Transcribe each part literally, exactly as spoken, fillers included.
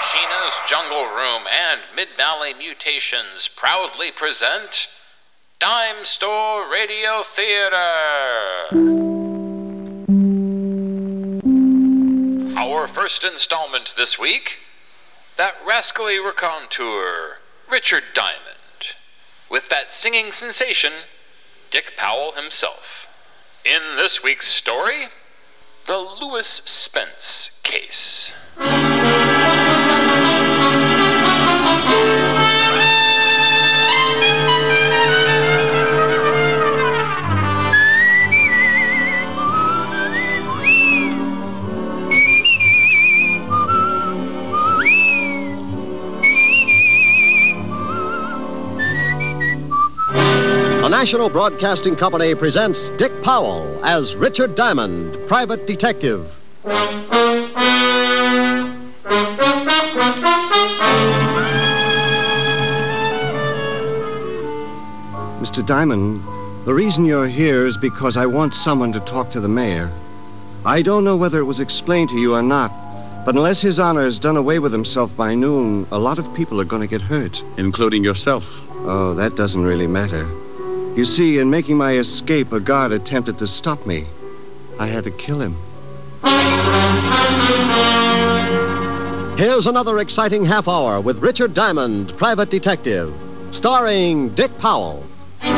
Sheena's Jungle Room and Mid-Valley Mutations proudly present Dime Store Radio Theater. Our first installment this week, that rascally raconteur, Richard Diamond, with that singing sensation, Dick Powell himself. In this week's story, the Lewis Spence case. The National Broadcasting Company presents Dick Powell as Richard Diamond, private detective. Mister Diamond, the reason you're here is because I want someone to talk to the mayor. I don't know whether it was explained to you or not, but unless His Honor has done away with himself by noon, a lot of people are going to get hurt. Including yourself. Oh, that doesn't really matter. You see, in making my escape, a guard attempted to stop me. I had to kill him. Here's another exciting half hour with Richard Diamond, private detective, starring Dick Powell.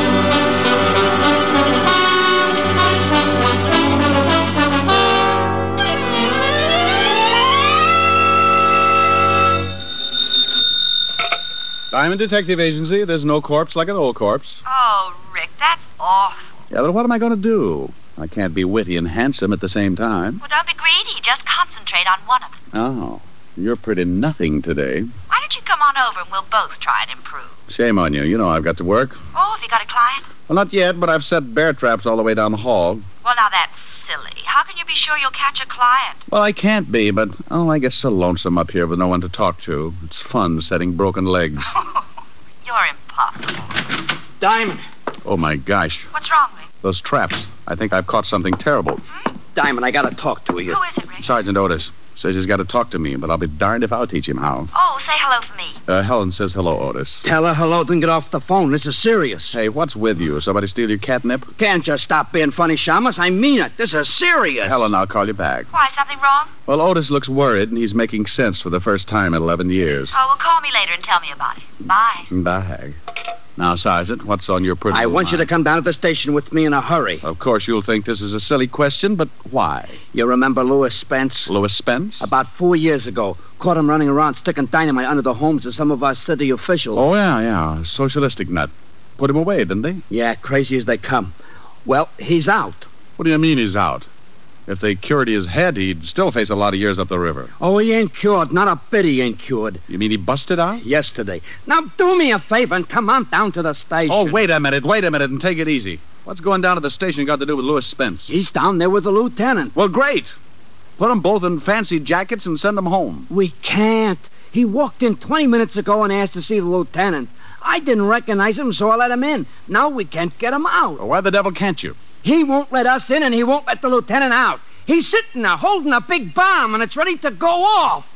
Diamond Detective Agency. There's no corpse like an old corpse. Oh, Rick, that's awful. Yeah, but what am I going to do? I can't be witty and handsome at the same time. Well, don't be greedy. Just concentrate on one of them. Oh, you're pretty nothing today. Why don't you come on over and we'll both try and improve? Shame on you. You know I've got to work. Oh, have you got a client? Well, not yet, but I've set bear traps all the way down the hall. Well, now that's silly. How can you be sure you'll catch a client? Well, I can't be, but, oh, I get so lonesome up here with no one to talk to. It's fun setting broken legs. You're impossible. Diamond. Oh, my gosh. What's wrong, Rick? Those traps. I think I've caught something terrible. Hmm? Diamond, I gotta talk to you. Who is it, Rick? Sergeant Otis says he's got to talk to me, but I'll be darned if I'll teach him how. Oh, say hello for me. Uh, Helen says hello, Otis. Tell her hello, then get off the phone. This is serious. Hey, what's with you? Somebody steal your catnip? Can't just stop being funny, Shamus. I mean it. This is serious. Helen, I'll call you back. Why, something wrong? Well, Otis looks worried, and he's making sense for the first time in eleven years. Oh, well, call me later and tell me about it. Bye. Bye. Now, Sergeant, what's on your pretty I want you to mind? come down to the station with me in a hurry. Of course, you'll think this is a silly question, but why? You remember Lewis Spence? Louis Spence? About four years ago. Caught him running around sticking dynamite under the homes of some of our city officials. Oh, yeah, yeah. Socialistic nut. Put him away, didn't they? Yeah, crazy as they come. Well, he's out. What do you mean he's out? If they cured his head, he'd still face a lot of years up the river. Oh, he ain't cured. Not a bit he ain't cured. You mean he busted out? Yesterday. Now, do me a favor and come on down to the station. Oh, wait a minute, wait a minute, and take it easy. What's going down to the station got to do with Louis Spence? He's down there with the lieutenant. Well, great. Put them both in fancy jackets and send them home. We can't. He walked in twenty minutes ago and asked to see the lieutenant. I didn't recognize him, so I let him in. Now we can't get him out. Well, why the devil can't you? He won't let us in, and he won't let the lieutenant out. He's sitting there holding a big bomb, and it's ready to go off.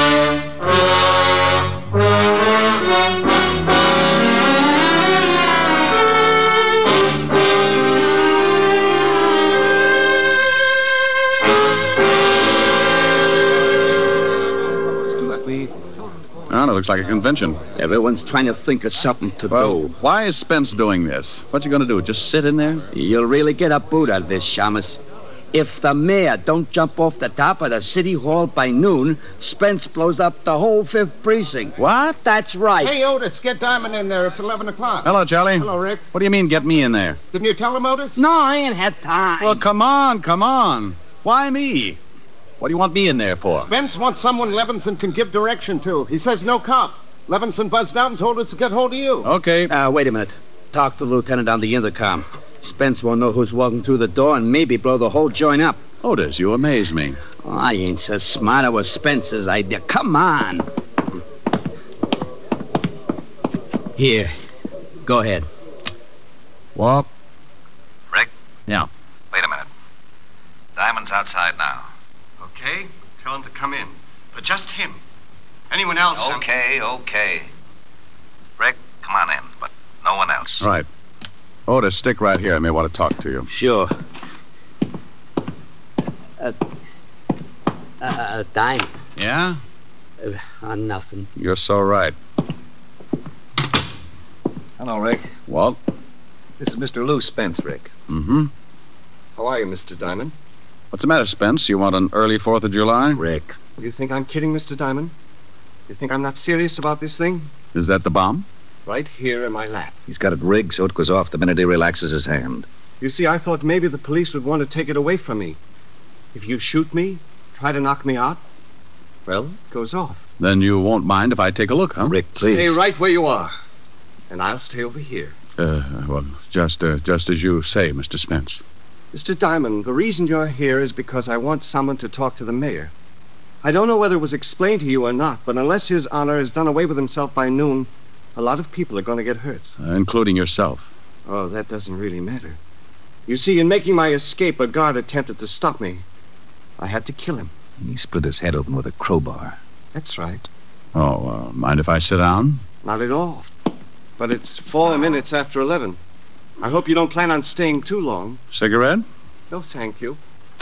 Well, it looks like a convention. Everyone's trying to think of something to Well, do. why is Spence doing this? What's he going to do? Just sit in there? You'll really get a boot out of this, Shamus. If the mayor don't jump off the top of the city hall by noon, Spence blows up the whole fifth precinct. What? That's right. Hey, Otis, get Diamond in there. It's eleven o'clock. Hello, Charlie. Hello, Rick. What do you mean, get me in there? Didn't you tell him, Otis? No, I ain't had time. Well, come on, come on. Why me? What do you want me in there for? Spence wants someone Levinson can give direction to. He says no cop. Levinson buzzed out and told us to get hold of you. Okay. Uh, wait a minute. Talk to the lieutenant on the intercom. Spence won't know who's walking through the door and maybe blow the whole joint up. Otis, you amaze me. Oh, I ain't so smart. It was Spence's idea. Come on. Here. Go ahead. What? Rick? Yeah. Wait a minute. Diamond's outside now. Okay, tell him to come in. But just him. Anyone else? Okay, okay. Rick, come on in, but no one else. Right. Otis, stick right here. I may want to talk to you. Sure. Uh, uh, uh dime. Yeah? Uh, on nothing. You're so right. Hello, Rick. Walt? This is Mister Lou Spence, Rick. Mm-hmm. How are you, Mister Diamond? What's the matter, Spence? You want an early fourth of July? Rick. You think I'm kidding, Mister Diamond? You think I'm not serious about this thing? Is that the bomb? Right here in my lap. He's got it rigged so it goes off the minute he relaxes his hand. You see, I thought maybe the police would want to take it away from me. If you shoot me, try to knock me out, well, it goes off. Then you won't mind if I take a look, huh? Rick, please. Stay right where you are. And I'll stay over here. Uh, well, just, uh, just as you say, Mister Spence. Mister Diamond, the reason you're here is because I want someone to talk to the mayor. I don't know whether it was explained to you or not, but unless his honor has done away with himself by noon, a lot of people are going to get hurt. Uh, including yourself. Oh, that doesn't really matter. You see, in making my escape, a guard attempted to stop me. I had to kill him. He split his head open with a crowbar. That's right. Oh, uh, mind if I sit down? Not at all. But it's four minutes after eleven. I hope you don't plan on staying too long. Cigarette? No, thank you.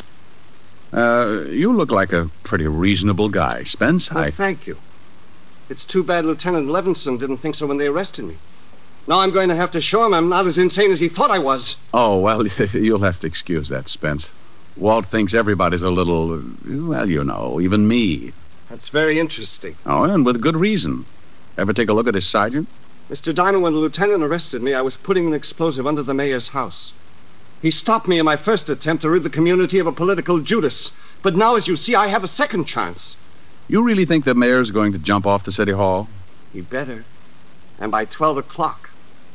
Uh, you look like a pretty reasonable guy, Spence. Well, I... thank you. It's too bad Lieutenant Levinson didn't think so when they arrested me. Now I'm going to have to show him I'm not as insane as he thought I was. Oh, well, you'll have to excuse that, Spence. Walt thinks everybody's a little, well, you know, even me. That's very interesting. Oh, and with good reason. Ever take a look at his sergeant? Mister Diamond, when the lieutenant arrested me, I was putting an explosive under the mayor's house. He stopped me in my first attempt to rid the community of a political Judas. But now, as you see, I have a second chance. You really think the mayor's going to jump off the city hall? He better. And by twelve o'clock.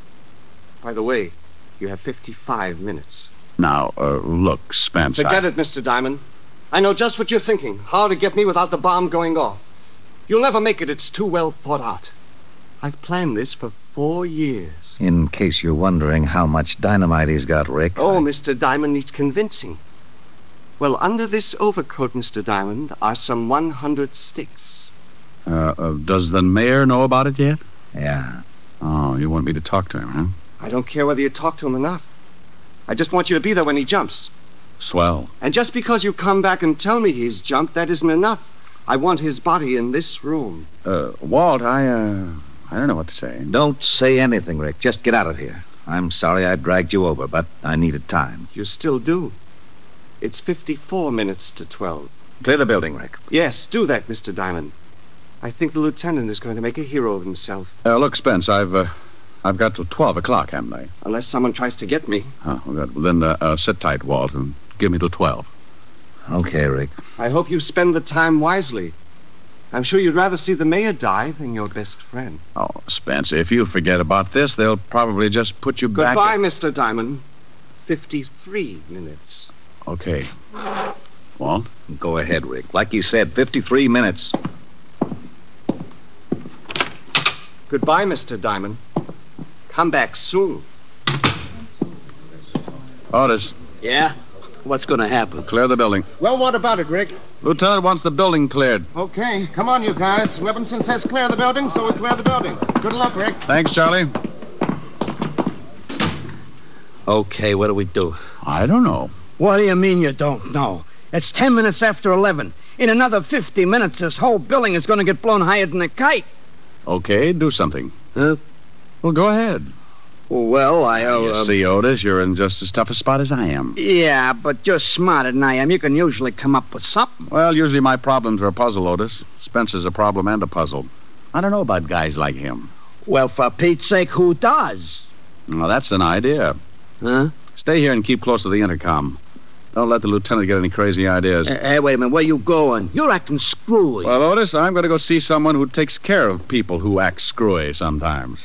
By the way, you have fifty-five minutes. Now, uh, look, Spence, Forget I... it, Mister Diamond. I know just what you're thinking. How to get me without the bomb going off. You'll never make it. It's too well thought out. I've planned this for four years. In case you're wondering how much dynamite he's got, Rick. Oh, I... Mister Diamond needs convincing. Well, under this overcoat, Mister Diamond, are some one hundred sticks. Uh, uh, does the mayor know about it yet? Yeah. Oh, you want me to talk to him, huh? I don't care whether you talk to him or not. I just want you to be there when he jumps. Swell. And just because you come back and tell me he's jumped, that isn't enough. I want his body in this room. Uh, Walt, I, uh... I don't know what to say. Don't say anything, Rick. Just get out of here. I'm sorry I dragged you over, but I needed time. You still do. It's fifty-four minutes to twelve. Clear the building, Rick. Yes, do that, Mister Diamond. I think the lieutenant is going to make a hero of himself. Uh, look, Spence, I've, uh, I've got till twelve o'clock, haven't I? Unless someone tries to get me. Oh, well, good. Well, then, uh, uh, sit tight, Walt, and give me till twelve. Okay, Rick. I hope you spend the time wisely. I'm sure you'd rather see the mayor die than your best friend. Oh, Spence, if you forget about this, they'll probably just put you back... Goodbye, at... Mister Diamond. Fifty-three minutes. Okay. Walt? Go ahead, Rick. Like you said, fifty-three minutes. Goodbye, Mister Diamond. Come back soon. Otis, Yeah? What's going to happen? clear the building. Well, what about it, Rick? Lieutenant wants the building cleared. Okay, come on, you guys. Levinson says clear the building, so we clear the building. Good luck, Rick. Thanks, Charlie. Okay, what do we do? I don't know. What do you mean you don't know? It's ten minutes after eleven. In another fifty minutes, this whole building is going to get blown higher than a kite. Okay, do something. Huh? Well, go ahead. Well, I... Uh, You see, Otis, you're in just as tough a spot as I am. Yeah, but you're smarter than I am. You can usually come up with something. Well, usually my problems are a puzzle, Otis. Spencer's a problem and a puzzle. I don't know about guys like him. Well, for Pete's sake, who does? Well, that's an idea. Huh? Stay here and keep close to the intercom. Don't let the lieutenant get any crazy ideas. Hey, hey, wait a minute. Where you going? You're acting screwy. Well, Otis, I'm going to go see someone who takes care of people who act screwy sometimes.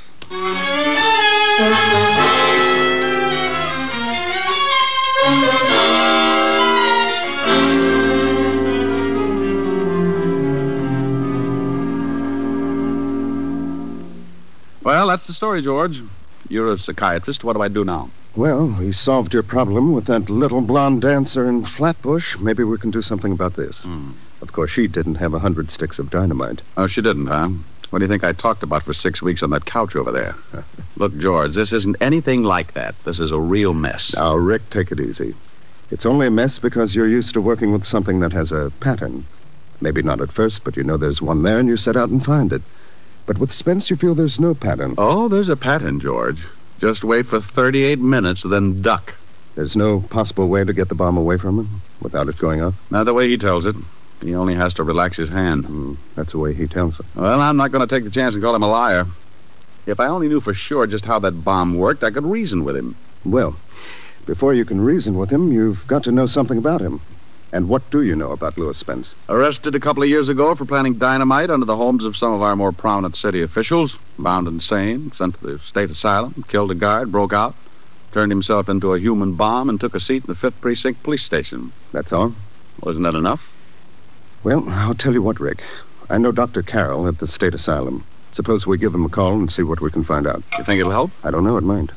Well, that's the story, George. You're a psychiatrist. What do I do now? Well, we solved your problem with that little blonde dancer in Flatbush. Maybe we can do something about this. Hmm. Of course, she didn't have a hundred sticks of dynamite. Oh, she didn't, huh? What do you think I talked about for six weeks on that couch over there? Look, George, this isn't anything like that. This is a real mess. Now, Rick, take it easy. It's only a mess because you're used to working with something that has a pattern. Maybe not at first, but you know there's one there and you set out and find it. But with Spence, you feel there's no pattern. Oh, there's a pattern, George. Just wait for thirty-eight minutes, then duck. There's no possible way to get the bomb away from him without it going off? Not the way he tells it. He only has to relax his hand. Mm, that's the way he tells it. Well, I'm not going to take the chance and call him a liar. If I only knew for sure just how that bomb worked, I could reason with him. Well, before you can reason with him, you've got to know something about him. And what do you know about Louis Spence? Arrested a couple of years ago for planting dynamite under the homes of some of our more prominent city officials. Found insane, sent to the state asylum, killed a guard, broke out, turned himself into a human bomb, and took a seat in the fifth Precinct police station. That's all? Wasn't that enough? Well, I'll tell you what, Rick. I know Doctor Carroll at the state asylum. Suppose we give him a call and see what we can find out. You think it'll help? I don't know. It might.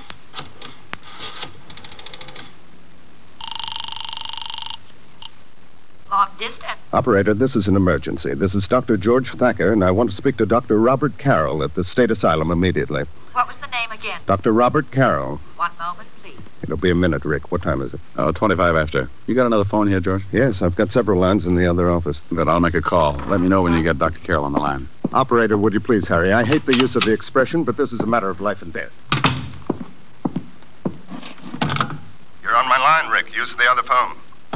Long distance. Operator, this is an emergency. This is Doctor George Thacker, and I want to speak to Doctor Robert Carroll at the state asylum immediately. What was the name again? Doctor Robert Carroll. One moment, please. It'll be a minute, Rick. What time is it? Oh, twenty-five after. You got another phone here, George? Yes, I've got several lines in the other office. Good, I'll make a call. Let me know when you get Doctor Carroll on the line. Operator, would you please hurry? I hate the use of the expression, but this is a matter of life and death. You're on my line, Rick. Use the other phone.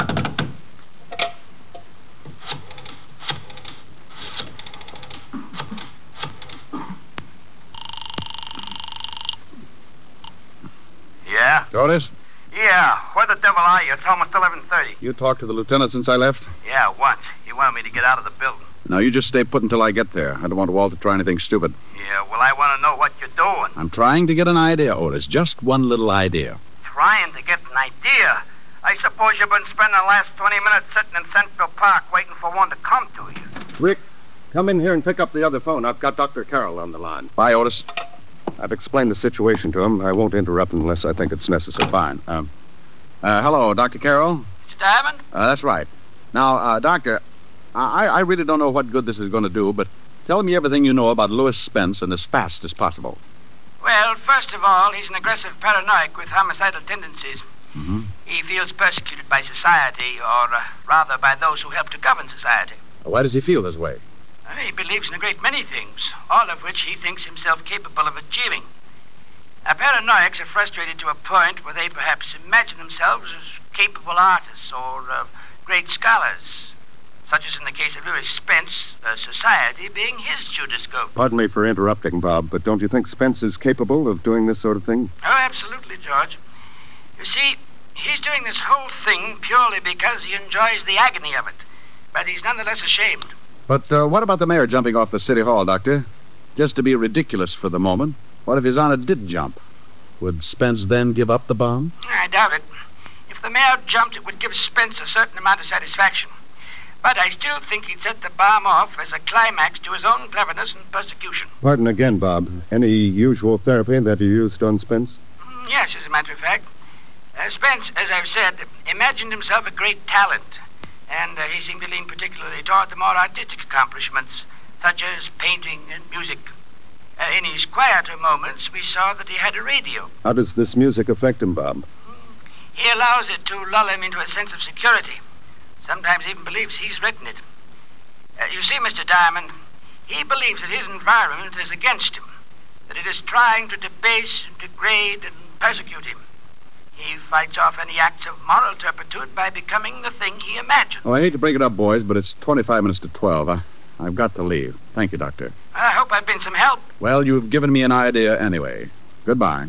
Yeah? Otis? Yeah. Where the devil are you? It's almost eleven thirty. You talked to the lieutenant since I left? Yeah, once. He wanted me to get out of the building. Now, you just stay put until I get there. I don't want Walt to try anything stupid. Yeah, well, I want to know what you're doing. I'm trying to get an idea, Otis. Just one little idea. Trying to get an idea? I suppose you've been spending the last twenty minutes sitting in Central Park waiting for one to come to you. Rick, come in here and pick up the other phone. I've got Doctor Carroll on the line. Bye, Otis. I've explained the situation to him. I won't interrupt unless I think it's necessary. Fine. Um, uh, hello, Doctor Carroll? Mister Diamond? Uh, that's right. Now, uh, Doctor, I, I really don't know what good this is going to do, but tell me everything you know about Louis Spence and as fast as possible. Well, first of all, he's an aggressive paranoiac with homicidal tendencies. Mm-hmm. He feels persecuted by society, or uh, rather by those who help to govern society. Why does he feel this way? Well, he believes in a great many things, all of which he thinks himself capable of achieving. Uh, paranoiacs are frustrated to a point where they perhaps imagine themselves as capable artists or uh, great scholars, such as in the case of Louis Spence, uh, society being his Judascope. Pardon me for interrupting, Bob, but don't you think Spence is capable of doing this sort of thing? Oh, absolutely, George. You see, he's doing this whole thing purely because he enjoys the agony of it, but he's nonetheless ashamed. But uh, what about the mayor jumping off the city hall, Doctor? Just to be ridiculous for the moment, what if His Honor did jump? Would Spence then give up the bomb? I doubt it. If the mayor jumped, it would give Spence a certain amount of satisfaction. But I still think he'd set the bomb off as a climax to his own cleverness and persecution. Pardon again, Bob. Any usual therapy that you used on Spence? Mm, yes, as a matter of fact. Uh, Spence, as I've said, imagined himself a great talent. And uh, he seemed to lean particularly toward the more artistic accomplishments, such as painting and music. Uh, in his quieter moments, we saw that he had a radio. How does this music affect him, Bob? He allows it to lull him into a sense of security. Sometimes even believes he's written it. Uh, you see, Mister Diamond, he believes that his environment is against him, that it is trying to debase and degrade and persecute him. He fights off any acts of moral turpitude by becoming the thing he imagined. Oh, I hate to break it up, boys, but it's twenty-five minutes to twelve. I, I've got to leave. Thank you, Doctor. I hope I've been some help. Well, you've given me an idea anyway. Goodbye.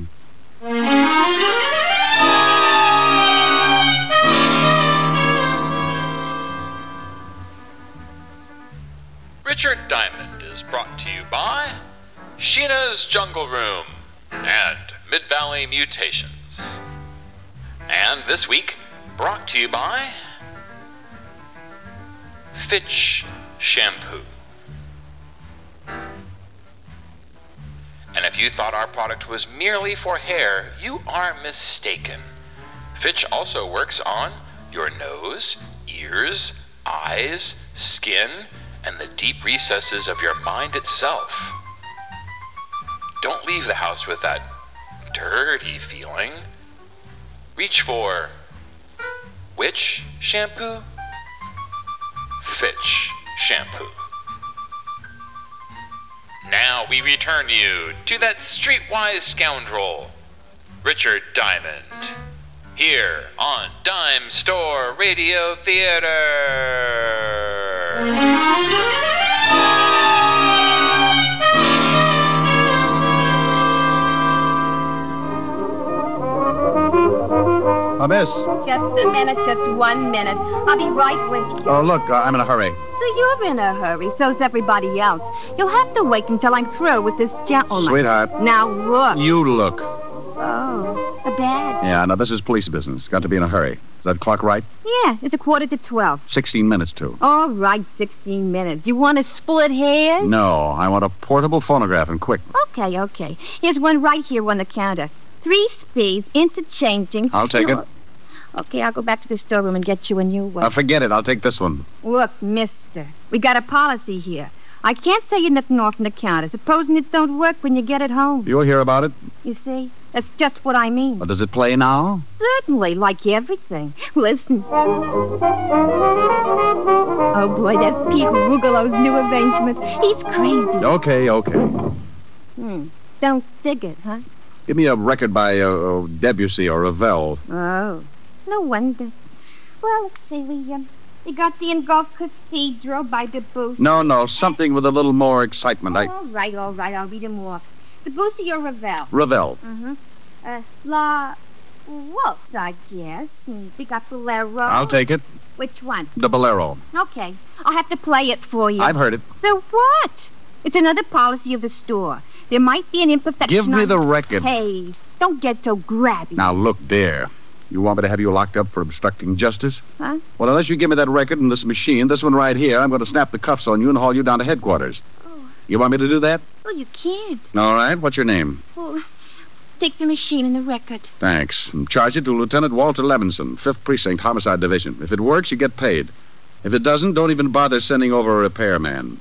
Richard Diamond is brought to you by Sheena's Jungle Room and Mid-Valley Mutations. And this week, brought to you by Fitch Shampoo. And if you thought our product was merely for hair, you are mistaken. Fitch also works on your nose, ears, eyes, skin, and the deep recesses of your mind itself. Don't leave the house with that dirty feeling. Reach for which shampoo? Fitch shampoo. Now we return you to that streetwise scoundrel, Richard Diamond, here on Dime Store Radio Theater. Uh, miss. Just a minute, just one minute. I'll be right with you. Oh, look, uh, I'm in a hurry. So you're in a hurry, so's everybody else. You'll have to wait until I'm through with this gentleman. Sweetheart. Now look. You look. Oh, a bad. Yeah, now this is police business. Got to be in a hurry. Is that clock right? Yeah, it's a quarter to twelve. Sixteen minutes to. All right, sixteen minutes. You want to split hairs? No, I want a portable phonograph and quick. Okay, okay. Here's one right here on the counter. Three speeds, interchanging. I'll take You'll... it. Okay, I'll go back to the storeroom and get you a new one. Uh, forget it. I'll take this one. Look, mister, we got a policy here. I can't say you nothing off from the counter, supposing it don't work when you get it home. You'll hear about it? You see? That's just what I mean. Well, does it play now? Certainly, like everything. Listen. Oh, boy, that's Pete Rugelow's new arrangement. He's crazy. Okay, okay. Hmm. Don't dig it, huh? Give me a record by uh, uh, Debussy or Ravel. Oh, no wonder. Well, let's see, we, um, we got the Engulf Cathedral by Debussy. No, no, something with a little more excitement. Oh, I... all right, all right, I'll read them off. Debussy or Ravel? Ravel. Mm-hmm. Uh, La Waltz, I guess. And we got Bolero. I'll take it. Which one? The Bolero. Okay, I'll have to play it for you. I've heard it. So what? It's another policy of the store. There might be an imperfection. Give me on... the record. Hey, don't get so grabby. Now, look, dear. You want me to have you locked up for obstructing justice? Huh? Well, unless you give me that record and this machine, this one right here, I'm going to snap the cuffs on you and haul you down to headquarters. Oh. You want me to do that? Well, you can't. All right. What's your name? Well, take the machine and the record. Thanks. And charge it to Lieutenant Walter Levinson, fifth Precinct, Homicide Division. If it works, you get paid. If it doesn't, don't even bother sending over a repairman.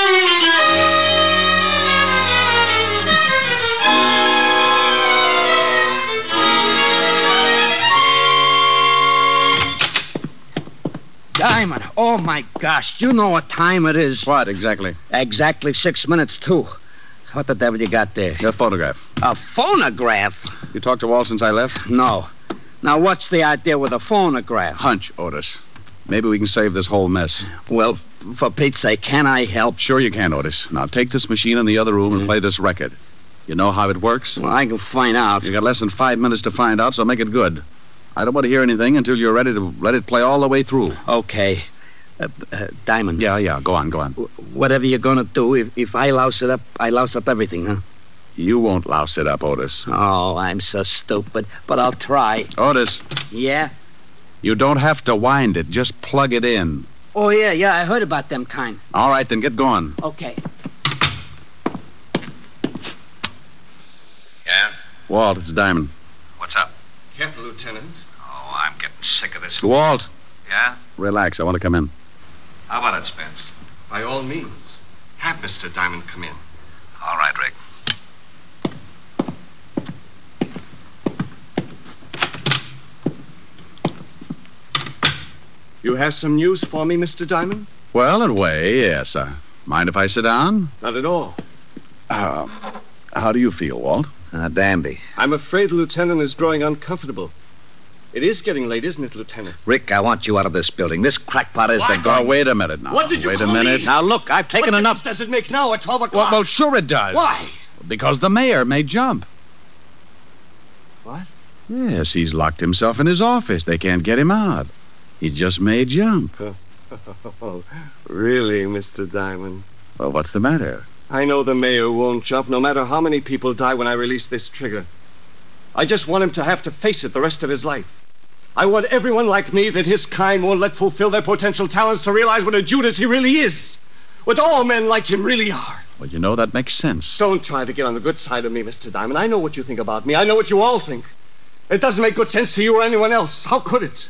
Diamond, oh, my gosh. You know what time it is. What, exactly? Exactly six minutes, too. What the devil you got there? A photograph. A phonograph? You talked to Walt since I left? No. Now, what's the idea with a phonograph? Hunch, Otis. Maybe we can save this whole mess. Well, for Pete's sake, can I help? Sure you can, Otis. Now, take this machine in the other room and play this record. You know how it works? Well, I can find out. You got less than five minutes to find out, so make it good. I don't want to hear anything until you're ready to let it play all the way through. Okay. Uh, uh, Diamond. Yeah, yeah, go on, go on. W- whatever you're going to do, if, if I louse it up, I louse up everything, huh? You won't louse it up, Otis. Oh, I'm so stupid, but I'll try. Otis. Yeah? You don't have to wind it. Just plug it in. Oh, yeah, yeah, I heard about them kind. All right, then get going. Okay. Yeah? Walt, it's Diamond. What's up? Careful, Lieutenant. Oh, I'm getting sick of this. Walt. Yeah? Relax. I want to come in. How about it, Spence? By all means. Have Mister Diamond come in. All right, Rick. You have some news for me, Mister Diamond? Well, in a way, yes. Uh, mind if I sit down? Not at all. Uh, how do you feel, Walt? Uh, Danby. I'm afraid the lieutenant is growing uncomfortable. It is getting late, isn't it, Lieutenant? Rick, I want you out of this building. This crackpot is What? the guy. Oh, wait a minute now. What did you Wait call a minute. me? Now, look, I've taken what enough. does it make now at twelve Well, o'clock? well, sure it does. Why? Because the mayor may jump. What? Yes, he's locked himself in his office. They can't get him out. He just may jump. Oh, really, Mister Diamond? Well, what's the matter? I know the mayor won't jump, no matter how many people die when I release this trigger. I just want him to have to face it the rest of his life. I want everyone like me that his kind won't let fulfill their potential talents to realize what a Judas he really is. What all men like him really are. Well, you know, that makes sense. Don't try to get on the good side of me, Mister Diamond. I know what you think about me. I know what you all think. It doesn't make good sense to you or anyone else. How could it?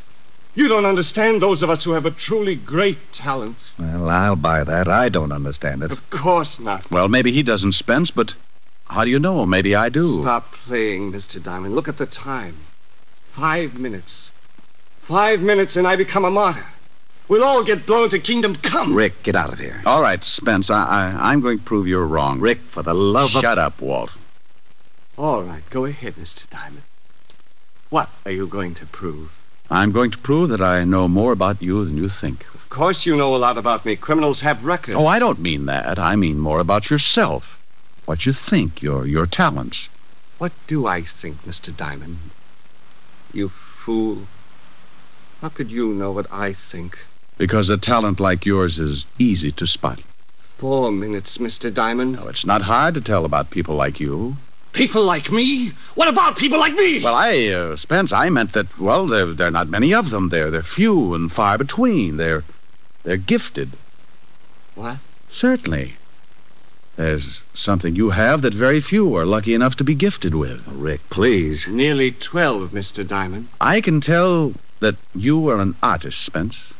You don't understand those of us who have a truly great talent. Well, I'll buy that. I don't understand it. Of course not. Well, maybe he doesn't, Spence, but how do you know? Maybe I do. Stop playing, Mister Diamond. Look at the time. Five minutes. Five minutes and I become a martyr. We'll all get blown to kingdom come. Rick, get out of here. All right, Spence, I, I, I'm going to prove you're wrong. Rick, for the love of... Shut up, Walt. All right, go ahead, Mister Diamond. What are you going to prove? I'm going to prove that I know more about you than you think. Of course you know a lot about me. Criminals have records. Oh, I don't mean that. I mean more about yourself. What you think, your your talents. What do I think, Mister Diamond? You fool. How could you know what I think? Because a talent like yours is easy to spot. Four minutes, Mister Diamond. No, it's not hard to tell about people like you. People like me? What about people like me? Well, I, uh, Spence, I meant that, well, there, there are not many of them. They're, they're few and far between. They're, they're gifted. What? Certainly. There's something you have that very few are lucky enough to be gifted with. Oh, Rick, please. Nearly twelve, Mister Diamond. I can tell that you are an artist, Spence.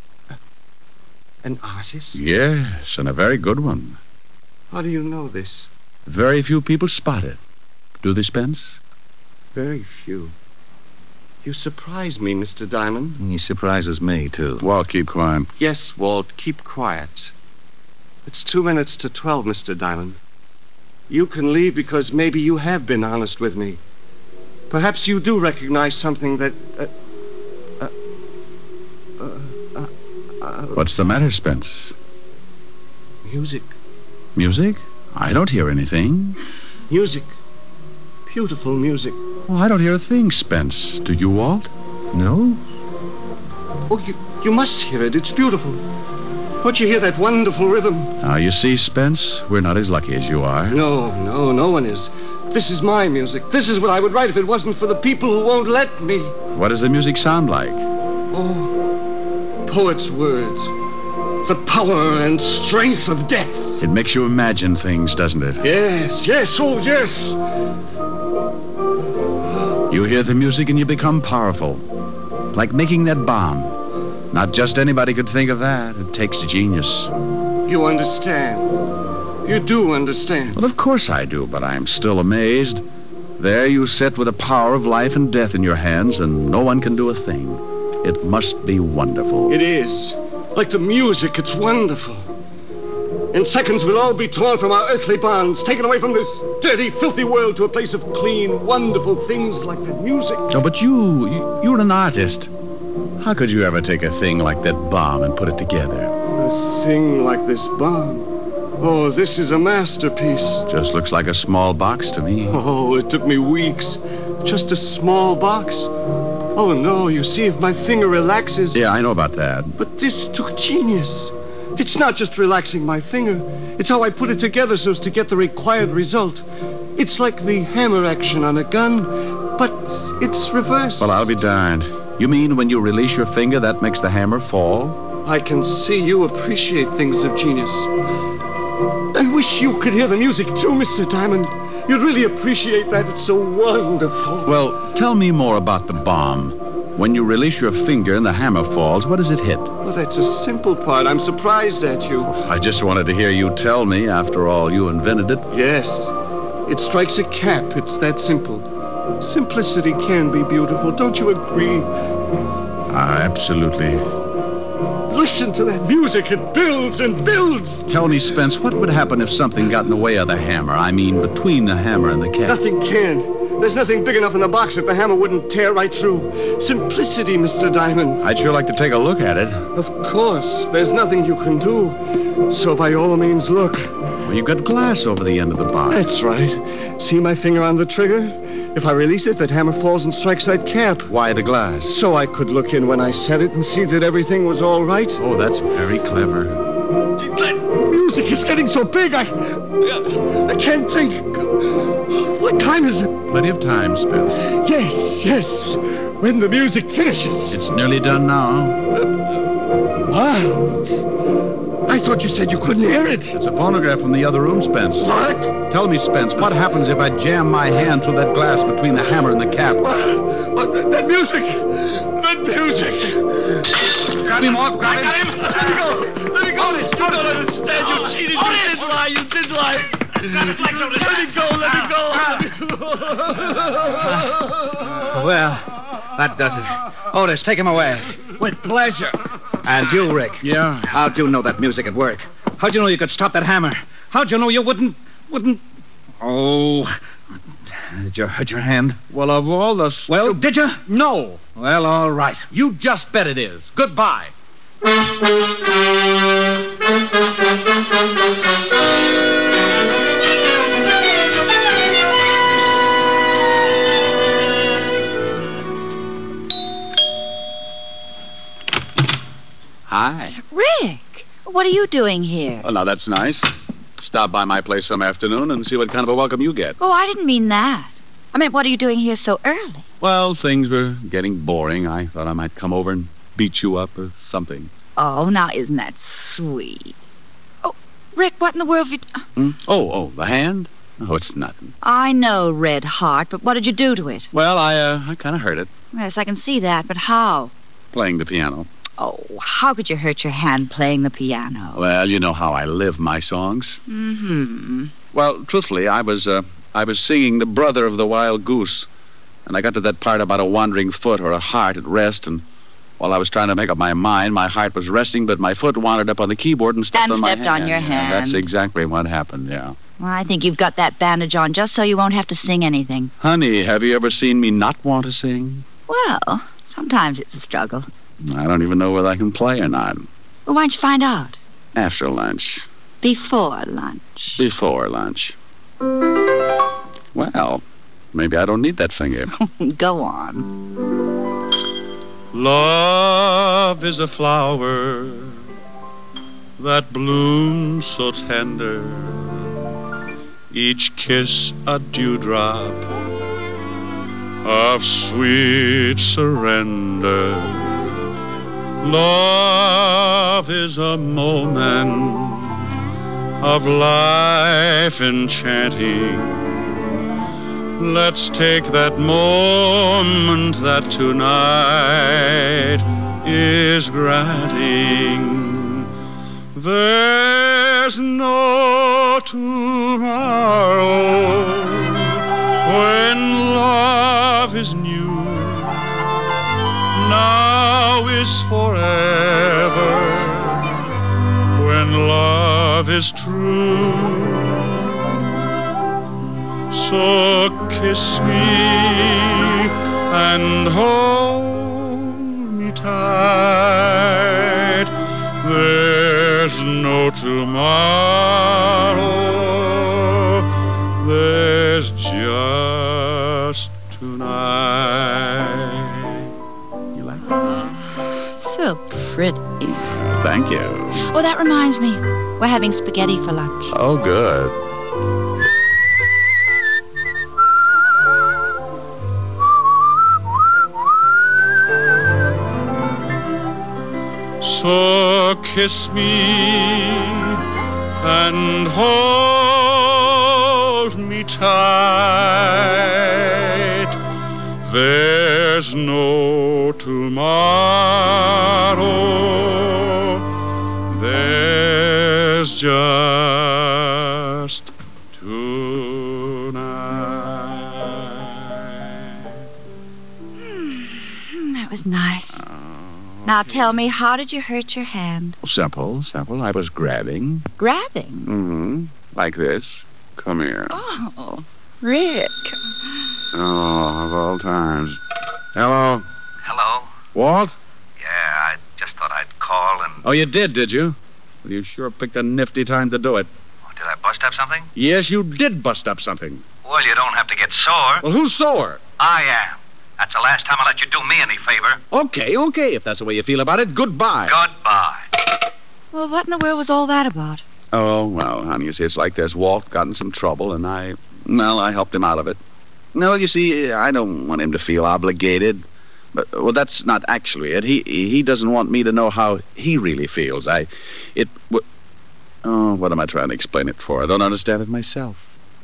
An artist? Yes, and a very good one. How do you know this? Very few people spot it. Do they, Spence? Very few. You surprise me, Mister Diamond. He surprises me, too. Walt, keep quiet. Yes, Walt, keep quiet. It's two minutes to twelve, Mister Diamond. You can leave because maybe you have been honest with me. Perhaps you do recognize something that... Uh, uh, uh, uh, uh, What's the matter, Spence? Music. Music? I don't hear anything. Music. Beautiful music. Oh, I don't hear a thing, Spence. Do you, Walt? No? Oh, you, you must hear it. It's beautiful. Don't you hear that wonderful rhythm? Now, you see, Spence, we're not as lucky as you are. No, no, no one is. This is my music. This is what I would write if it wasn't for the people who won't let me. What does the music sound like? Oh, poet's words. The power and strength of death. It makes you imagine things, doesn't it? Yes, yes, oh, yes. You hear the music and you become powerful. Like making that bomb. Not just anybody could think of that. It takes genius. You understand. You do understand. Well, of course I do, but I'm still amazed. There you sit with the power of life and death in your hands, and no one can do a thing. It must be wonderful. It is. Like the music, it's wonderful. In seconds, we'll all be torn from our earthly bonds, taken away from this dirty, filthy world to a place of clean, wonderful things like that music. No, but you, you, you're an artist. How could you ever take a thing like that bomb and put it together? A thing like this bomb? Oh, this is a masterpiece. Just looks like a small box to me. Oh, it took me weeks. Just a small box. Oh, no, you see, if my finger relaxes... Yeah, I know about that. But this took genius. It's not just relaxing my finger. It's how I put it together so as to get the required result. It's like the hammer action on a gun, but it's reversed. Well, I'll be darned. You mean when you release your finger, that makes the hammer fall? I can see you appreciate things of genius. I wish you could hear the music, too, Mister Diamond. You'd really appreciate that. It's so wonderful. Well, tell me more about the bomb. When you release your finger and the hammer falls, what does it hit? Well, that's a simple part. I'm surprised at you. I just wanted to hear you tell me. After all, you invented it. Yes. It strikes a cap. It's that simple. Simplicity can be beautiful. Don't you agree? Ah, absolutely. Listen to that music. It builds and builds. Tell me, Spence, what would happen if something got in the way of the hammer? I mean, between the hammer and the cap. Nothing can. There's nothing big enough in the box that the hammer wouldn't tear right through. Simplicity, Mister Diamond. I'd sure like to take a look at it. Of course. There's nothing you can do. So by all means, look. Well, you've got glass over the end of the box. That's right. See my finger on the trigger? If I release it, that hammer falls and strikes that cap. Why the glass? So I could look in when I set it and see that everything was all right. Oh, that's very clever. That music is getting so big, I... I can't think. What time is it? Plenty of time, Spence. Yes, yes. When the music finishes. It's nearly done now. Wow. I thought you said you couldn't hear it. It's a phonograph from the other room, Spence. What? Tell me, Spence, what happens if I jam my hand through that glass between the hammer and the cap? What? What? That, that music. That music. Grab him off, grab him. I got him. Let me go. Let me go. Otis, you don't understand. You cheated. You did lie. You did lie. Let me go. Let me go. Let me go. Well, that does it. Otis, take him away. With pleasure. And you, Rick. Yeah? How'd you know that music would work? How'd you know you could stop that hammer? How'd you know you wouldn't... wouldn't... Oh... Did you hurt your hand? Well, of all the... St- Well, did you? No. Well, all right. You just bet it is. Goodbye. Hi. Rick, what are you doing here? Oh, now that's nice. Stop by my place some afternoon and see what kind of a welcome you get. Oh, I didn't mean that. I meant, what are you doing here so early? Well, things were getting boring. I thought I might come over and beat you up or something. Oh, now isn't that sweet? Oh, Rick, what in the world have you... Hmm? Oh, oh, the hand? Oh, it's nothing. I know, Red Heart, but what did you do to it? Well, I, uh, I kind of hurt it. Yes, I can see that, but how? Playing the piano. Oh, how could you hurt your hand playing the piano? Well, you know how I live my songs. Mm-hmm. Well, truthfully, I was, uh, I was singing The Brother of the Wild Goose. And I got to that part about a wandering foot or a heart at rest, and while I was trying to make up my mind, my heart was resting, but my foot wandered up on the keyboard and stepped And on my stepped hand. on your Yeah, hand. That's exactly what happened, yeah. Well, I think you've got that bandage on just so you won't have to sing anything. Honey, have you ever seen me not want to sing? Well, sometimes it's a struggle. I don't even know whether I can play or not. Well, why don't you find out? After lunch. Before lunch. Before lunch. Well, maybe I don't need that finger. Go on. Love is a flower that blooms so tender, each kiss a dewdrop of sweet surrender. Love is a moment of life enchanting. Let's take that moment that tonight is granting. There's no tomorrow when love is new. Now is forever when love is true. So kiss me and hold me tight. There's no tomorrow. There's just tonight. You like that? So pretty. Thank you. Oh, that reminds me. We're having spaghetti for lunch. Oh, good. So kiss me and hold me tight. There's no tomorrow. There's just tonight. Hmm, that was nice. Now tell me, how did you hurt your hand? Simple, simple. I was grabbing. Grabbing? Mm-hmm. Like this. Come here. Oh, Rick. Oh, of all times. Hello. Hello? Walt? Yeah, I just thought I'd call and... Oh, you did, did you? Well, you sure picked a nifty time to do it. Oh, did I bust up something? Yes, you did bust up something. Well, you don't have to get sore. Well, who's sore? I am. That's the last time I let you do me any favor. Okay, okay, if that's the way you feel about it, goodbye. Goodbye. Well, what in the world was all that about? Oh, well, honey, you see, it's like this. Walt got in some trouble, and I, well, I helped him out of it. No, you see, I don't want him to feel obligated. But, well, that's not actually it. He he doesn't want me to know how he really feels. I, it, w- Oh, what am I trying to explain it for? I don't understand it myself.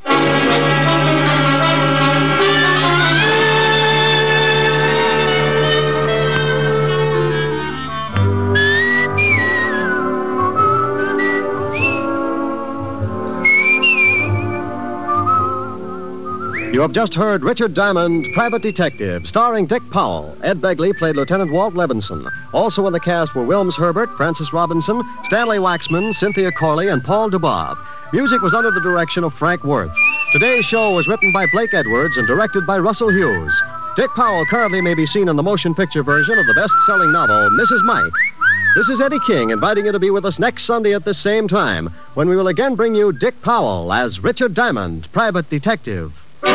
You have just heard Richard Diamond, Private Detective, starring Dick Powell. Ed Begley played Lieutenant Walt Levinson. Also in the cast were Wilms Herbert, Francis Robinson, Stanley Waxman, Cynthia Corley, and Paul DeBob. Music was under the direction of Frank Worth. Today's show was written by Blake Edwards and directed by Russell Hughes. Dick Powell currently may be seen in the motion picture version of the best-selling novel, Missus Mike. This is Eddie King inviting you to be with us next Sunday at this same time, when we will again bring you Dick Powell as Richard Diamond, Private Detective.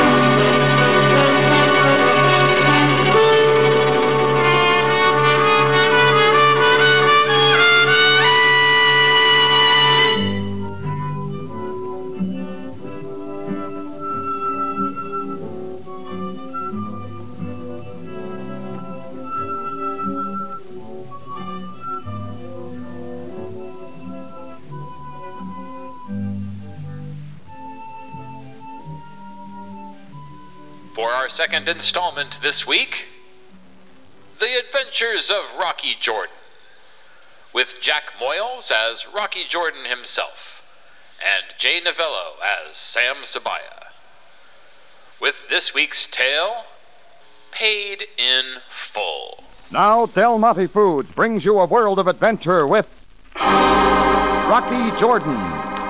For our second installment this week, The Adventures of Rocky Jordan, with Jack Moyles as Rocky Jordan himself, and Jay Novello as Sam Sabaya. With this week's tale, Paid in Full. Now, Del Monte Foods brings you a world of adventure with Rocky Jordan.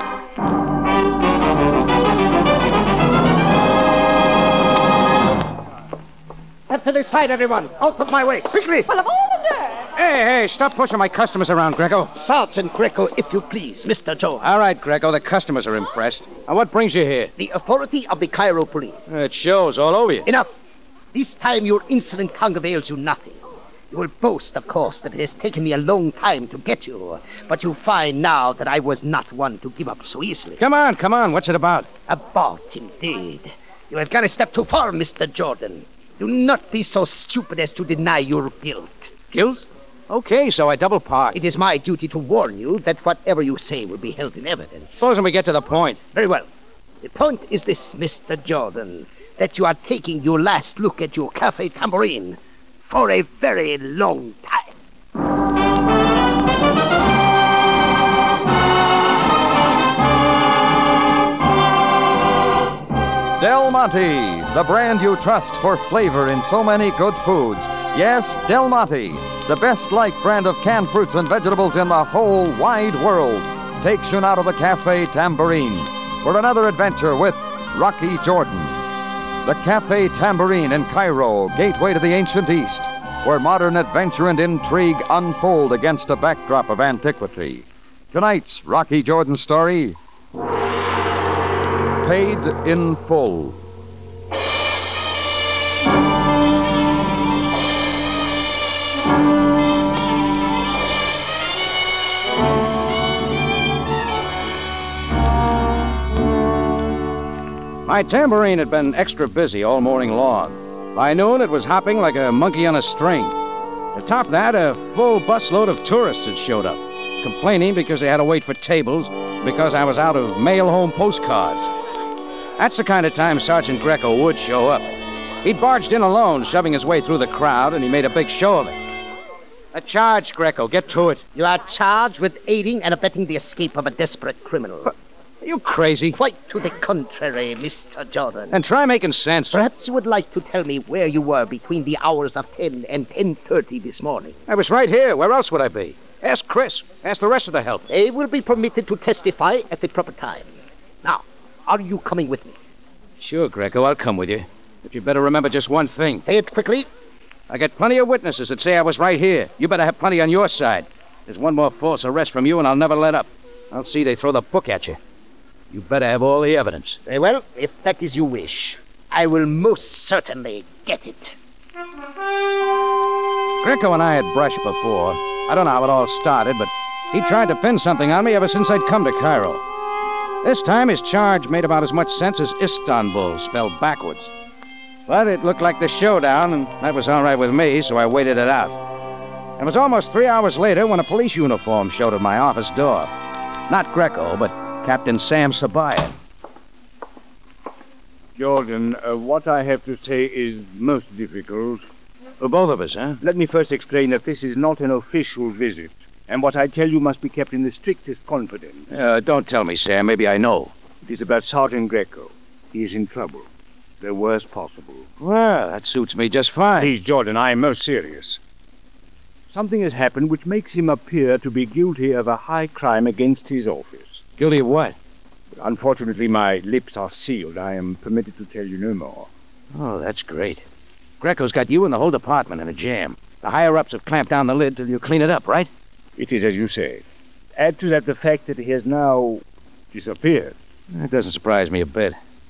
Step to the side, everyone. Out of my way, quickly. Well, of all the nerve. Hey, hey, stop pushing my customers around, Greco. Sergeant Greco, if you please, Mister Joe. All right, Greco, the customers are impressed. Now, what brings you here? The authority of the Cairo police. It shows all over you. Enough. This time your insolent tongue avails you nothing. You will boast, of course, that it has taken me a long time to get you, but you find now that I was not one to give up so easily. Come on, come on. What's it about? About, indeed. You have gone a step too far, Mister Jordan. Do not be so stupid as to deny your guilt. Guilt? Okay, so I double park. It is my duty to warn you that whatever you say will be held in evidence. Supposing we get to the point. Very well. The point is this, Mister Jordan, that you are taking your last look at your Cafe Tambourine for a very long time. Del Monte, the brand you trust for flavor in so many good foods. Yes, Del Monte, the best liked brand of canned fruits and vegetables in the whole wide world, takes you now to the Cafe Tambourine for another adventure with Rocky Jordan. The Cafe Tambourine in Cairo, gateway to the ancient East, where modern adventure and intrigue unfold against a backdrop of antiquity. Tonight's Rocky Jordan story, Paid in Full. My tambourine had been extra busy all morning long. By noon, it was hopping like a monkey on a string. To top that, a full busload of tourists had showed up, complaining because they had to wait for tables because I was out of mail-home postcards. That's the kind of time Sergeant Greco would show up. He'd barged in alone, shoving his way through the crowd, and he made a big show of it. A charge, Greco. Get to it. You are charged with aiding and abetting the escape of a desperate criminal. But are you crazy? Quite to the contrary, Mister Jordan. And try making sense. Perhaps you would like to tell me where you were between the hours of ten and ten thirty this morning. I was right here. Where else would I be? Ask Chris. Ask the rest of the help. They will be permitted to testify at the proper time. Now, are you coming with me? Sure, Greco, I'll come with you. But you better remember just one thing. Say it quickly. I got plenty of witnesses that say I was right here. You better have plenty on your side. There's one more false arrest from you, and I'll never let up. I'll see they throw the book at you. You better have all the evidence. Very well, if that is your wish, I will most certainly get it. Greco and I had brushed before. I don't know how it all started, but he tried to pin something on me ever since I'd come to Cairo. This time, his charge made about as much sense as Istanbul, spelled backwards. But it looked like the showdown, and that was all right with me, so I waited it out. It was almost three hours later when a police uniform showed at my office door. Not Greco, but Captain Sam Sabaya. Jordan, uh, what I have to say is most difficult. For both of us, huh? Let me first explain that this is not an official visit, and what I tell you must be kept in the strictest confidence. Uh, don't tell me, Sam. Maybe I know. It is about Sergeant Greco. He is in trouble. The worst possible. Well, that suits me just fine. Please, Jordan, I am most serious. Something has happened which makes him appear to be guilty of a high crime against his office. Guilty of what? Unfortunately, my lips are sealed. I am permitted to tell you no more. Oh, that's great. Greco's got you and the whole department in a jam. The higher-ups have clamped down the lid till you clean it up, right? It is as you say. Add to that the fact that he has now disappeared. That doesn't surprise me a bit.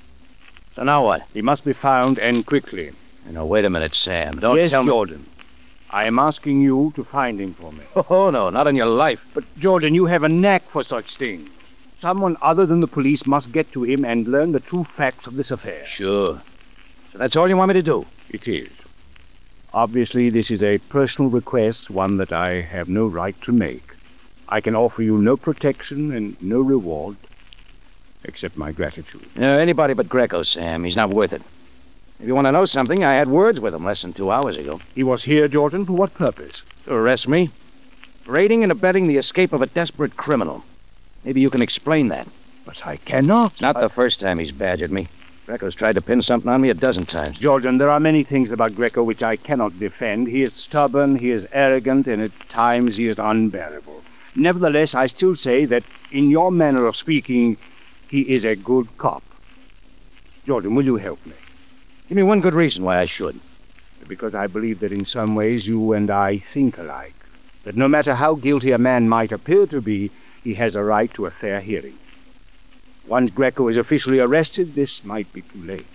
So now what? He must be found, and quickly. Now, wait a minute, Sam. Don't yes, tell me... Jordan. I am asking you to find him for me. Oh, no, not in your life. But, Jordan, you have a knack for such things. Someone other than the police must get to him and learn the true facts of this affair. Sure. So that's all you want me to do? It is. Obviously, this is a personal request, one that I have no right to make. I can offer you no protection and no reward, except my gratitude. Uh, anybody but Greco, Sam. He's not worth it. If you want to know something, I had words with him less than two hours ago. He was here, Jordan, for what purpose? To arrest me. For aiding and abetting the escape of a desperate criminal. Maybe you can explain that. But I cannot. It's not I... the first time he's badgered me. Greco's tried to pin something on me a dozen times. Jordan, there are many things about Greco which I cannot defend. He is stubborn, he is arrogant, and at times he is unbearable. Nevertheless, I still say that, in your manner of speaking, he is a good cop. Jordan, will you help me? Give me one good reason why I should. Because I believe that in some ways you and I think alike. That no matter how guilty a man might appear to be, he has a right to a fair hearing. Once Greco is officially arrested, this might be too late.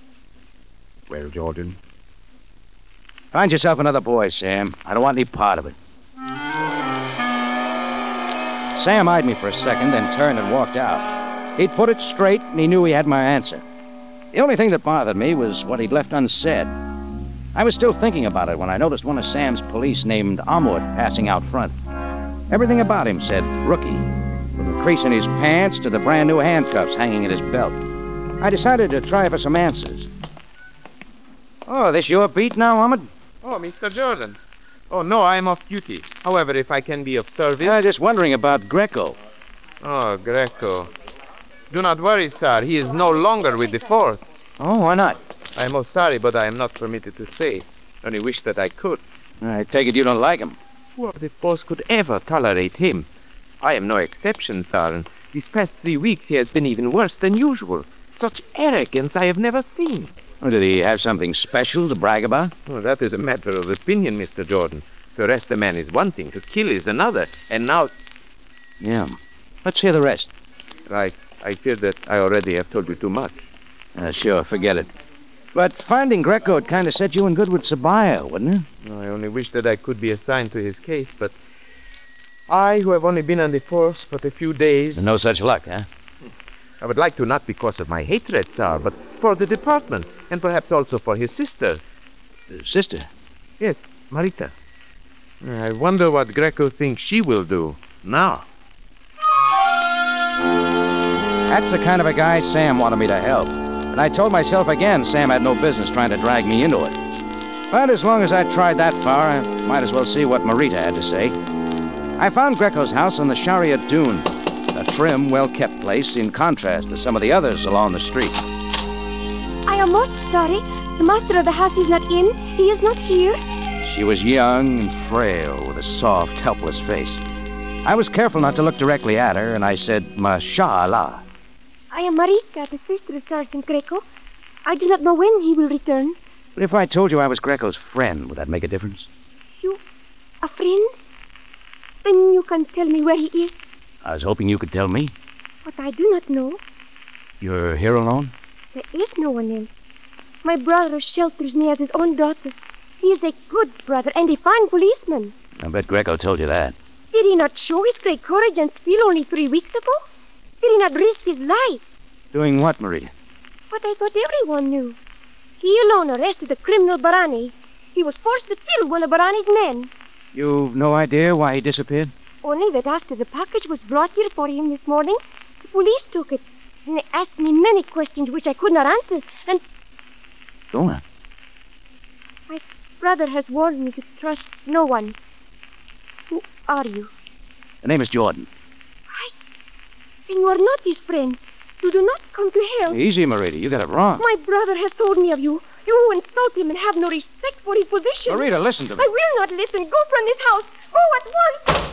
Well, Jordan? Find yourself another boy, Sam. I don't want any part of it. Sam eyed me for a second, then turned and walked out. He'd put it straight, and he knew he had my answer. The only thing that bothered me was what he'd left unsaid. I was still thinking about it when I noticed one of Sam's police named Amwood passing out front. Everything about him said rookie, from the crease in his pants to the brand-new handcuffs hanging at his belt. I decided to try for some answers. Oh, this your beat now, Ahmed? Oh, Mister Jordan. Oh, no, I am off duty. However, if I can be of service... I'm just wondering about Greco. Oh, Greco. Do not worry, sir. He is no longer with the force. Oh, why not? I am most sorry, but I am not permitted to say. Only wish that I could. I take it you don't like him. Who of the force could ever tolerate him? I am no exception, sir, and these past three weeks he has been even worse than usual. Such arrogance I have never seen. Oh, did he have something special to brag about? Oh, that is a matter of opinion, Mister Jordan. To arrest a man is one thing, to kill is another, and now... Yeah. Let's hear the rest. I, I fear that I already have told you too much. Uh, sure, forget it. But finding Greco would kind of set you in good with Sabaya, wouldn't it? I only wish that I could be assigned to his case, but I, who have only been on the force for a few days... No such luck, huh? I would like to not because of my hatred, sir, but for the department, and perhaps also for his sister. His sister? Yes, Marita. I wonder what Greco thinks she will do now. That's the kind of a guy Sam wanted me to help. And I told myself again Sam had no business trying to drag me into it. But as long as I tried that far, I might as well see what Marita had to say. I found Greco's house on the Sharia Dune, a trim, well-kept place in contrast to some of the others along the street. I am most sorry. The master of the house is not in. He is not here. She was young and frail, with a soft, helpless face. I was careful not to look directly at her, and I said, Mashallah. I am Marika, the sister of Sergeant Greco. I do not know when he will return. But if I told you I was Greco's friend, would that make a difference? You... a friend? Then you can tell me where he is. I was hoping you could tell me. But I do not know. You're here alone? There is no one else. My brother shelters me as his own daughter. He is a good brother and a fine policeman. I bet Greco told you that. Did he not show his great courage and skill only three weeks ago? Did he not risk his life? Doing what, Marita? But I thought everyone knew. He alone arrested the criminal Barani. He was forced to kill one of Barani's men. You've no idea why he disappeared? Only that after the package was brought here for him this morning, the police took it. And they asked me many questions which I could not answer. And Go on. my brother has warned me to trust no one. Who are you? The name is Jordan. Then you are not his friend. You do not come to help. Easy, Marita. You got it wrong. My brother has told me of you. You insult him and have no respect for his position. Marita, listen to me. I will not listen. Go from this house. Go at once.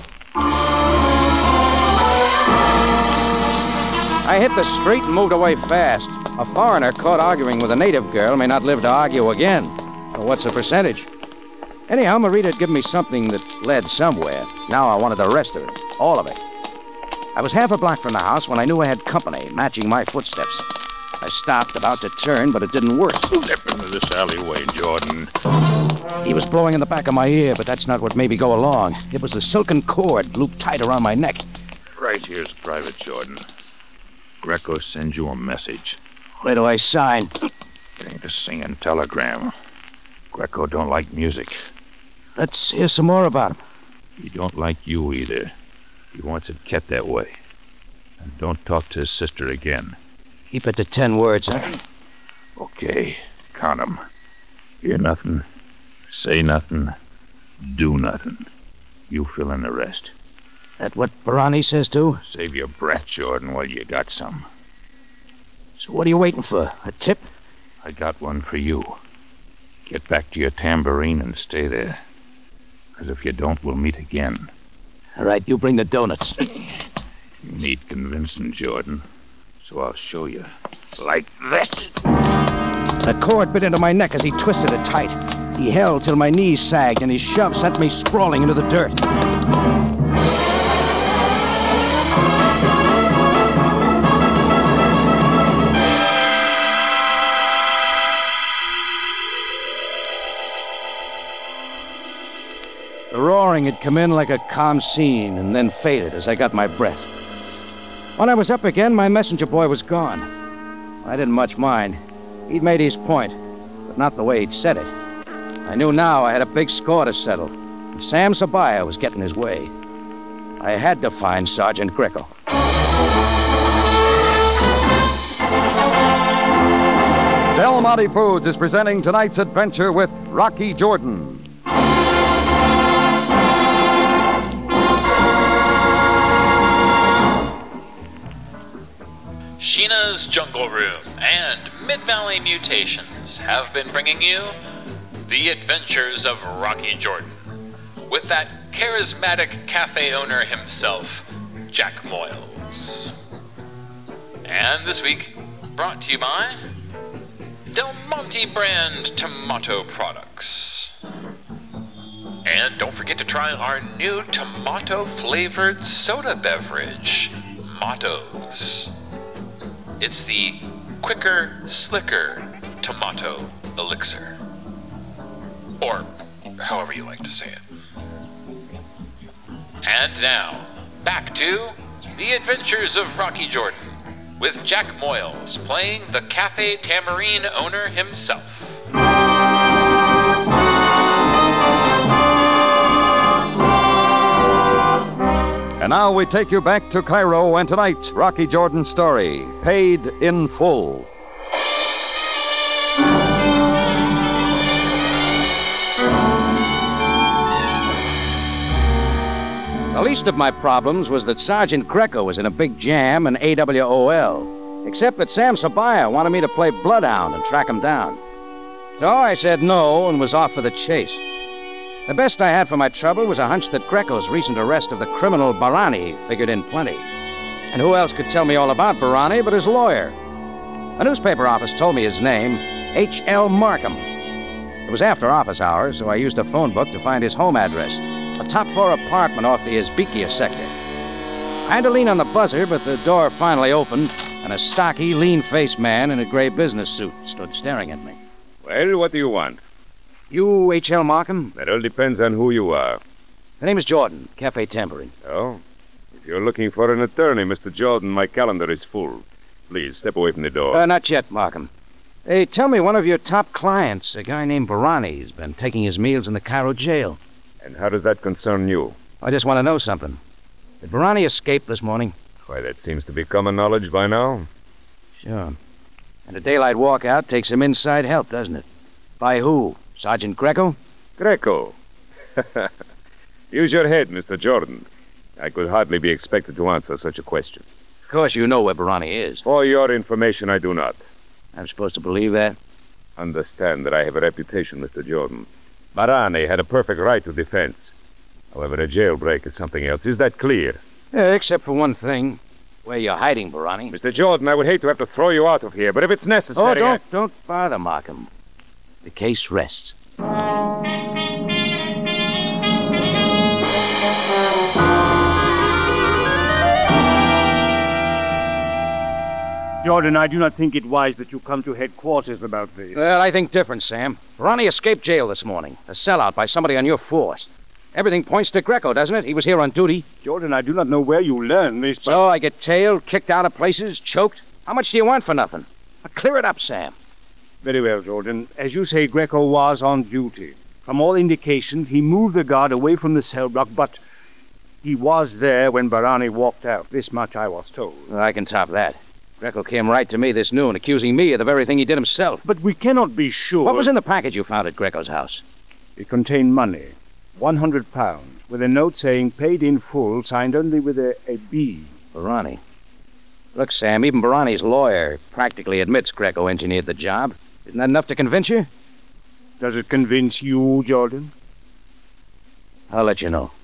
I hit the street and moved away fast. A foreigner caught arguing with a native girl may not live to argue again. Well, what's the percentage? Anyhow, Marita had given me something that led somewhere. Now I wanted the rest of it. All of it. I was half a block from the house when I knew I had company, matching my footsteps. I stopped, about to turn, but it didn't work. Step into this alleyway, Jordan. He was blowing in the back of my ear, but that's not what made me go along. It was the silken cord looped tight around my neck. Right here's Private Jordan. Greco sends you a message. Where do I sign? It ain't a singing telegram. Greco don't like music. Let's hear some more about him. He don't like you either. He wants it kept that way. And don't talk to his sister again. Keep it to ten words, huh? Okay, count 'em. Hear nothing, say nothing, do nothing. You fill in the rest. That what Barani says too? Save your breath, Jordan, while you got some. So what are you waiting for? A tip? I got one for you. Get back to your tambourine and stay there. Because if you don't, we'll meet again. All right, you bring the donuts. You need convincing, Jordan. So I'll show you. Like this. The cord bit into my neck as he twisted it tight. He held till my knees sagged, and his shove sent me sprawling into the dirt. The roaring had come in like a calm scene and then faded as I got my breath. When I was up again, my messenger boy was gone. I didn't much mind. He'd made his point, but not the way he'd said it. I knew now I had a big score to settle, and Sam Sabaya was getting his way. I had to find Sergeant Greco. Del Monte Foods is presenting tonight's adventure with Rocky Jordan. Sheena's Jungle Room and Mid-Valley Mutations have been bringing you The Adventures of Rocky Jordan with that charismatic cafe owner himself, Jack Moyles. And this week, brought to you by Del Monte brand tomato products. And don't forget to try our new tomato-flavored soda beverage, Mottos. It's the quicker, slicker tomato elixir. Or however you like to say it. And now, back to The Adventures of Rocky Jordan, with Jack Moyles playing the Cafe Tambourine owner himself. And now we take you back to Cairo and tonight's Rocky Jordan story, Paid in Full. The least of my problems was that Sergeant Greco was in a big jam in A W O L, except that Sam Sabaya wanted me to play Bloodhound and track him down. So I said no and was off for the chase. The best I had for my trouble was a hunch that Greco's recent arrest of the criminal Barani figured in plenty. And who else could tell me all about Barani but his lawyer? A newspaper office told me his name, H L Markham. It was after office hours, so I used a phone book to find his home address, a top-floor apartment off the Izbikia sector. I had to lean on the buzzer, but the door finally opened, and a stocky, lean-faced man in a gray business suit stood staring at me. Well, what do you want? You H L Markham? That all depends on who you are. The name is Jordan, Cafe Tambourine. Oh? If you're looking for an attorney, Mister Jordan, my calendar is full. Please, step away from the door. Uh, not yet, Markham. Hey, tell me, one of your top clients, a guy named Barani, has been taking his meals in the Cairo jail. And how does that concern you? I just want to know something. Did Barani escape this morning? Why, that seems to be common knowledge by now. Sure. And a daylight walkout takes some inside help, doesn't it? By who? Sergeant Greco? Greco. Use your head, Mister Jordan. I could hardly be expected to answer such a question. Of course you know where Barani is. For your information, I do not. I'm supposed to believe that? Understand that I have a reputation, Mister Jordan. Barani had a perfect right to defense. However, a jailbreak is something else. Is that clear? Yeah, except for one thing. Where you're hiding, Barani. Mister Jordan, I would hate to have to throw you out of here, but if it's necessary... Oh, don't, I... don't bother, Markham. The case rests. Jordan, I do not think it wise that you come to headquarters about this. Well, I think different, Sam. Barani escaped jail this morning. A sellout by somebody on your force. Everything points to Greco, doesn't it? He was here on duty. Jordan, I do not know where you learned this, but... So I get tailed, kicked out of places, choked? How much do you want for nothing? Now, clear it up, Sam. Very well, Jordan. As you say, Greco was on duty. From all indications, he moved the guard away from the cell block, but he was there when Barani walked out. This much I was told. Well, I can top that. Greco came right to me this noon, accusing me of the very thing he did himself. But we cannot be sure... What was in the package you found at Greco's house? It contained money. One hundred pounds, with a note saying paid in full, signed only with a, a B. Barani. Look, Sam, even Barani's lawyer practically admits Greco engineered the job. Isn't that enough to convince you? Does it convince you, Jordan? I'll let you know.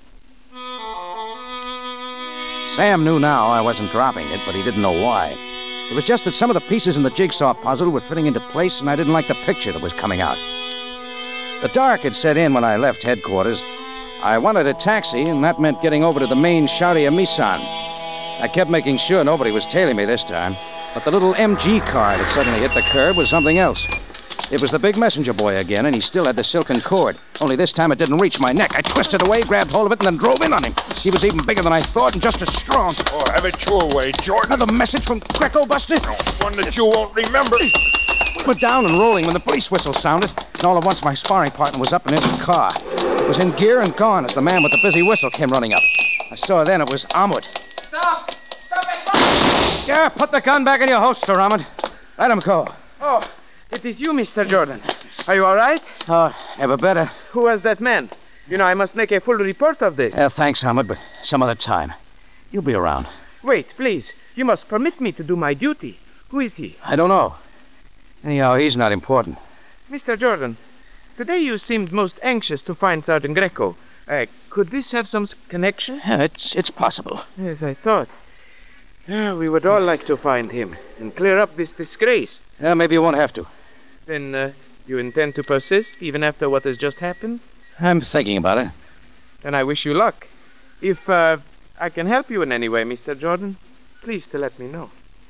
Sam knew now I wasn't dropping it, but he didn't know why. It was just that some of the pieces in the jigsaw puzzle were fitting into place, and I didn't like the picture that was coming out. The dark had set in when I left headquarters. I wanted a taxi, and that meant getting over to the main Sharia Misan. I kept making sure nobody was tailing me this time, but the little M G car that suddenly hit the curb was something else. It was the big messenger boy again, and he still had the silken cord. Only this time it didn't reach my neck. I twisted away, grabbed hold of it, and then drove in on him. He was even bigger than I thought, and just as strong. Oh, have it your way, Jordan. Another message from Greco, Buster? No, one that you won't remember. We were down and rolling when the police whistle sounded, and all at once my sparring partner was up in his car. It was in gear and gone as the man with the busy whistle came running up. I saw then it was Ahmed. Stop! Stop it! Stop! Yeah, put the gun back in your holster, Ahmed. Let him go. Oh, it is you, Mister Jordan. Are you all right? Oh, never better. Who was that man? You know, I must make a full report of this. Uh, thanks, Ahmed, but some other time. You'll be around. Wait, please. You must permit me to do my duty. Who is he? I don't know. Anyhow, he's not important. Mister Jordan, today you seemed most anxious to find Sergeant Greco. Uh, could this have some connection? Yeah, it's, it's possible. Yes, I thought. Uh, we would all like to find him and clear up this disgrace. Yeah, maybe you won't have to. Then uh, you intend to persist even after what has just happened? I'm thinking about it. Then I wish you luck. If uh, I can help you in any way, Mister Jordan, please to let me know.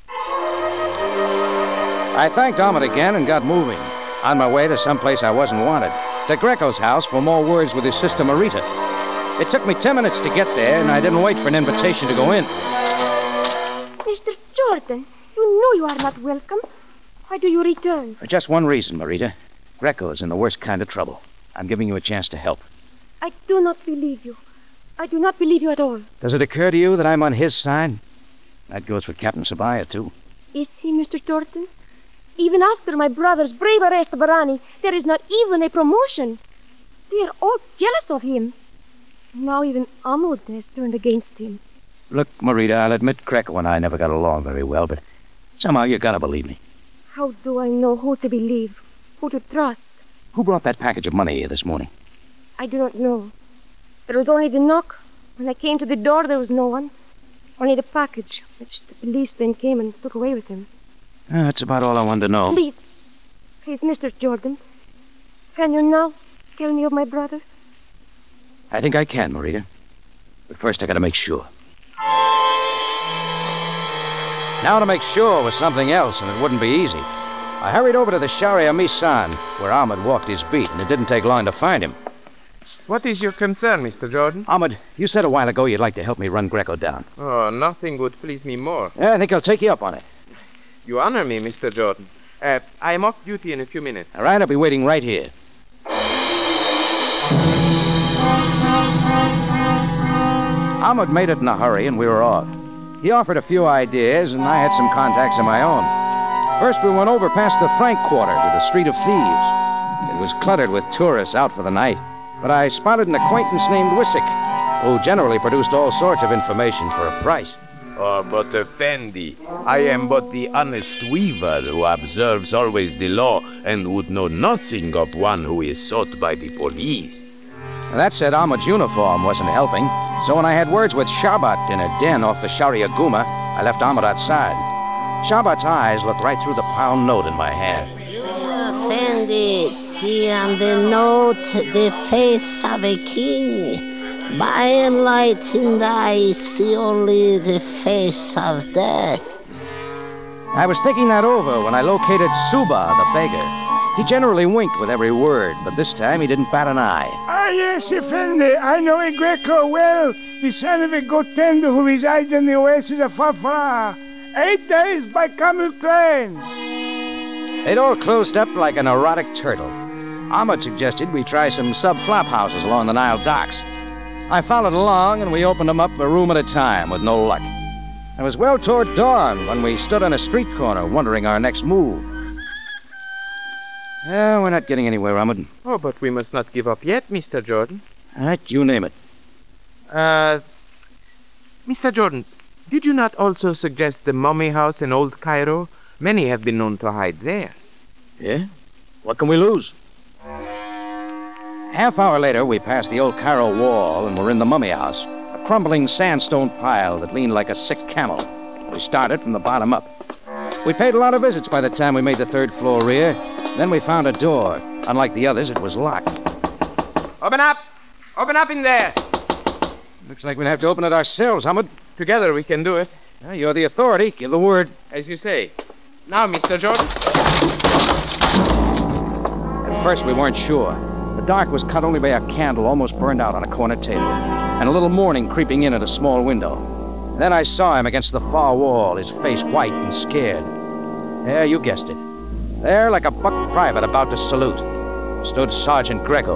I thanked Ahmed again and got moving. On my way to someplace I wasn't wanted. To Greco's house for more words with his sister Marita. It took me ten minutes to get there, and I didn't wait for an invitation to go in. Mister Jordan, you know you are not welcome. Why do you return? For just one reason, Marita. Greco is in the worst kind of trouble. I'm giving you a chance to help. I do not believe you. I do not believe you at all. Does it occur to you that I'm on his side? That goes for Captain Sabaya, too. Is he, Mister Jordan? Even after my brother's brave arrest of Barani, there is not even a promotion. They are all jealous of him. Now even Ahmed has turned against him. Look, Marita, I'll admit Greco and I never got along very well, but somehow you gotta believe me. How do I know who to believe, who to trust? Who brought that package of money here this morning? I do not know. There was only the knock. When I came to the door, there was no one. Only the package, which the policeman came and took away with him. Uh, that's about all I wanted to know. Please, please, Mister Jordan, can you now tell me of my brothers? I think I can, Marita. But first I gotta make sure. Now to make sure was something else, and it wouldn't be easy. I hurried over to the Sharia Misan, where Ahmed walked his beat, and it didn't take long to find him. What is your concern, Mister Jordan? Ahmed, you said a while ago you'd like to help me run Greco down. Oh, nothing would please me more. Yeah, I think I'll take you up on it. You honor me, Mister Jordan. Uh, I am off duty in a few minutes. All right, I'll be waiting right here. Ahmed made it in a hurry, and we were off. He offered a few ideas, and I had some contacts of my own. First, we went over past the Frank Quarter to the Street of Thieves. It was cluttered with tourists out for the night, but I spotted an acquaintance named Wissick, who generally produced all sorts of information for a price. Oh, but Effendi, I am but the honest weaver who observes always the law and would know nothing of one who is sought by the police. That said, Ahmed's uniform wasn't helping, so when I had words with Shabat in a den off the Sharia Guma, I left Ahmed outside. Shabat's eyes looked right through the pound note in my hand. Effendi, see on the note the face of a king. By enlightened eyes, see only the face of death. I was thinking that over when I located Suba, the beggar. He generally winked with every word, but this time he didn't bat an eye. Ah, yes, Effendi. I know a Greco well, the son of a goat tender who resides in the oasis of Farfara. Eight days by camel train. They'd all closed up like an erotic turtle. Ahmed suggested we try some sub-flop houses along the Nile docks. I followed along, and we opened them up a room at a time with no luck. It was well toward dawn when we stood on a street corner wondering our next move. Yeah, we're not getting anywhere, Ahmed. Oh, but we must not give up yet, Mister Jordan. All right, you name it. Uh, Mister Jordan, did you not also suggest the mummy house in Old Cairo? Many have been known to hide there. Yeah? What can we lose? Half hour later, we passed the Old Cairo wall and were in the mummy house, a crumbling sandstone pile that leaned like a sick camel. We started from the bottom up. We paid a lot of visits by the time we made the third floor rear. Then we found a door. Unlike the others, it was locked. Open up! Open up in there! Looks like we'd have to open it ourselves, Ahmed. Together we can do it. Well, you're the authority. Give the word. As you say. Now, Mister Jordan. At first, we weren't sure. The dark was cut only by a candle almost burned out on a corner table, and a little morning creeping in at a small window. Then I saw him against the far wall, his face white and scared. Yeah, you guessed it. There, like a buck private about to salute, stood Sergeant Greco.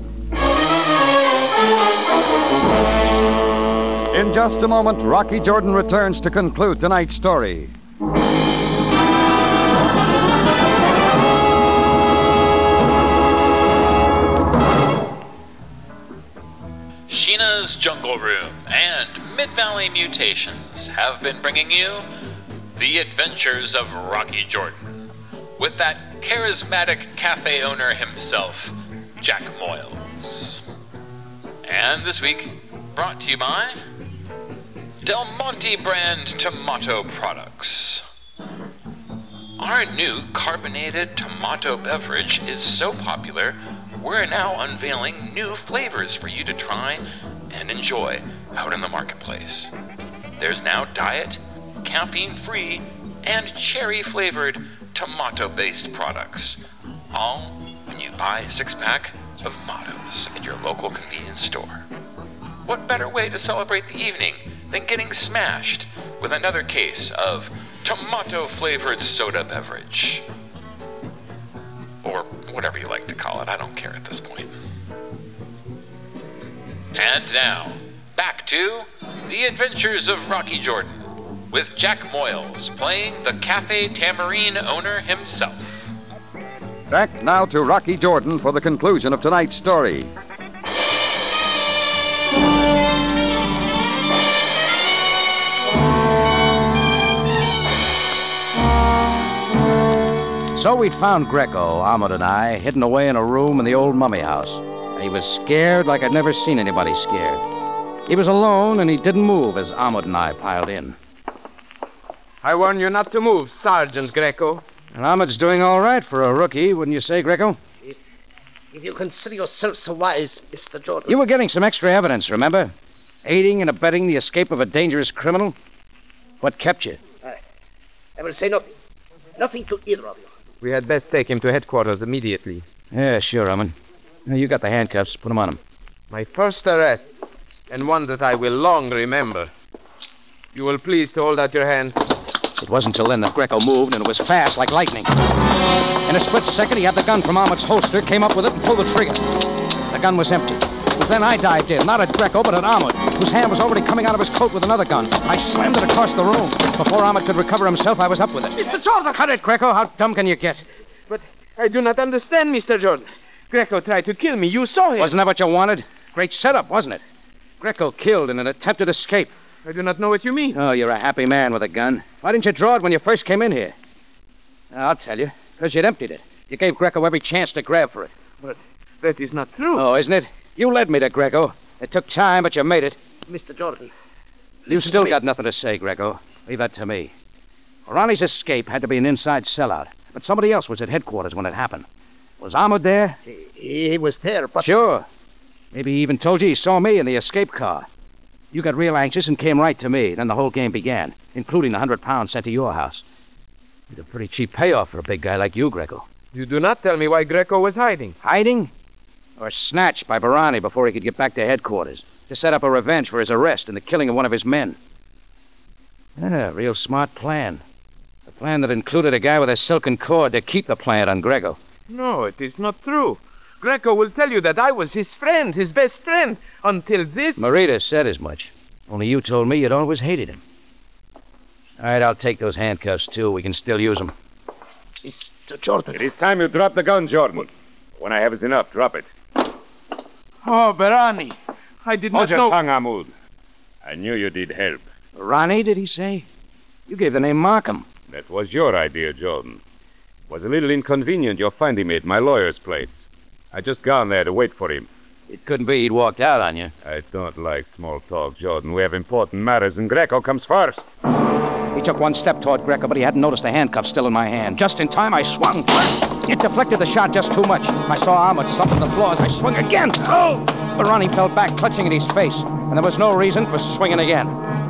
In just a moment, Rocky Jordan returns to conclude tonight's story. Sheena's Jungle Room and Mid-Valley Mutations have been bringing you The Adventures of Rocky Jordan, with that charismatic cafe owner himself, Jack Moyles. And this week, brought to you by Del Monte brand tomato products. Our new carbonated tomato beverage is so popular, we're now unveiling new flavors for you to try and enjoy out in the marketplace. There's now diet, caffeine-free, and cherry-flavored tomato-based products, all when you buy a six-pack of Mottos at your local convenience store. What better way to celebrate the evening than getting smashed with another case of tomato-flavored soda beverage? Or whatever you like to call it, I don't care at this point. And now, back to The Adventures of Rocky Jordan, with Jack Moyles playing the Cafe Tambourine owner himself. Back now to Rocky Jordan for the conclusion of tonight's story. So we'd found Greco, Ahmed and I, hidden away in a room in the old mummy house. And he was scared like I'd never seen anybody scared. He was alone, and he didn't move as Ahmed and I piled in. I warn you not to move, Sergeant Greco. And Ahmed's doing all right for a rookie, wouldn't you say, Greco? If, if you consider yourself so wise, Mister Jordan. You were getting some extra evidence, remember? Aiding and abetting the escape of a dangerous criminal? What kept you? I, I will say nothing. Nothing to either of you. We had best take him to headquarters immediately. Yeah, sure, Ahmed. You got the handcuffs. Put them on him. My first arrest, and one that I will long remember. You will please to hold out your hand. It wasn't till then that Greco moved, and it was fast like lightning. In a split second, he had the gun from Ahmed's holster, came up with it, and pulled the trigger. The gun was empty. It was then I dived in, not at Greco, but at Ahmed. whose hand was already coming out of his coat with another gun. I slammed it across the room. Before Ahmed could recover himself, I was up with it. Mister Jordan! Cut it, Greco. How dumb can you get? But I do not understand, Mister Jordan. Greco tried to kill me. You saw him. Wasn't that what you wanted? Great setup, wasn't it? Greco killed in an attempted escape. I do not know what you mean. Oh, you're a happy man with a gun. Why didn't you draw it when you first came in here? I'll tell you. Because you'd emptied it. You gave Greco every chance to grab for it. But that is not true. Oh, isn't it? You led me to Greco. It took time, but you made it. Mister Jordan. You still got nothing to say, Greco. Leave that to me. Ronnie's escape had to be an inside sellout. But somebody else was at headquarters when it happened. Was Ahmed there? He, he was there, but... Sure. Maybe he even told you he saw me in the escape car. You got real anxious and came right to me. Then the whole game began, including the hundred pounds sent to your house. It's a pretty cheap payoff for a big guy like you, Greco. You do not tell me why Greco was hiding. Hiding? Or snatched by Barani before he could get back to headquarters to set up a revenge for his arrest and the killing of one of his men. Yeah, real smart plan. A plan that included a guy with a silken cord to keep the plant on Greco. No, it is not true. Greco will tell you that I was his friend, his best friend, until this... Marita said as much. Only you told me you'd always hated him. All right, I'll take those handcuffs, too. We can still use them. Mister Jordan. It is time you drop the gun, Jordan. When I have it enough, drop it. Oh, Barani. I did not Hold your know... tongue, Ahmed. I knew you did help. Ronnie, did he say? You gave the name Markham. That was your idea, Jordan. It was a little inconvenient your finding me at my lawyer's place. I just gone there to wait for him. It couldn't be he'd walked out on you. I don't like small talk, Jordan. We have important matters, and Greco comes first. He took one step toward Greco, but he hadn't noticed the handcuffs still in my hand. Just in time, I swung. It deflected the shot just too much. I saw Ahmed slump to the floor as I swung again. Oh! But Ronnie fell back, clutching at his face, and there was no reason for swinging again.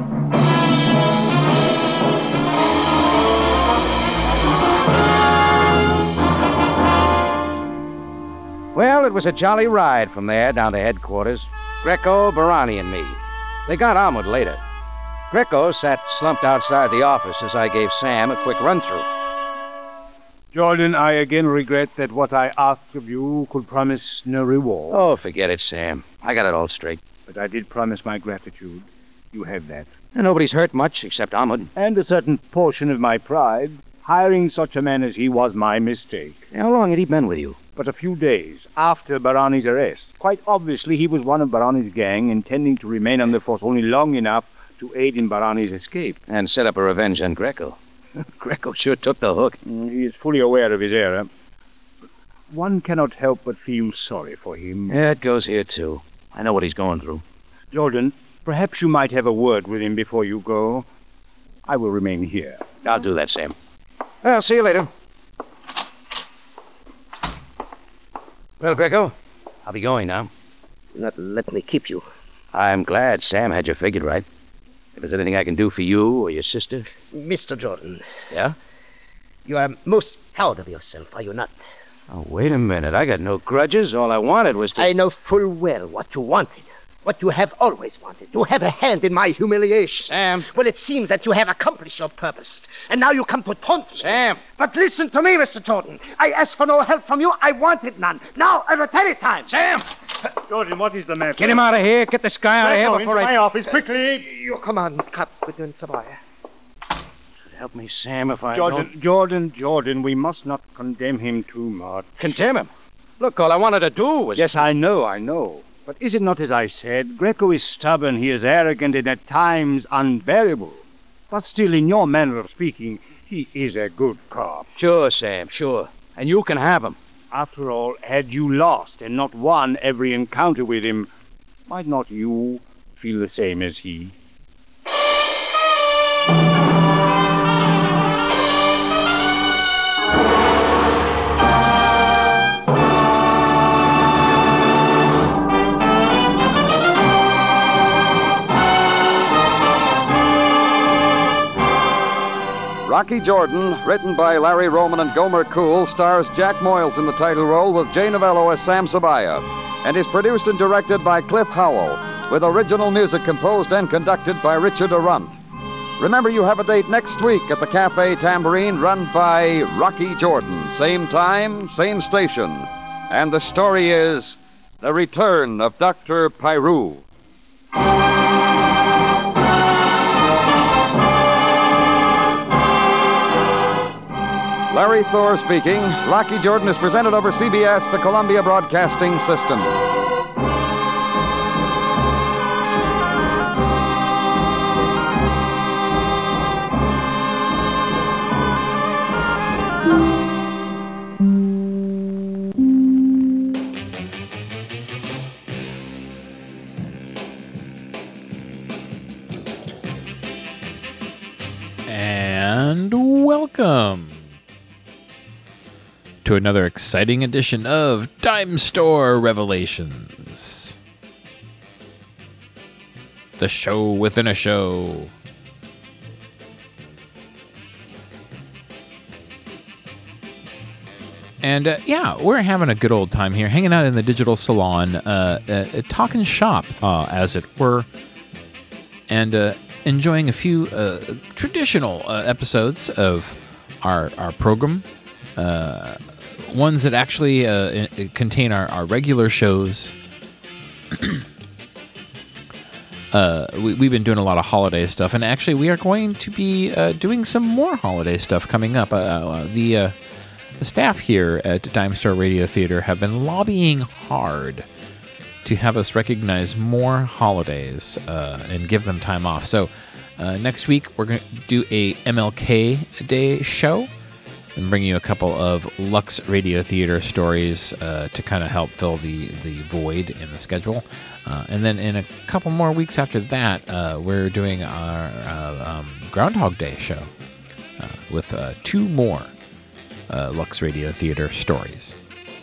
Well, it was a jolly ride from there down to headquarters. Greco, Barani, and me. They got Ahmed later. Greco sat slumped outside the office as I gave Sam a quick run-through. Jordan, I again regret that what I asked of you could promise no reward. Oh, forget it, Sam. I got it all straight. But I did promise my gratitude. You have that. And nobody's hurt much except Ahmed. And a certain portion of my pride. Hiring such a man as he was my mistake. How long had he been with you? But a few days after Barani's arrest. Quite obviously, he was one of Barani's gang, intending to remain on the force only long enough to aid in Barani's escape. And set up a revenge on Greco. Greco sure took the hook. He is fully aware of his error. One cannot help but feel sorry for him. Yeah, it goes here, too. I know what he's going through. Jordan, perhaps you might have a word with him before you go. I will remain here. I'll do that, Sam. Well, see you later. Well, Greco, I'll be going now. Do not let me keep you. I'm glad Sam had you figured right. If there's anything I can do for you or your sister... Mister Jordan. Yeah? You are most proud of yourself, are you not? Oh, wait a minute. I got no grudges. All I wanted was to... I know full well what you wanted. What you have always wanted. To have a hand in my humiliation. Sam. Well, it seems that you have accomplished your purpose. And now you come to taunt me. Sam. But listen to me, Mister Jordan. I asked for no help from you. I wanted none. Now, at any time. Sam! Jordan, what is the matter? Get him out of here. Get this guy out of here before I... I... my office, quickly. You command, Captain Sabaya. Help me, Sam, if I Jordan, don't... Jordan, Jordan, we must not condemn him too much. Condemn him? Look, all I wanted to do was... Yes, I know, I know. But is it not as I said? Greco is stubborn, he is arrogant, and at times unbearable. But still, in your manner of speaking, he is a good cop. Sure, Sam, sure. And you can have him. After all, had you lost and not won every encounter with him, might not you feel the same as he? Rocky Jordan, written by Larry Roman and Gomer Cool, stars Jack Moyles in the title role with Jay Novello as Sam Sabaya, and is produced and directed by Cliff Howell, with original music composed and conducted by Richard Arant. Remember, you have a date next week at the Cafe Tambourine, run by Rocky Jordan. Same time, same station. And the story is The Return of Doctor Pirou. Larry Thor speaking. Rocky Jordan is presented over C B S, the Columbia Broadcasting System. And welcome to another exciting edition of Dime Store Revelations. The show within a show. And uh, yeah, we're having a good old time here, hanging out in the digital salon, uh, uh, talking shop, uh, as it were, and uh, enjoying a few uh, traditional uh, episodes of our our program, uh, ones that actually uh, contain our, our regular shows. uh, we, we've been doing a lot of holiday stuff, and actually we are going to be uh, doing some more holiday stuff coming up. Uh, uh, the uh, the staff here at Dime Store Radio Theater have been lobbying hard to have us recognize more holidays uh, and give them time off. So uh, next week we're going to do a M L K Day show and bring you a couple of Lux Radio Theater stories uh, to kind of help fill the, the void in the schedule. Uh, and then in a couple more weeks after that, uh, we're doing our uh, um, Groundhog Day show uh, with uh, two more uh, Lux Radio Theater stories.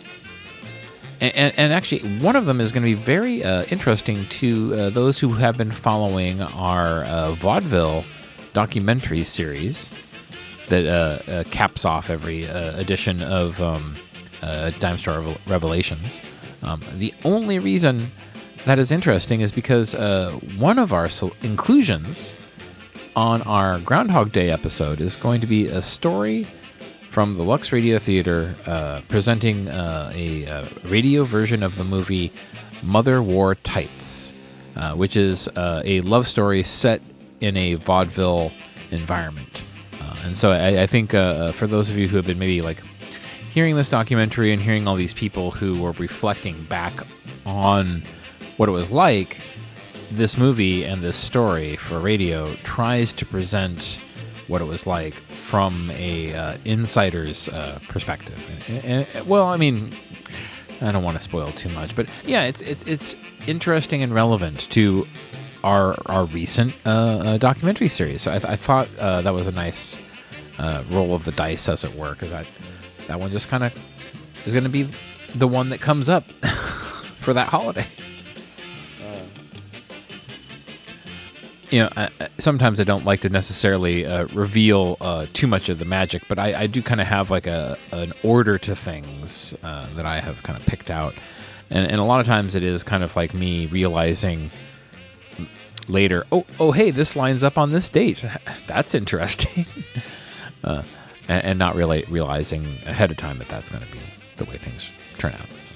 And, and, and actually, one of them is going to be very uh, interesting to uh, those who have been following our uh, vaudeville documentary series that uh, uh, caps off every uh, edition of um, uh, Dime Store Revelations. Um, the only reason that is interesting is because uh, one of our sol- inclusions on our Groundhog Day episode is going to be a story from the Lux Radio Theater, uh, presenting uh, a, a radio version of the movie Mother Wore Tights, uh, which is uh, a love story set in a vaudeville environment. Uh, and so I, I think uh, for those of you who have been maybe like hearing this documentary and hearing all these people who were reflecting back on what it was like, this movie and this story for radio tries to present what it was like from a uh, insider's uh, perspective. And, and, well, I mean, I don't want to spoil too much, but yeah, it's it's it's interesting and relevant to our our recent uh, uh, documentary series. So I, th- I thought uh, that was a nice uh, roll of the dice, as it were, because that that one just kind of is going to be the one that comes up for that holiday. You know, I, sometimes I don't like to necessarily uh, reveal uh, too much of the magic, but I, I do kind of have like a an order to things uh, that I have kind of picked out, and and a lot of times it is kind of like me realizing later, oh oh hey, this lines up on this date. That's interesting, uh, and, and not really realizing ahead of time that that's going to be the way things turn out. So.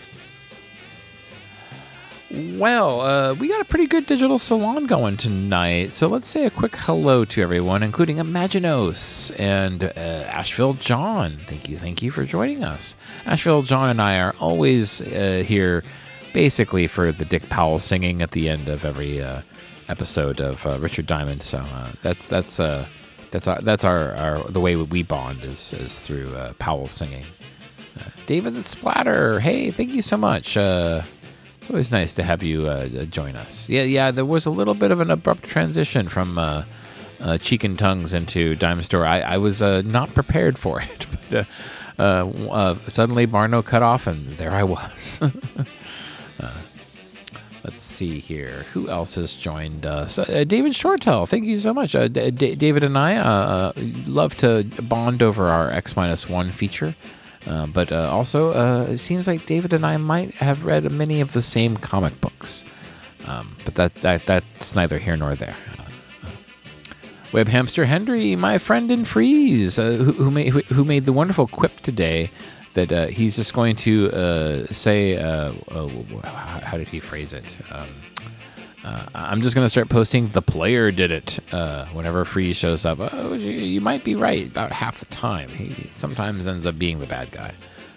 Well, uh, we got a pretty good digital salon going tonight, so let's say a quick hello to everyone, including Imaginos and uh, Asheville John. Thank you, thank you for joining us. Asheville John and I are always uh, here basically for the Dick Powell singing at the end of every uh, episode of uh, Richard Diamond, so uh, that's that's uh, that's our, that's our, our the way we bond is, is through uh, Powell singing. Uh, David the Splatter, hey, thank you so much. Uh, It's always nice to have you uh, join us. Yeah, yeah. There was a little bit of an abrupt transition from uh, uh, Cheek and Tongues into Dime Store. I, I was uh, not prepared for it, but uh, uh, uh, suddenly Barno cut off, and there I was. uh, let's see here. Who else has joined us? Uh, David Shortell, thank you so much. Uh, D- D- David and I uh, love to bond over our X minus one feature. Uh, but uh, also, uh, it seems like David and I might have read many of the same comic books. Um, but that, that that's neither here nor there. Uh, uh, Web Hamster Henry, my friend in Freeze, uh, who, who, made, who made the wonderful quip today that uh, he's just going to uh, say, uh, uh, how did he phrase it? Um, Uh, I'm just going to start posting the player did it uh, whenever Freeze shows up. Oh, you, you might be right about half the time. He sometimes ends up being the bad guy.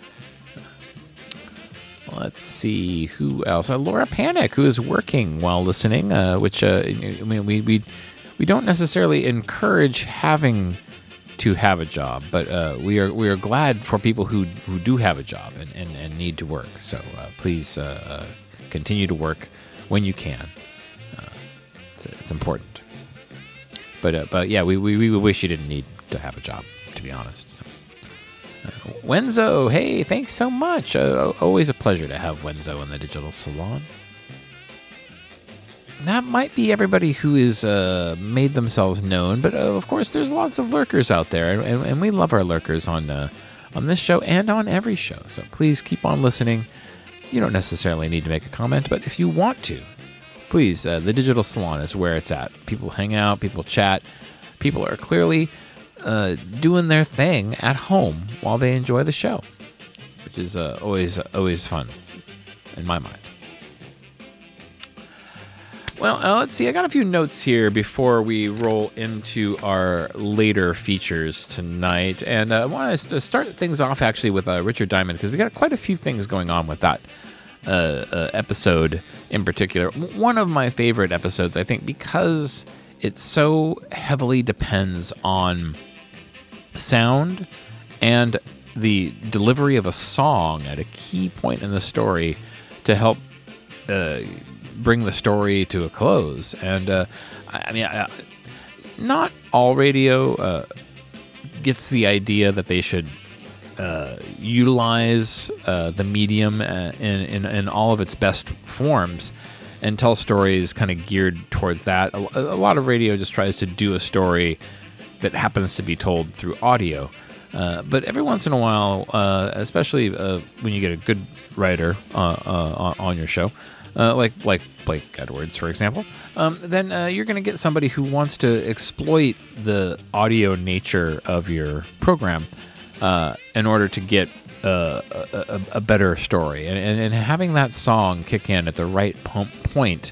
Let's see who else. Uh, Laura Panic, who is working while listening, uh, which uh, I mean, we, we we don't necessarily encourage having to have a job, but uh, we are we are glad for people who, who do have a job and, and, and need to work. So uh, please uh, continue to work when you can. It's, it's important, but uh, but yeah, we, we we wish you didn't need to have a job, to be honest. So. Uh, Wenzo, hey, thanks so much. Uh, always a pleasure to have Wenzo in the Digital Salon. That might be everybody who is uh, made themselves known, but uh, of course, there's lots of lurkers out there, and, and, and we love our lurkers on uh, on this show and on every show. So please keep on listening. You don't necessarily need to make a comment, but if you want to. Please, uh, the Digital Salon is where it's at. People hang out, people chat. People are clearly uh, doing their thing at home while they enjoy the show, which is uh, always always fun in my mind. Well, uh, let's see. I got a few notes here before we roll into our later features tonight. And uh, I want to start things off actually with uh, Richard Diamond, because we got quite a few things going on with that. Uh, uh, episode in particular. One of my favorite episodes, I think, because it so heavily depends on sound and the delivery of a song at a key point in the story to help uh, bring the story to a close. And uh, I, I mean, I, not all radio uh, gets the idea that they should Uh, utilize uh, the medium uh, in, in in all of its best forms and tell stories kind of geared towards that. A, a lot of radio just tries to do a story that happens to be told through audio. Uh, but every once in a while, uh, especially uh, when you get a good writer uh, uh, on your show, uh, like like Blake Edwards, for example, um, then uh, you're going to get somebody who wants to exploit the audio nature of your program Uh, in order to get uh, a, a better story. And, and, and having that song kick in at the right point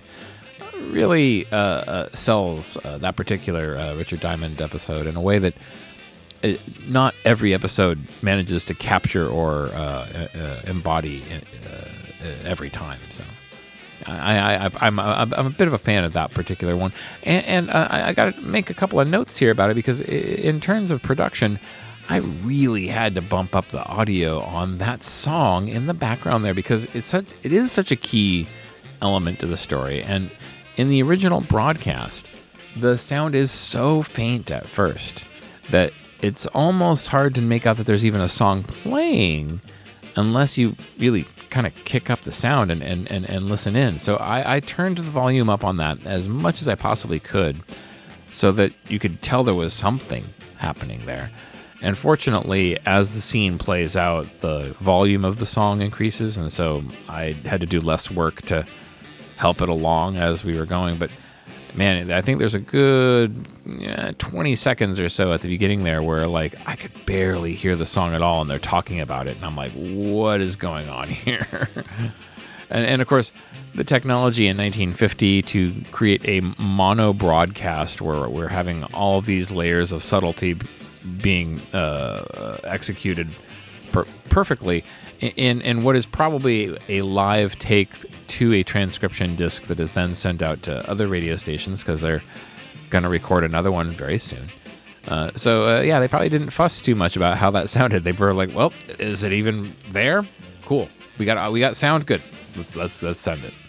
really uh, uh, sells uh, that particular uh, Richard Diamond episode in a way that it, not every episode manages to capture or uh, uh, embody uh, every time. So I, I, I'm, I'm a bit of a fan of that particular one. And, and uh, I, I got to make a couple of notes here about it, because in terms of production, I really had to bump up the audio on that song in the background there, because it's such, it is such a key element to the story. And in the original broadcast, the sound is so faint at first that it's almost hard to make out that there's even a song playing unless you really kind of kick up the sound and, and, and, and listen in. So I, I turned the volume up on that as much as I possibly could so that you could tell there was something happening there. And fortunately, as the scene plays out, the volume of the song increases, and so I had to do less work to help it along as we were going. But man, I think there's a good yeah, twenty seconds or so at the beginning there where like I could barely hear the song at all, and they're talking about it, and I'm like, what is going on here? and, and of course, the technology in nineteen fifty to create a mono broadcast where we're having all of these layers of subtlety being uh, executed per- perfectly in, in what is probably a live take to a transcription disc that is then sent out to other radio stations, because they're going to record another one very soon. Uh, so, uh, yeah, they probably didn't fuss too much about how that sounded. They were like, well, is it even there? Cool. We got we got sound good. Let's let's let's send it.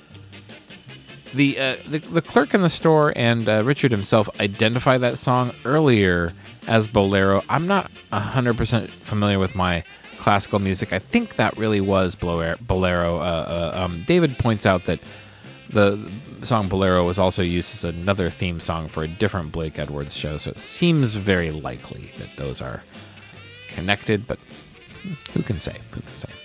The, uh, the the clerk in the store and uh, Richard himself identified that song earlier as Bolero. I'm not one hundred percent familiar with my classical music. I think that really was Bolero. Uh, uh, um, David points out that the song Bolero was also used as another theme song for a different Blake Edwards show, so it seems very likely that those are connected, but who can say? Who can say?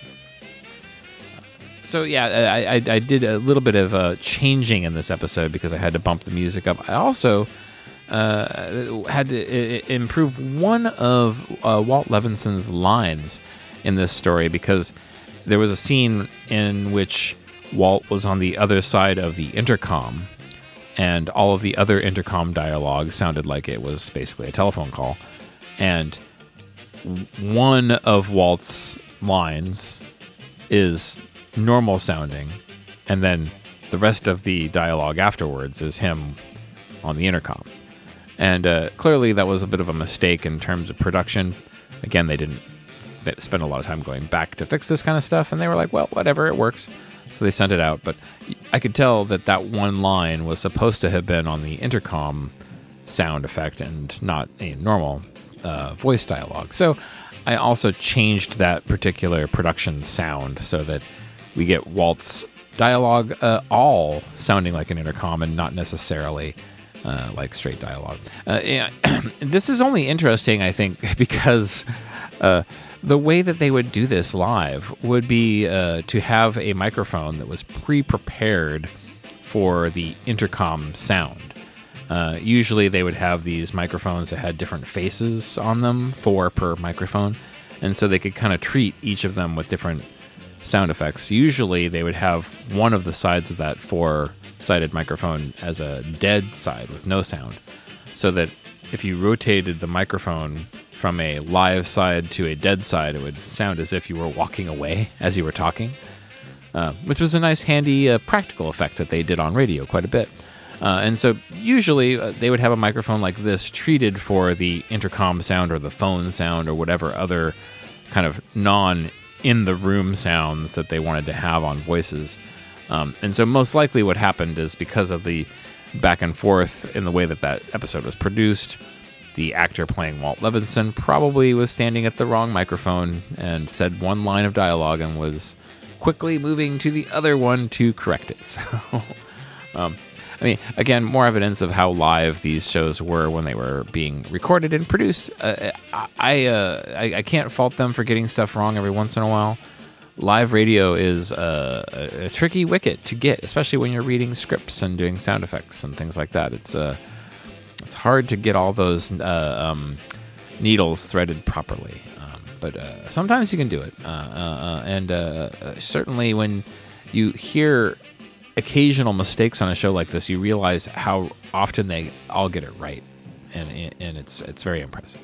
So yeah, I, I, I did a little bit of uh, changing in this episode because I had to bump the music up. I also uh, had to I- improve one of uh, Walt Levinson's lines in this story because there was a scene in which Walt was on the other side of the intercom, and all of the other intercom dialogue sounded like it was basically a telephone call. And one of Walt's lines is normal sounding, and then the rest of the dialogue afterwards is him on the intercom. And uh, clearly that was a bit of a mistake in terms of production. Again, they didn't spend a lot of time going back to fix this kind of stuff, and they were like, well, whatever, it works. So they sent it out. But I could tell that that one line was supposed to have been on the intercom sound effect and not a normal uh, voice dialogue. So I also changed that particular production sound so that we get Walt's dialogue uh, all sounding like an intercom and not necessarily uh, like straight dialogue. Uh, yeah, this is only interesting, I think, because uh, the way that they would do this live would be uh, to have a microphone that was pre-prepared for the intercom sound. Uh, usually they would have these microphones that had different faces on them, four per microphone, and so they could kind of treat each of them with different sound effects. Usually they would have one of the sides of that four-sided microphone as a dead side with no sound, so that if you rotated the microphone from a live side to a dead side, it would sound as if you were walking away as you were talking, uh, which was a nice, handy, uh, practical effect that they did on radio quite a bit. Uh, and so usually uh, they would have a microphone like this treated for the intercom sound or the phone sound or whatever other kind of non-in-the-room sounds that they wanted to have on voices. Um, and so most likely what happened is because of the back and forth in the way that that episode was produced, the actor playing Walt Levinson probably was standing at the wrong microphone and said one line of dialogue and was quickly moving to the other one to correct it. So, um, I mean, again, more evidence of how live these shows were when they were being recorded and produced. Uh, I, uh, I I can't fault them for getting stuff wrong every once in a while. Live radio is a, a, a tricky wicket to get, especially when you're reading scripts and doing sound effects and things like that. It's uh, it's hard to get all those uh, um, needles threaded properly, um, but uh, sometimes you can do it. Uh, uh, and uh, certainly when you hear occasional mistakes on a show like this, you realize how often they all get it right, and and it's it's very impressive.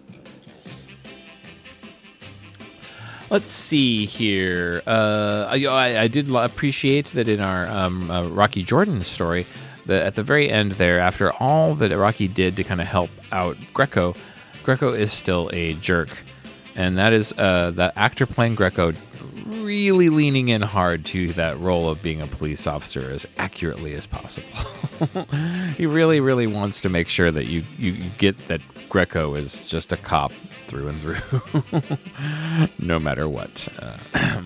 Let's see here. Uh, I, I did appreciate that in our um, uh, Rocky Jordan story, that at the very end there, after all that Rocky did to kind of help out Greco, Greco is still a jerk, and that is uh, that actor playing Greco really leaning in hard to that role of being a police officer as accurately as possible. He really, really wants to make sure that you, you, you get that Greco is just a cop through and through, no matter what. Uh,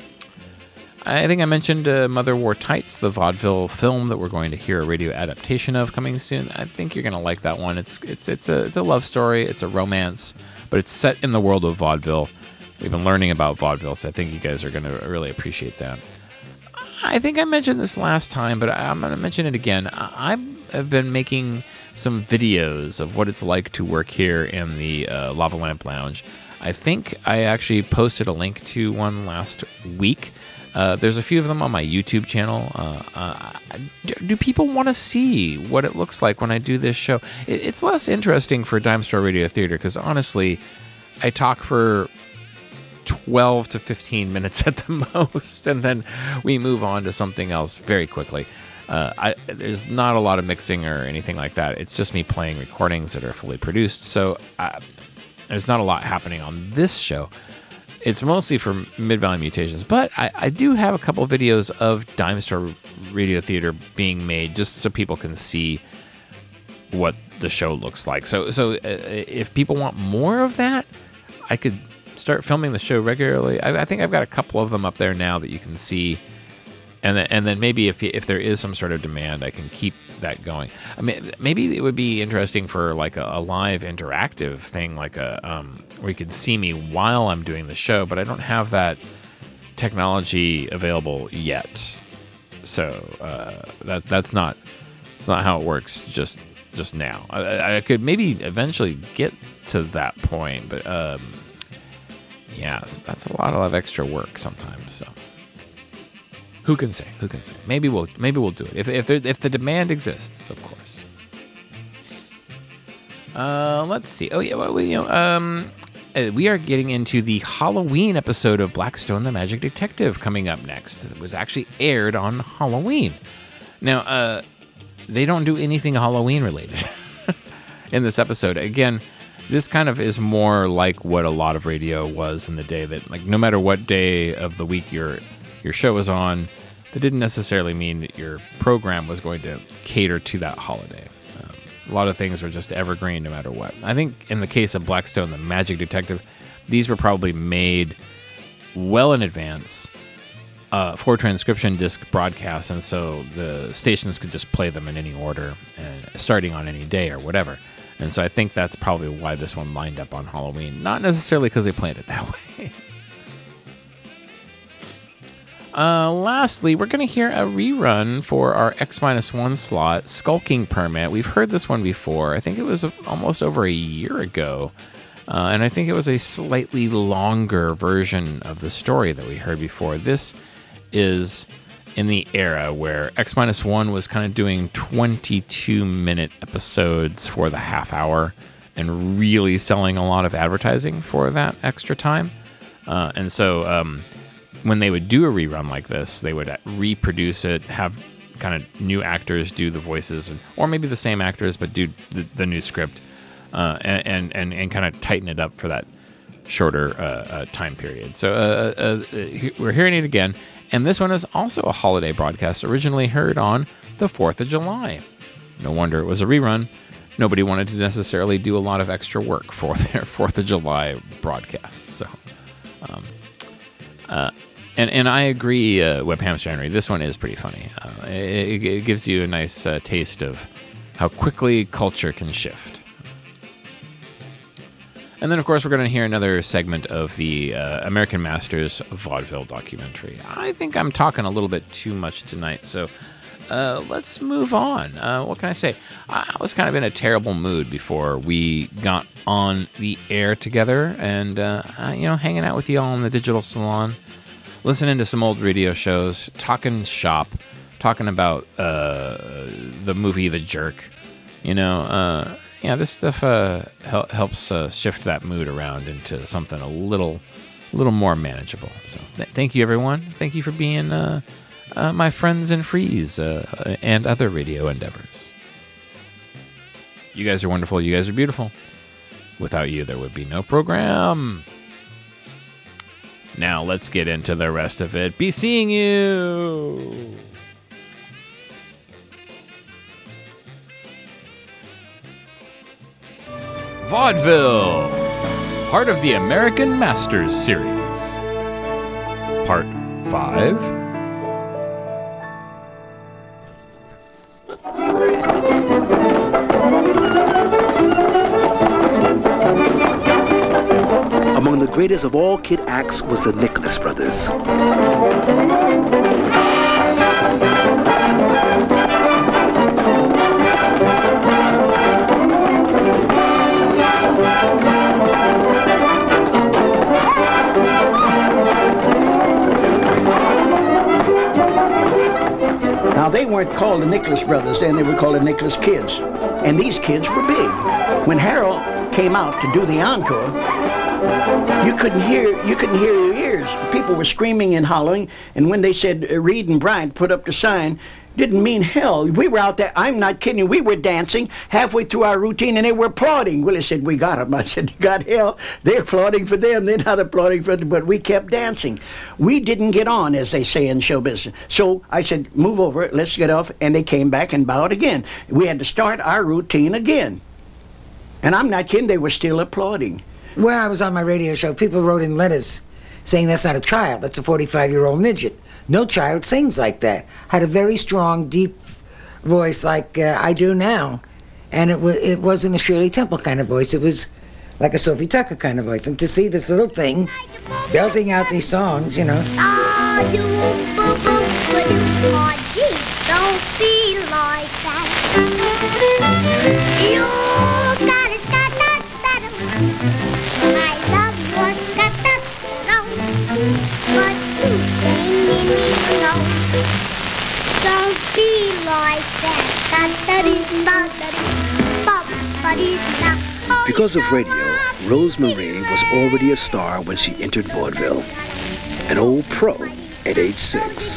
I think I mentioned uh, Mother Wore Tights, the vaudeville film that we're going to hear a radio adaptation of coming soon. I think you're going to like that one. It's it's it's a it's a love story. It's a romance, but it's set in the world of vaudeville. We've been learning about vaudeville, so I think you guys are going to really appreciate that. I think I mentioned this last time, but I'm going to mention it again. I have been making some videos of what it's like to work here in the uh, Lava Lamp Lounge. I think I actually posted a link to one last week. Uh, there's a few of them on my YouTube channel. Uh, uh, do, do people want to see what it looks like when I do this show? It, it's less interesting for Dime Store Radio Theater because, honestly, I talk for twelve to fifteen minutes at the most, and then we move on to something else very quickly. Uh, I, there's not a lot of mixing or anything like that. It's just me playing recordings that are fully produced, so uh, there's not a lot happening on this show. It's mostly for Mid-Valley Mutations, but I, I do have a couple videos of Dime Store Radio Theater being made just so people can see what the show looks like. So, so uh, if people want more of that, I could start filming the show regularly. I, I think I've got a couple of them up there now that you can see, and then and then maybe if if there is some sort of demand, I can keep that going. I mean, maybe it would be interesting for like a, a live interactive thing, like a um, where you could see me while I'm doing the show, but I don't have that technology available yet. So uh, that that's not that's not how it works just just now. I, I could maybe eventually get to that point, but. Um, Yeah, that's a lot of extra work sometimes. So, Who can say? Who can say? Maybe we'll maybe we'll do it if if there, if the demand exists, of course. Uh, let's see. Oh yeah, well, we, you know, um, uh, we are getting into the Halloween episode of Blackstone the Magic Detective coming up next. It was actually aired on Halloween. Now, uh, they don't do anything Halloween related in this episode. Again, this kind of is more like what a lot of radio was in the day. That like no matter what day of the week your your show was on, that didn't necessarily mean that your program was going to cater to that holiday. A lot of things were just evergreen no matter what. I think in the case of Blackstone the Magic Detective, these were probably made well in advance uh, for transcription disc broadcasts, and so the stations could just play them in any order, and starting on any day or whatever. And so I think that's probably why this one lined up on Halloween. Not necessarily because they planned it that way. Uh, lastly, we're going to hear a rerun for our X minus one slot, Skulking Permit. We've heard this one before. I think it was a, almost over a year ago. Uh, and I think it was a slightly longer version of the story that we heard before. This is in the era where X minus one was kind of doing twenty-two minute episodes for the half hour and really selling a lot of advertising for that extra time. Uh, and so... Um, when they would do a rerun like this, they would reproduce it, have kind of new actors do the voices, and, or maybe the same actors, but do the, the new script, uh, and, and, and kind of tighten it up for that shorter uh, uh, time period. So uh, uh, uh, we're hearing it again, and this one is also a holiday broadcast, originally heard on the fourth of July. No wonder it was a rerun. Nobody wanted to necessarily do a lot of extra work for their fourth of July broadcast. So... Um, uh, And and I agree, uh, Web Hamster Henry, this one is pretty funny. Uh, it, it gives you a nice uh, taste of how quickly culture can shift. And then, of course, we're going to hear another segment of the uh, American Masters vaudeville documentary. I think I'm talking a little bit too much tonight, so uh, let's move on. Uh, what can I say? I was kind of in a terrible mood before we got on the air together and, uh, you know, hanging out with you all in the digital salon, listening to some old radio shows, talking shop, talking about uh, the movie The Jerk. You know, uh, yeah, this stuff uh, hel- helps uh, shift that mood around into something a little, a little more manageable. So, th- thank you, everyone. Thank you for being uh, uh, my friends and frees uh, and other radio endeavors. You guys are wonderful. You guys are beautiful. Without you, there would be no program. Now let's get into the rest of it. Be seeing you. Vaudeville, part of the American Masters series. Part five. Among the greatest of all kid acts was the Nicholas Brothers. Now, they weren't called the Nicholas Brothers then, they were called the Nicholas Kids. And these kids were big. When Harold came out to do the encore, you couldn't hear you couldn't hear your ears. People were screaming and hollering, and when they said uh, Reed and Bryant put up the sign, didn't mean hell. We were out there, I'm not kidding you, we were dancing halfway through our routine and they were applauding. Willie said, we got them. I said, you got hell. They're applauding for them, they're not applauding for them, but we kept dancing. We didn't get on, as they say in show business. So I said, move over, let's get off, and they came back and bowed again. We had to start our routine again. And I'm not kidding, they were still applauding. When I was on my radio show, people wrote in letters saying that's not a child, that's a forty-five-year-old midget. No child sings like that. Had a very strong, deep voice like uh, I do now. And it, w- it wasn't a Shirley Temple kind of voice. It was like a Sophie Tucker kind of voice. And to see this little thing belting out these songs, you know. Ah, you boo-boo, but you are deep. Don't feel like that. You got it, got that, that. I love your got that, no. But you came in, no. Because of radio, Rose Marie was already a star when she entered vaudeville. An old pro at age six.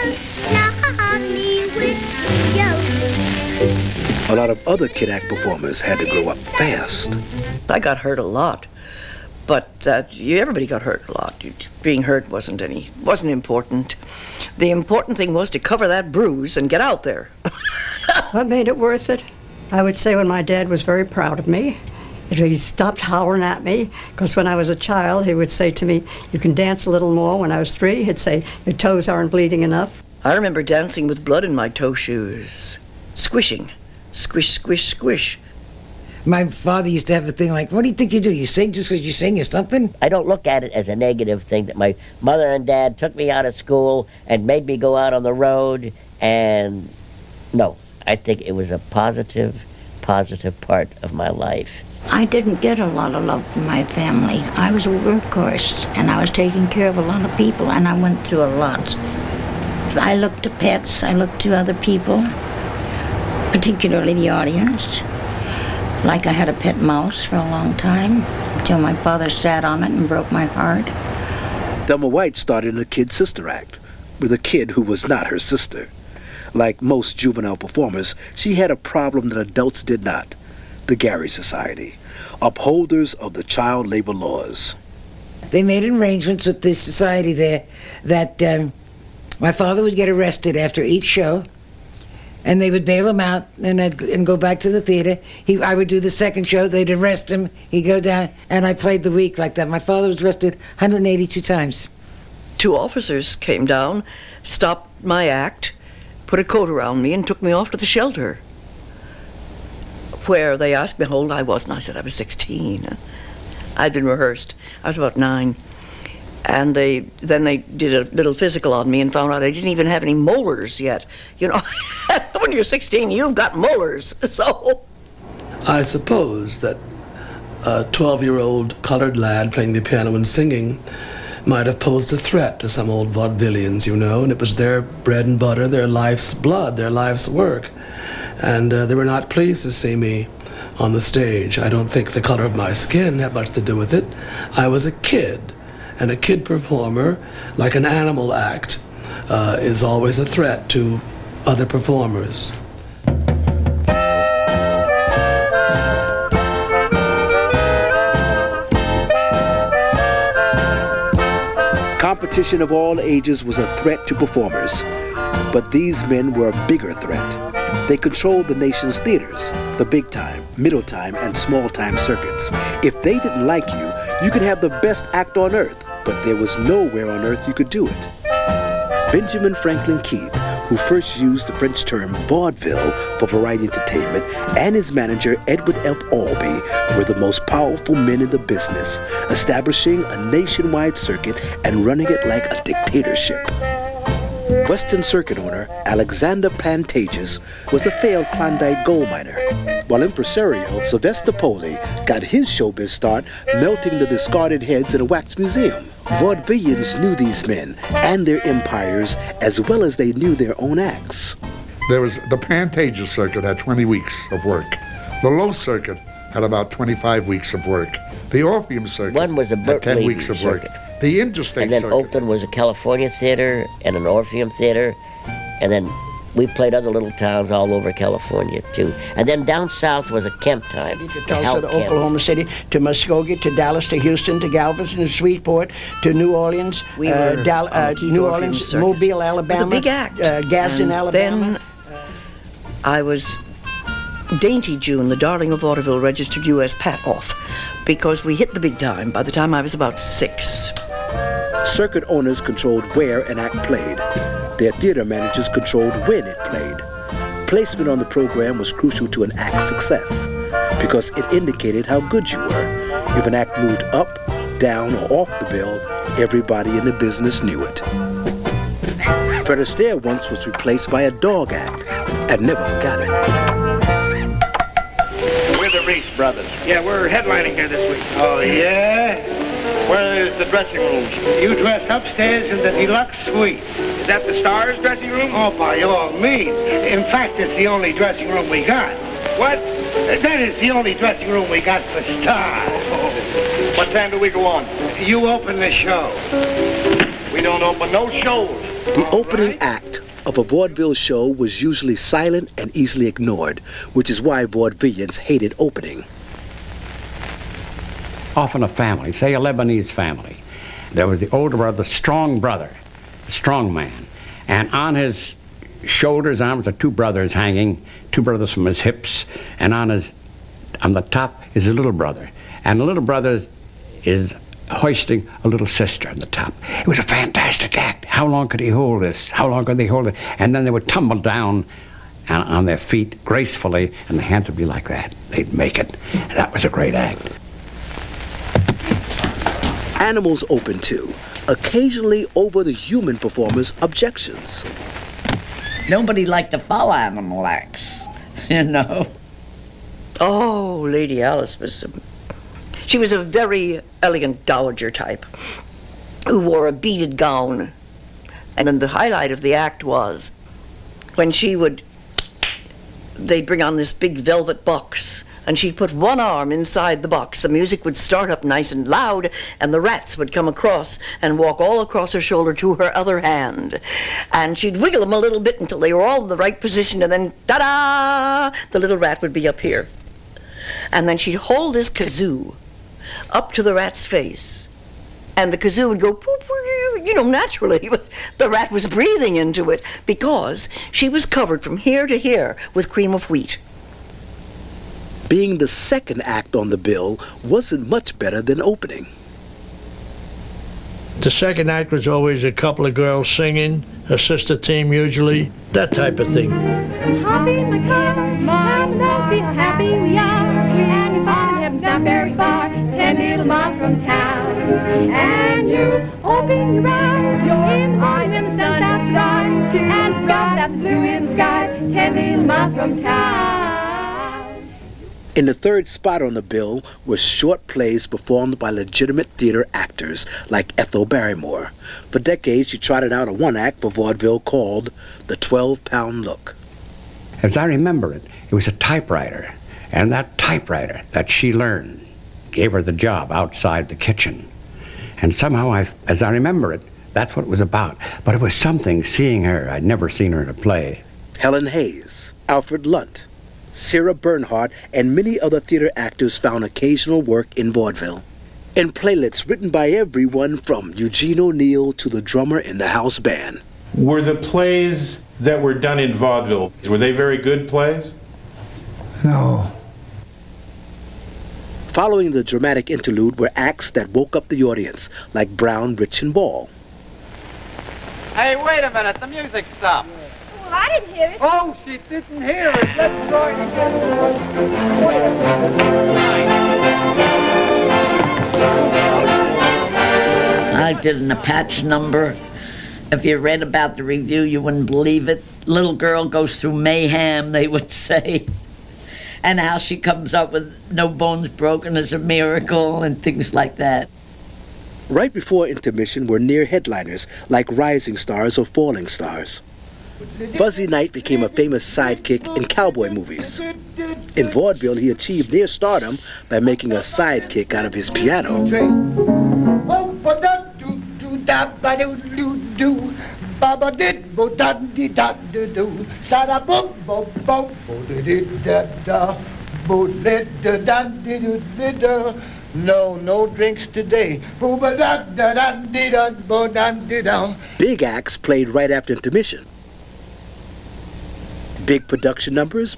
A lot of other Kid Act performers had to grow up fast. I got hurt a lot, but uh, everybody got hurt a lot. Being hurt wasn't any, wasn't important. The important thing was to cover that bruise and get out there. What made it worth it? I would say when my dad was very proud of me. He stopped hollering at me, because when I was a child, he would say to me, you can dance a little more. When I was three, he'd say, your toes aren't bleeding enough. I remember dancing with blood in my toe shoes, squishing, squish, squish, squish. My father used to have a thing like, what do you think you do? You sing just because you sing or something? I don't look at it as a negative thing that my mother and dad took me out of school and made me go out on the road, and no, I think it was a positive, positive part of my life. I didn't get a lot of love from my family. I was a workhorse, and I was taking care of a lot of people, and I went through a lot. I looked to pets, I looked to other people, particularly the audience. Like I had a pet mouse for a long time, until my father sat on it and broke my heart. Thelma White started in a Kid Sister Act with a kid who was not her sister. Like most juvenile performers, she had a problem that adults did not. The Gary Society, upholders of the child labor laws. They made arrangements with this society there that um, my father would get arrested after each show, and they would bail him out and I'd, and go back to the theater. He, I would do the second show, they'd arrest him, he'd go down, and I played the week like that. My father was arrested one hundred eighty-two times. Two officers came down, stopped my act, put a coat around me, and took me off to the shelter, where they asked me how old I was, and I said I was sixteen. I'd been rehearsed. I was about nine. And they then they did a little physical on me and found out I didn't even have any molars yet. You know, when you're sixteen, you've got molars, so... I suppose that a twelve-year-old colored lad playing the piano and singing might have posed a threat to some old vaudevillians, you know, and it was their bread and butter, their life's blood, their life's work. And uh, they were not pleased to see me on the stage. I don't think the color of my skin had much to do with it. I was a kid, and a kid performer, like an animal act, uh, is always a threat to other performers. Competition of all ages was a threat to performers, but these men were a bigger threat. They controlled the nation's theaters, the big time, middle time, and small time circuits. If they didn't like you, you could have the best act on earth, but there was nowhere on earth you could do it. Benjamin Franklin Keith, who first used the French term vaudeville for variety entertainment, and his manager Edward F. Albee were the most powerful men in the business, establishing a nationwide circuit and running it like a dictatorship. Western Circuit owner Alexander Pantages was a failed Klondike gold miner, while impresario Sylvester Poli got his showbiz start melting the discarded heads in a wax museum. Vaudevillians knew these men and their empires as well as they knew their own acts. There was the Pantages circuit had twenty weeks of work. The Low Circuit had about twenty-five weeks of work. The Orpheum Circuit One was a had ten Berkeley weeks of work. circuit. The Interstate And then Circuit. Oakland was a California theater and an Orpheum theater. And then we played other little towns all over California, too. And then down south was a Kemp time. To the Tulsa, Hal to Kemp. Oklahoma City, to Muskogee, to Dallas, to Houston, to Galveston, to Shreveport, to New Orleans, We uh, were Dal- on uh, the Keith New Orpheum Orleans, circuit. Mobile, Alabama, With a big act. Uh, Gadsden, And Alabama. Then I was Dainty June, the darling of vaudeville, registered U S Pat off, because we hit the big time by the time I was about six. Circuit owners controlled where an act played. Their theater managers controlled when it played. Placement on the program was crucial to an act's success because it indicated how good you were. If an act moved up, down, or off the bill, everybody in the business knew it. Fred Astaire once was replaced by a dog act and never forgot it. We're the Reese Brothers. Yeah, we're headlining here this week. Oh, yeah? Where's the dressing rooms? You dress upstairs in the deluxe suite. Is that the Stars dressing room? Oh, by all means. In fact, it's the only dressing room we got. What? That is the only dressing room we got for stars. Oh. What time do we go on? You open the show. We don't open no shows. The opening act of a vaudeville show was usually silent and easily ignored, which is why vaudevillians hated opening. Often a family, say a Lebanese family, there was the older brother, the strong brother, the strong man, and on his shoulders, arms are two brothers hanging, two brothers from his hips, and on his, on the top is a little brother, and the little brother is hoisting a little sister on the top. It was a fantastic act. How long could he hold this? How long could they hold it? And then they would tumble down on, on their feet gracefully, and the hands would be like that. They'd make it. And that was a great act. Animals opened too, occasionally over the human performers' objections. Nobody liked to follow animal acts, you know. Oh, Lady Alice was... Um, she was a very elegant dowager type who wore a beaded gown. And then the highlight of the act was when she would... They'd bring on this big velvet box, and she'd put one arm inside the box. The music would start up nice and loud, and the rats would come across and walk all across her shoulder to her other hand. And she'd wiggle them a little bit until they were all in the right position, and then, ta-da! The little rat would be up here. And then she'd hold this kazoo up to the rat's face, and the kazoo would go poop, you know, naturally. The rat was breathing into it because she was covered from here to here with cream of wheat. Being the second act on the bill wasn't much better than opening. The second act was always a couple of girls singing, a sister team usually, that type of thing. Hop in the car, Mom and I see how happy we are. And we find heaven's not very far, ten little miles from town. And you open your eyes, you're in the morning when the sun's outside, and the sky that's blue in the sky, ten little miles from town. In the third spot on the bill were short plays performed by legitimate theater actors like Ethel Barrymore. For decades, she trotted out a one-act for vaudeville called The twelve-Pound Look. As I remember it, it was a typewriter, and that typewriter that she learned gave her the job outside the kitchen. And somehow, I, as I remember it, that's what it was about. But it was something seeing her. I'd never seen her in a play. Helen Hayes, Alfred Lunt, Sarah Bernhardt, and many other theater actors found occasional work in vaudeville. In playlets written by everyone from Eugene O'Neill to the drummer in the house band. Were the plays that were done in vaudeville, were they very good plays? No. Following the dramatic interlude were acts that woke up the audience, like Brown, Rich, and Ball. Hey, wait a minute, the music stopped. Well, I didn't hear it. Oh, she didn't hear it. Let's try it again. I did an Apache number. If you read about the review, you wouldn't believe it. Little girl goes through mayhem, they would say. And how she comes up with no bones broken is a miracle and things like that. Right before intermission were near headliners like Rising Stars or Falling Stars. Fuzzy Knight became a famous sidekick in cowboy movies. In vaudeville, he achieved near stardom by making a sidekick out of his piano. Baba did bo da di da do do da da bo bo bo bo di da da bo di da da di do da. No, no drinks today. Bo ba da da da di da bo da di da. Big acts played right after intermission. Big production numbers.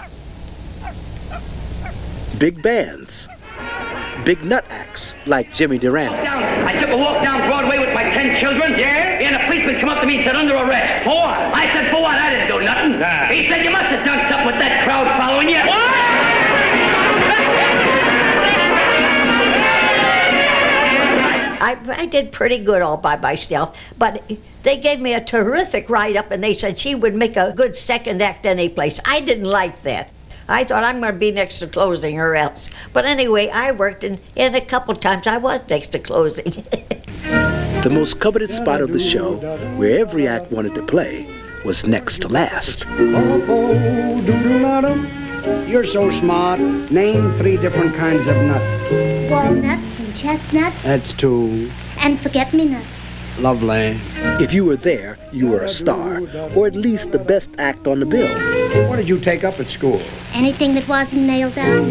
Big bands. Big nut acts like Jimmy Durante. I took a walk down Broadway with my ten children. Yeah? And a policeman come up to me and said, under arrest. For what? I said, for what? I didn't do nothing. Nah. He said, you must have done something with that crowd following you. I, I did pretty good all by myself, but they gave me a terrific write-up, and they said she would make a good second act any place. I didn't like that. I thought I'm going to be next to closing or else. But anyway, I worked, and, and a couple times I was next to closing. The most coveted spot of the show, where every act wanted to play, was next to last. You're so smart. Name three different kinds of nuts. Walnuts and chestnuts That's two. and forget-me-nots. Lovely. If you were there, you were a star, or at least the best act on the bill. What did you take up at school? Anything that wasn't nailed down.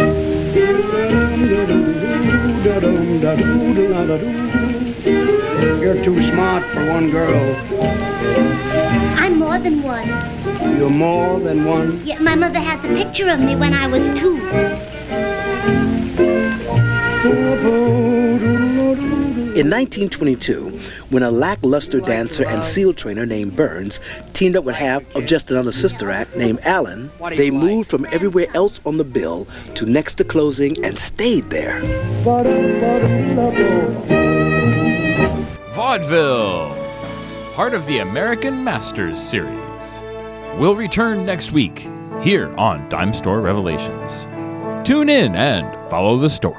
You're too smart for one girl. I'm more than one. You're more than one. Yet my mother has a picture of me when I was two. In nineteen twenty-two, when a lackluster dancer and SEAL trainer named Burns teamed up with half of Just Another Sister Act named Allen, they moved from everywhere else on the bill to next to closing and stayed there. Vaudeville, part of the American Masters series. We'll return next week here on Dime Store Revelations. Tune in and follow the story.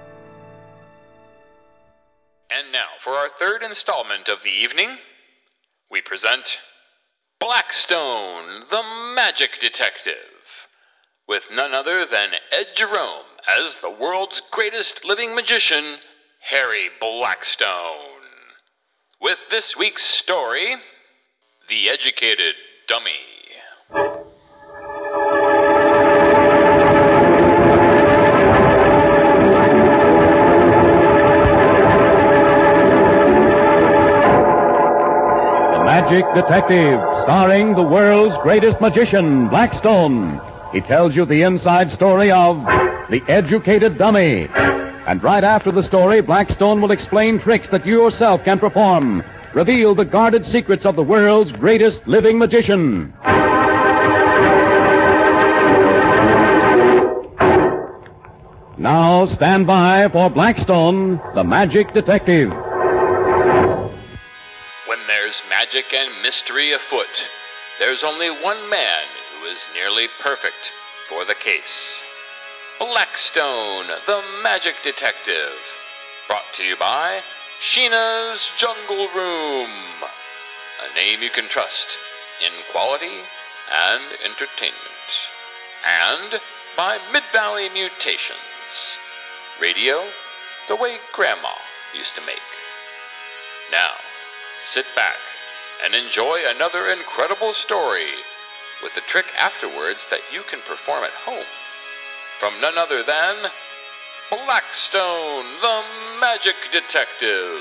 And now, for our third installment of the evening, we present Blackstone, the Magic Detective, with none other than Ed Jerome as the world's greatest living magician, Harry Blackstone. With this week's story, The Educated Dummy. Magic Detective, starring the world's greatest magician, Blackstone. He tells you the inside story of The Educated Dummy. And right after the story, Blackstone will explain tricks that you yourself can perform, reveal the guarded secrets of the world's greatest living magician. Now stand by for Blackstone, the Magic Detective. When there's magic and mystery afoot, there's only one man who is nearly perfect for the case. Blackstone, the Magic Detective. Brought to you by Sheena's Jungle Room. A name you can trust in quality and entertainment. And by Mid-Valley Mutations. Radio the way Grandma used to make. Now, sit back and enjoy another incredible story with a trick afterwards that you can perform at home. From none other than Blackstone, the Magic Detective.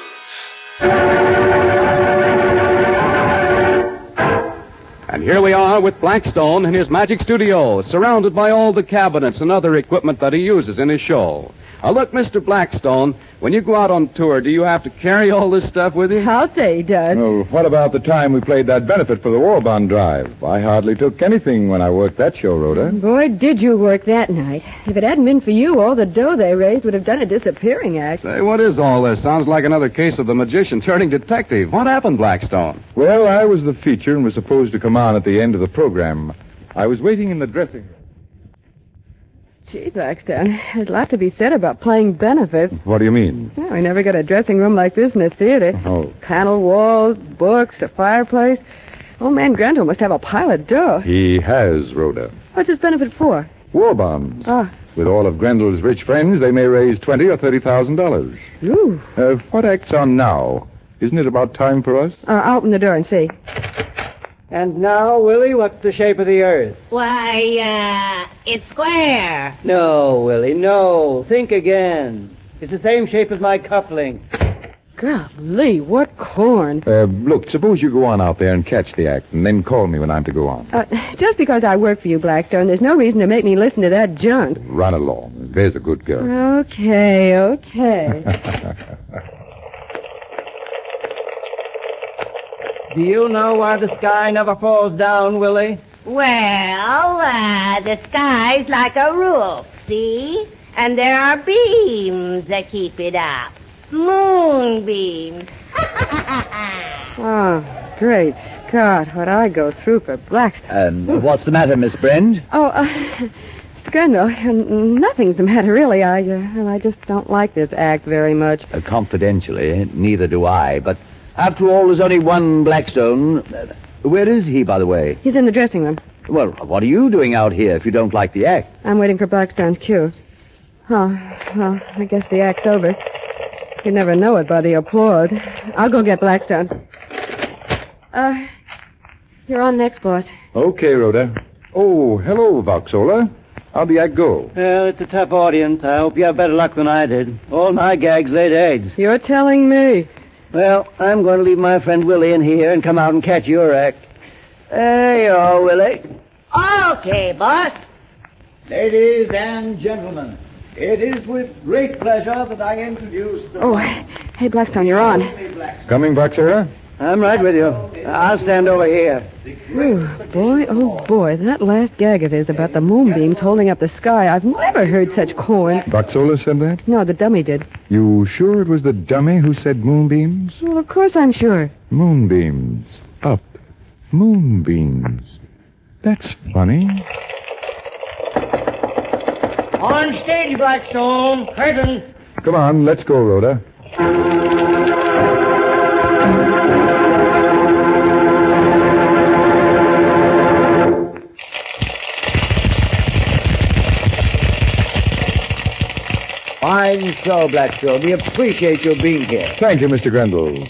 And here we are with Blackstone in his magic studio, surrounded by all the cabinets and other equipment that he uses in his show. Now look, Mister Blackstone, when you go out on tour, do you have to carry all this stuff with you? I'll tell you, Dud. Well, what about the time we played that benefit for the war bond drive? I hardly took anything when I worked that show, Rhoda. Boy, did you work that night. If it hadn't been for you, all the dough they raised would have done a disappearing act. Say, what is all this? Sounds like another case of the magician turning detective. What happened, Blackstone? Well, I was the feature and was supposed to come on at the end of the program. I was waiting in the dressing room. Gee, Blackstone, there's a lot to be said about playing benefit. What do you mean? Well, we never got a dressing room like this in a theater. Oh. Panel walls, books, a fireplace. Old man Grenville must have a pile of dough. He has, Rhoda. What's this benefit for? War bonds. Ah. With all of Grenville's rich friends, they may raise twenty or thirty thousand dollars. Ooh. Uh, what act's on now? Isn't it about time for us? Uh, I'll open the door and see. And now, Willie, what's the shape of the Earth? Why, uh, it's square. No, Willie, no. Think again. It's the same shape as my coupling. Golly, what corn. Uh, look, suppose you go on out there and catch the act, and then call me when I'm to go on. Uh, just because I work for you, Blackstone, there's no reason to make me listen to that junk. Run along. There's a good girl. Okay, okay. Do you know why the sky never falls down, Willie? Well, uh, the sky's like a roof, see? And there are beams that keep it up. Moonbeams. Oh, great. God, what I go through for Blackstone. And what's the matter, Miss Brend? Oh, uh, Grenville, nothing's the matter, really. I, uh, well, I just don't like this act very much. Uh, confidentially, neither do I, but after all, there's only one Blackstone. Uh, where is he, by the way? He's in the dressing room. Well, what are you doing out here if you don't like the act? I'm waiting for Blackstone's cue. Oh, well, I guess the act's over. You'd never know it by the applaud. I'll go get Blackstone. Uh, you're on next, Bart. Okay, Rhoda. Oh, hello, Voxola. How'd the act go? Well, it's a tough audience. I hope you have better luck than I did. All my gags laid eggs. You're telling me. Well, I'm going to leave my friend Willie in here and come out and catch your act. There you are, Willie. Okay, Bart. Ladies and gentlemen, it is with great pleasure that I introduce the... Oh, hey, Blackstone, you're on. Coming, Boxer? I'm right with you. I'll stand over here. Ooh, boy, oh boy, that last gag of his about the moonbeams holding up the sky, I've never heard such corn. Boxola said that? No, the dummy did. You sure it was the dummy who said moonbeams? Well, of course I'm sure. Moonbeams. Up. Moonbeams. That's funny. On stage, Blackstone. Curtain. Come on, let's go, Rhoda. Fine so, Blackstone. We appreciate your being here. Thank you, Mister Grendel.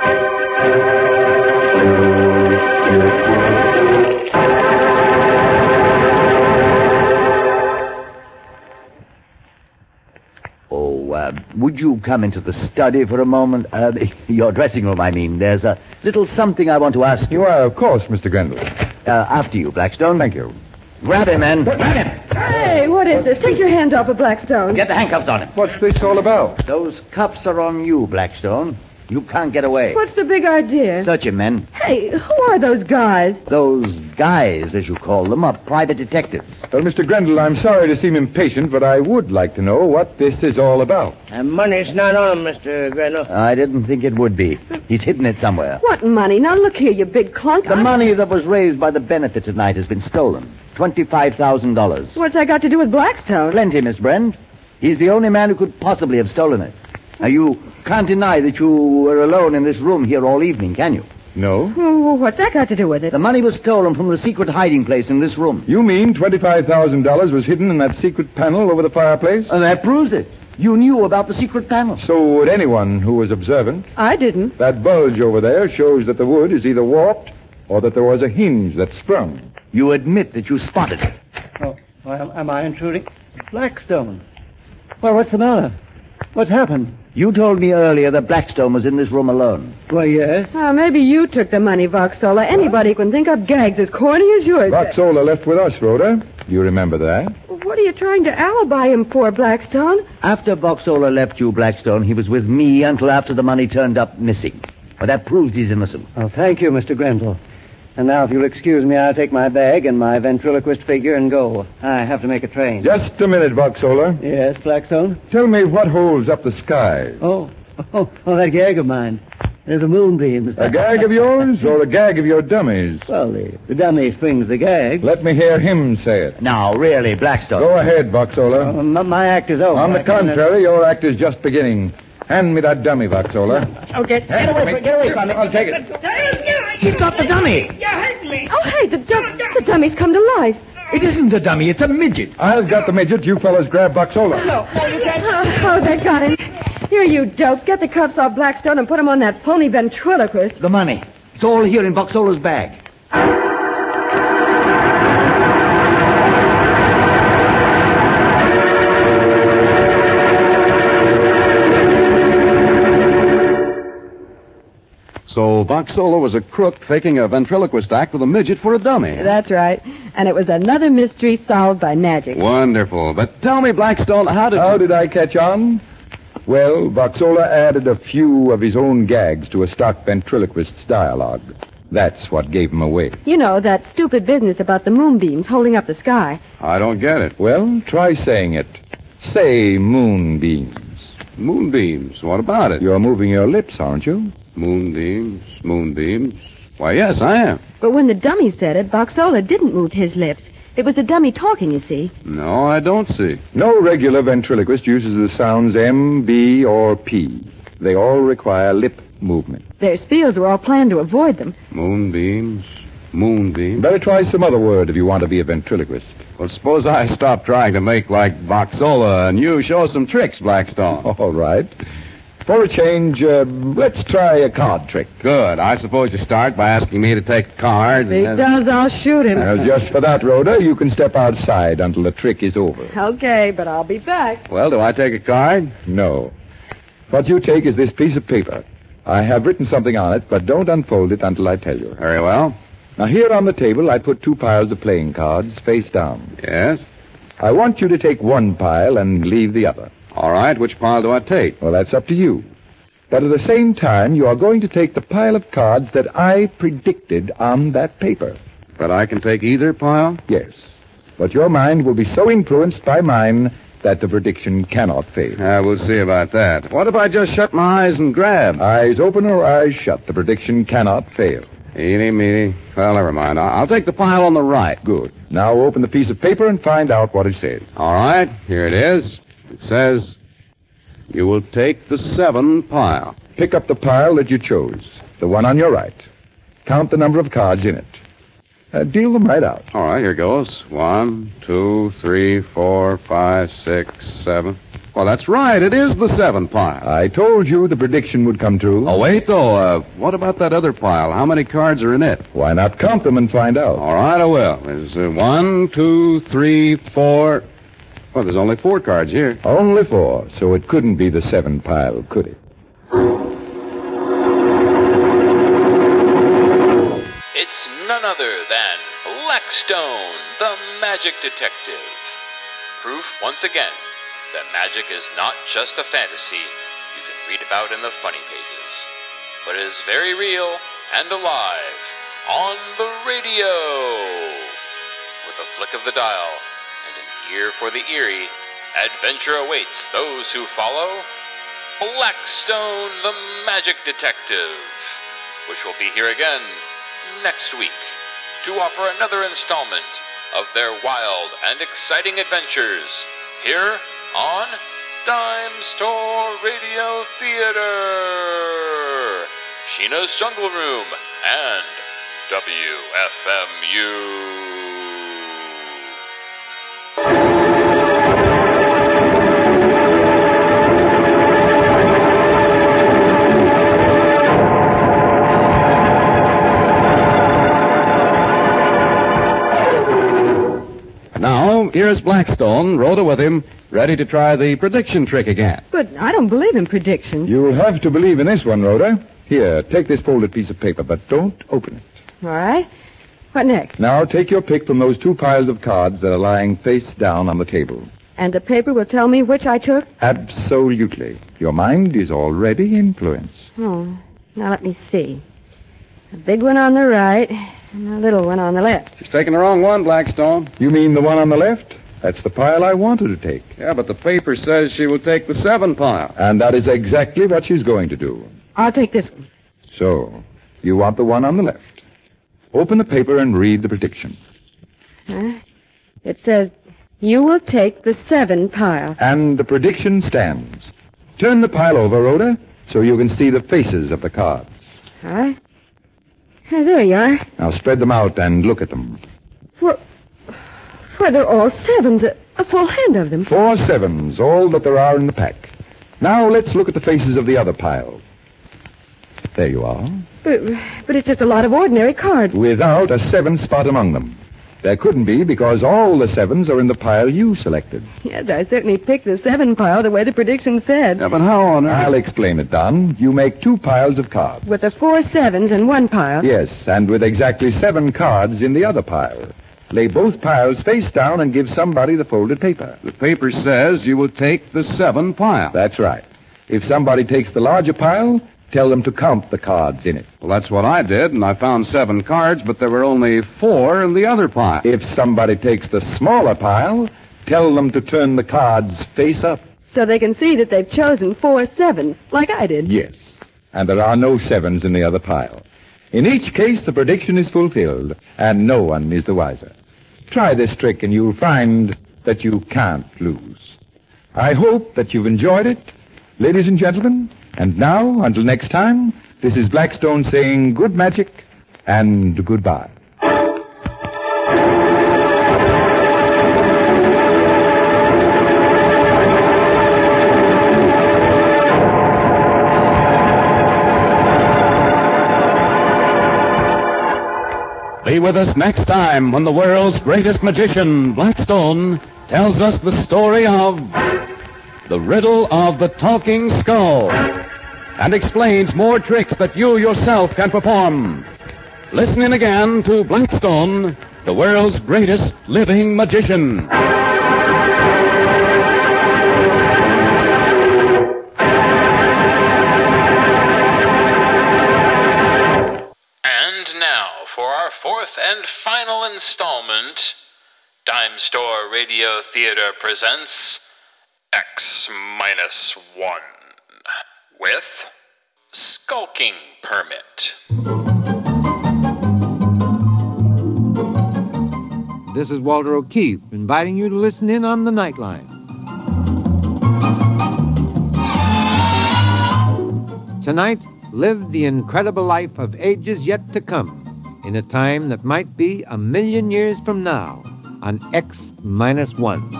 Oh, uh, would you come into the study for a moment? Uh, your dressing room, I mean. There's a little something I want to ask you. You are, of course, Mister Grendel. Uh, after you, Blackstone. Thank you. Grab him, man. Grab him. Hey, what is this? Take your hand off of Blackstone. Get the handcuffs on him. What's this all about? Those cuffs are on you, Blackstone. You can't get away. What's the big idea? Search him, men. Hey, who are those guys? Those guys, as you call them, are private detectives. Well, Mister Grendel, I'm sorry to seem impatient, but I would like to know what this is all about. And money's not on him, Mister Grendel. I didn't think it would be. He's hidden it somewhere. What money? Now look here, you big clunk. The I... money that was raised by the benefit tonight has been stolen. twenty-five thousand dollars. What's that got to do with Blackstone? Plenty, Miss Brent. He's the only man who could possibly have stolen it. Now, you can't deny that you were alone in this room here all evening, can you? No. Oh, what's that got to do with it? The money was stolen from the secret hiding place in this room. You mean twenty-five thousand dollars was hidden in that secret panel over the fireplace? And that proves it. You knew about the secret panel. So would anyone who was observant. I didn't. That bulge over there shows that the wood is either warped or that there was a hinge that sprung. You admit that you spotted it. Oh, well, am I intruding? Blackstone. Well, what's the matter? What's happened? You told me earlier that Blackstone was in this room alone. Well, yes. Oh, maybe you took the money, Voxola. Anybody can think up gags as corny as yours. Voxola left with us, Rhoda. You remember that? What are you trying to alibi him for, Blackstone? After Voxola left you, Blackstone, he was with me until after the money turned up missing. Well, that proves he's innocent. Oh, thank you, Mister Grendel. And now, if you'll excuse me, I'll take my bag and my ventriloquist figure and go. I have to make a train. Just a minute, Voxola. Yes, Blackstone? Tell me what holds up the sky. Oh, oh, oh, that gag of mine. There's a moonbeam. A gag of yours or a gag of your dummies? Well, the, the dummy swings the gag. Let me hear him say it. Now, really, Blackstone. Go ahead, Voxola. Uh, my, my act is over. On the contrary, your act is just beginning. Hand me that dummy, Voxola. Okay, get away, from, get away from it. I'll take it. He's got the dummy. You're hurting me. Oh, hey, the, du- the dummy's come to life. It isn't a dummy, it's a midget. I've got the midget. You fellas grab Voxola. No, no, you can't. Oh, oh, they got him. Here, you dope. Get the cuffs off Blackstone and put him on that pony ventriloquist. The money. It's all here in Voxola's bag. So Voxola was a crook faking a ventriloquist act with a midget for a dummy. That's right. And it was another mystery solved by magic. Wonderful. But tell me, Blackstone, how did... How did I catch on? Well, Voxola added a few of his own gags to a stock ventriloquist's dialogue. That's what gave him away. You know, that stupid business about the moonbeams holding up the sky. I don't get it. Well, try saying it. Say moonbeams. Moonbeams. What about it? You're moving your lips, aren't you? Moonbeams. Moonbeams. Why, yes, I am. But when the dummy said it, Voxola didn't move his lips. It was the dummy talking, you see. No, I don't see. No regular ventriloquist uses the sounds M, B, or P. They all require lip movement. Their spiels were all planned to avoid them. Moonbeams. Moonbeam. Better try some other word if you want to be a ventriloquist. Well, suppose I stop trying to make like Boxola and you show us some tricks, Blackstone. All right. For a change, uh, let's try a card trick. Good. I suppose you start by asking me to take a card. If he and... does, I'll shoot him. Well, just for that, Rhoda, you can step outside until the trick is over. Okay, but I'll be back. Well, do I take a card? No. What you take is this piece of paper. I have written something on it, but don't unfold it until I tell you. Very well. Now, here on the table, I put two piles of playing cards face down. Yes? I want you to take one pile and leave the other. All right. Which pile do I take? Well, that's up to you. But at the same time, you are going to take the pile of cards that I predicted on that paper. But I can take either pile? Yes. But your mind will be so influenced by mine that the prediction cannot fail. Uh, we'll see about that. What if I just shut my eyes and grab? Eyes open or eyes shut, the prediction cannot fail. Eeny, meeny. Well, never mind. I'll take the pile on the right. Good. Now open the piece of paper and find out what it says. All right. Here it is. It says, you will take the seven pile. Pick up the pile that you chose, the one on your right. Count the number of cards in it. Uh, deal them right out. All right, here goes. One, two, three, four, five, six, seven. Well, that's right. It is the seven pile. I told you the prediction would come true. Oh, wait, though. Uh, what about that other pile? How many cards are in it? Why not count them and find out? All right, I will. There's uh, one, two, three, four. Well, there's only four cards here. Only four, so it couldn't be the seven pile, could it? It's none other than Blackstone, the magic detective. Proof once again that magic is not just a fantasy you can read about in the funny pages, but is very real and alive on the radio. With a flick of the dial and an ear for the eerie, adventure awaits those who follow Blackstone, the magic detective, which will be here again next week to offer another installment of their wild and exciting adventures here on Dime Store Radio Theater, Sheena's Jungle Room, and W F M U. Now, here's Blackstone, Rhoda with him, ready to try the prediction trick again. But I don't believe in predictions. You'll have to believe in this one, Rhoda. Here, take this folded piece of paper, but don't open it. All right. What next? Now, take your pick from those two piles of cards that are lying face down on the table. And the paper will tell me which I took? Absolutely. Your mind is already influenced. Oh, now let me see. A big one on the right and a little one on the left. She's taking the wrong one, Blackstone. You mean the one on the left? That's the pile I wanted to take. Yeah, but the paper says she will take the seven pile. And that is exactly what she's going to do. I'll take this one. So, you want the one on the left. Open the paper and read the prediction. Huh? It says, you will take the seven pile. And the prediction stands. Turn the pile over, Rhoda, so you can see the faces of the cards. All right. Hey, there you are. Now spread them out and look at them. Well, well they're all sevens, a, a full hand of them. Four sevens, all that there are in the pack. Now let's look at the faces of the other pile. There you are. But, but it's just a lot of ordinary cards. Without a seven spot among them. There couldn't be because all the sevens are in the pile you selected. Yes, I certainly picked the seven pile the way the prediction said. Yeah, but how on earth? I'll explain it, Don. You make two piles of cards. With the four sevens in one pile. Yes, and with exactly seven cards in the other pile. Lay both piles face down and give somebody the folded paper. The paper says you will take the seven pile. That's right. If somebody takes the larger pile, tell them to count the cards in it. Well, that's what I did, and I found seven cards, but there were only four in the other pile. If somebody takes the smaller pile, tell them to turn the cards face up. So they can see that they've chosen four seven, like I did. Yes, and there are no sevens in the other pile. In each case, the prediction is fulfilled, and no one is the wiser. Try this trick, and you'll find that you can't lose. I hope that you've enjoyed it, ladies and gentlemen. And now, until next time, this is Blackstone saying good magic and goodbye. Be with us next time when the world's greatest magician, Blackstone, tells us the story of the riddle of the talking skull and explains more tricks that you yourself can perform. Listen in again to Blackstone, the world's greatest living magician. And now, for our fourth and final installment, Dime Store Radio Theater presents X minus one with Skulking Permit. This is Walter O'Keefe, inviting you to listen in on the Nightline. Tonight, live the incredible life of ages yet to come, in a time that might be a million years from now, on X minus one.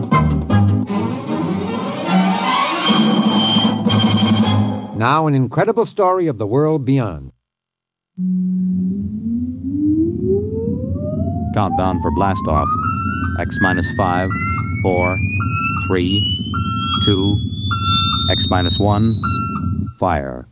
Now, an incredible story of the world beyond. Countdown for blastoff. X minus five, four, three, two, X minus one, fire.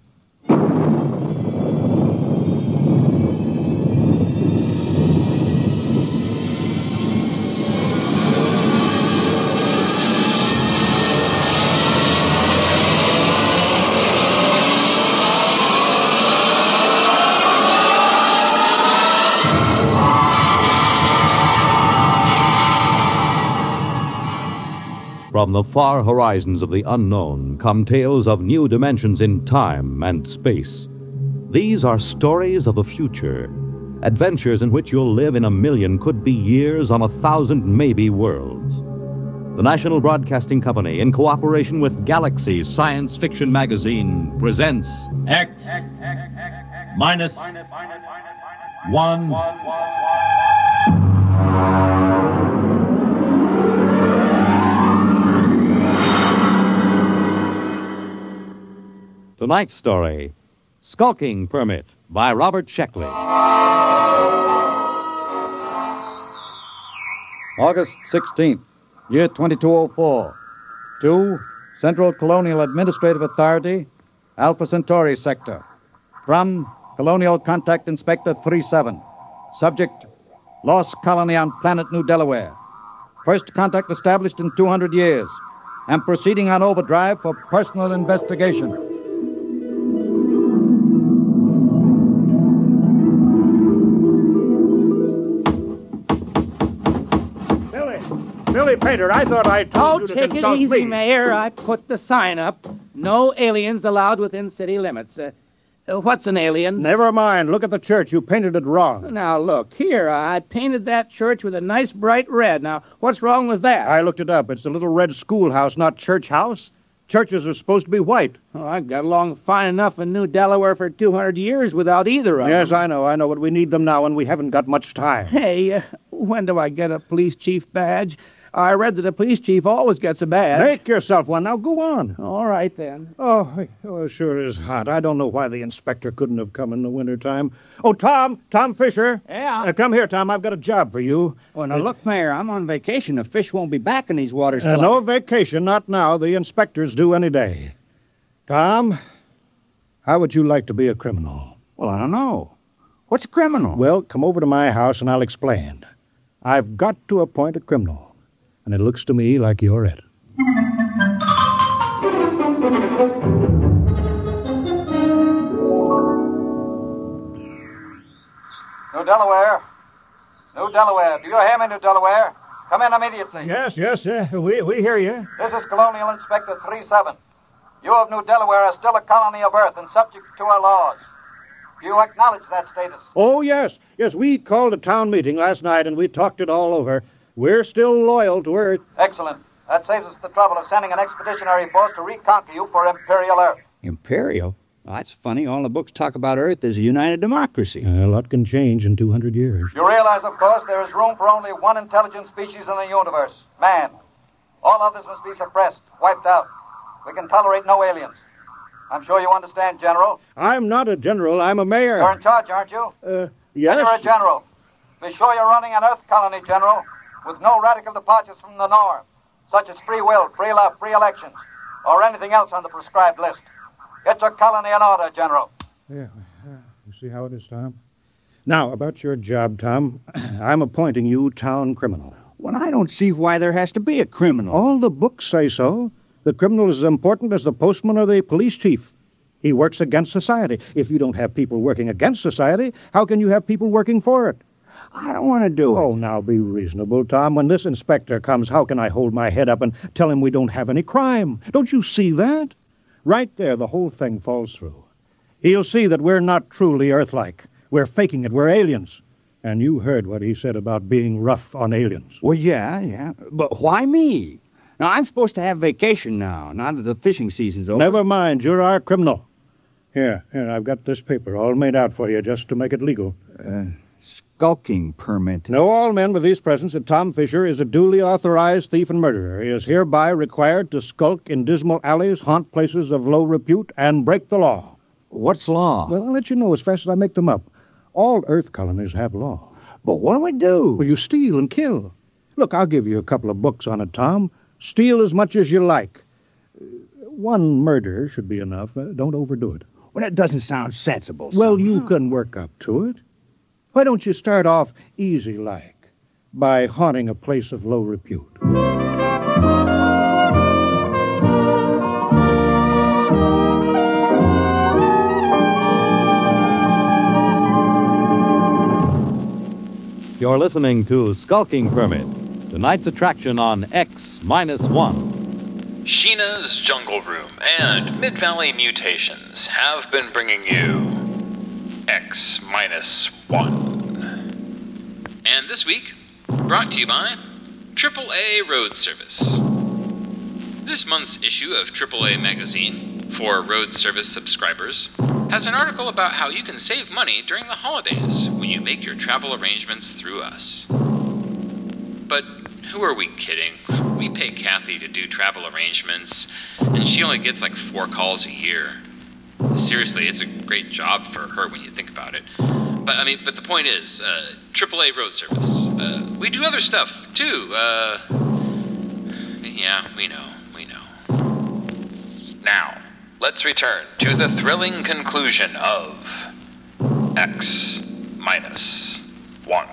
From the far horizons of the unknown come tales of new dimensions in time and space. These are stories of the future, adventures in which you'll live in a million could-be years on a thousand maybe worlds. The National Broadcasting Company, in cooperation with Galaxy Science Fiction Magazine, presents X minus one. Tonight's story, Skulking Permit, by Robert Sheckley. August sixteenth, year twenty-two oh four. To Central Colonial Administrative Authority, Alpha Centauri Sector. From Colonial Contact Inspector three seven. Subject, Lost Colony on Planet New Delaware. First contact established in two hundred years. And proceeding on overdrive for personal investigation. Billy Painter, I thought I told oh, you to take consult it easy, me. Mayor. I put the sign up. No aliens allowed within city limits. Uh, uh, what's an alien? Never mind. Look at the church. You painted it wrong. Now, look, here, I painted that church with a nice bright red. Now, what's wrong with that? I looked it up. It's a little red schoolhouse, not church house. Churches are supposed to be white. Oh, I got along fine enough in New Delaware for two hundred years without either of yes, them. Yes, I know. I know. But we need them now, and we haven't got much time. Hey, uh, when do I get a police chief badge? I read that the police chief always gets a badge. Make yourself one. Now, go on. All right, then. Oh, oh, it sure is hot. I don't know why the inspector couldn't have come in the wintertime. Oh, Tom, Tom Fisher. Yeah? Uh, come here, Tom. I've got a job for you. Well, now, uh, look, Mayor, I'm on vacation. The fish won't be back in these waters uh, till No I... vacation, not now. The inspector's due any day. Tom, how would you like to be a criminal? Well, I don't know. What's a criminal? Well, come over to my house and I'll explain. I've got to appoint a criminal. And it looks to me like you're it. New Delaware. New Delaware. Do you hear me, New Delaware? Come in immediately. Yes, yes, uh, we, we hear you. This is Colonial Inspector three seven. You of New Delaware are still a colony of Earth and subject to our laws. Do you acknowledge that status? Oh, yes. Yes, we called a town meeting last night and we talked it all over. We're still loyal to Earth. Excellent. That saves us the trouble of sending an expeditionary force to reconquer you for Imperial Earth. Imperial? Well, that's funny. All the books talk about Earth as a united democracy. Uh, a lot can change in two hundred years. You realize, of course, there is room for only one intelligent species in the universe, man. All others must be suppressed, wiped out. We can tolerate no aliens. I'm sure you understand, General. I'm not a general. I'm a mayor. You're in charge, aren't you? Uh, yes. Then you're a general. Be sure you're running an Earth colony, General, with no radical departures from the norm, such as free will, free love, free elections, or anything else on the prescribed list. Get your colony in order, General. Yeah, yeah. You see how it is, Tom? Now, about your job, Tom, I'm appointing you town criminal. Well, I don't see why there has to be a criminal. All the books say so. The criminal is as important as the postman or the police chief. He works against society. If you don't have people working against society, how can you have people working for it? I don't want to do it. Oh, now be reasonable, Tom. When this inspector comes, how can I hold my head up and tell him we don't have any crime? Don't you see that? Right there, the whole thing falls through. He'll see that we're not truly Earth-like. We're faking it. We're aliens. And you heard what he said about being rough on aliens. Well, yeah, yeah. But why me? Now, I'm supposed to have vacation now, now that the fishing season's over. Never mind. You're our criminal. Here, here, I've got this paper all made out for you just to make it legal. Uh, skulking permit. Know all men with these presents that Tom Fisher is a duly authorized thief and murderer. He is hereby required to skulk in dismal alleys, haunt places of low repute, and break the law. What's law? Well, I'll let you know as fast as I make them up. All Earth colonies have law. But what do we do? Well, you steal and kill. Look, I'll give you a couple of books on it, Tom. Steal as much as you like. One murder should be enough. Uh, don't overdo it. Well, that doesn't sound sensible. Well, somehow. you can work up to it. Why don't you start off easy-like by haunting a place of low repute? You're listening to Skulking Permit, tonight's attraction on X minus one. Sheena's Jungle Room and Mid-Valley Mutations have been bringing you X minus one. And this week, brought to you by triple A Road Service. This month's issue of triple A Magazine, for Road Service subscribers, has an article about how you can save money during the holidays when you make your travel arrangements through us. But who are we kidding? We pay Kathy to do travel arrangements, and she only gets like four calls a year. Seriously, it's a great job for her when you think about it. But I mean, but the point is, uh, triple A Road Service. Uh, we do other stuff too. Uh, yeah, we know, we know. Now, let's return to the thrilling conclusion of X minus one.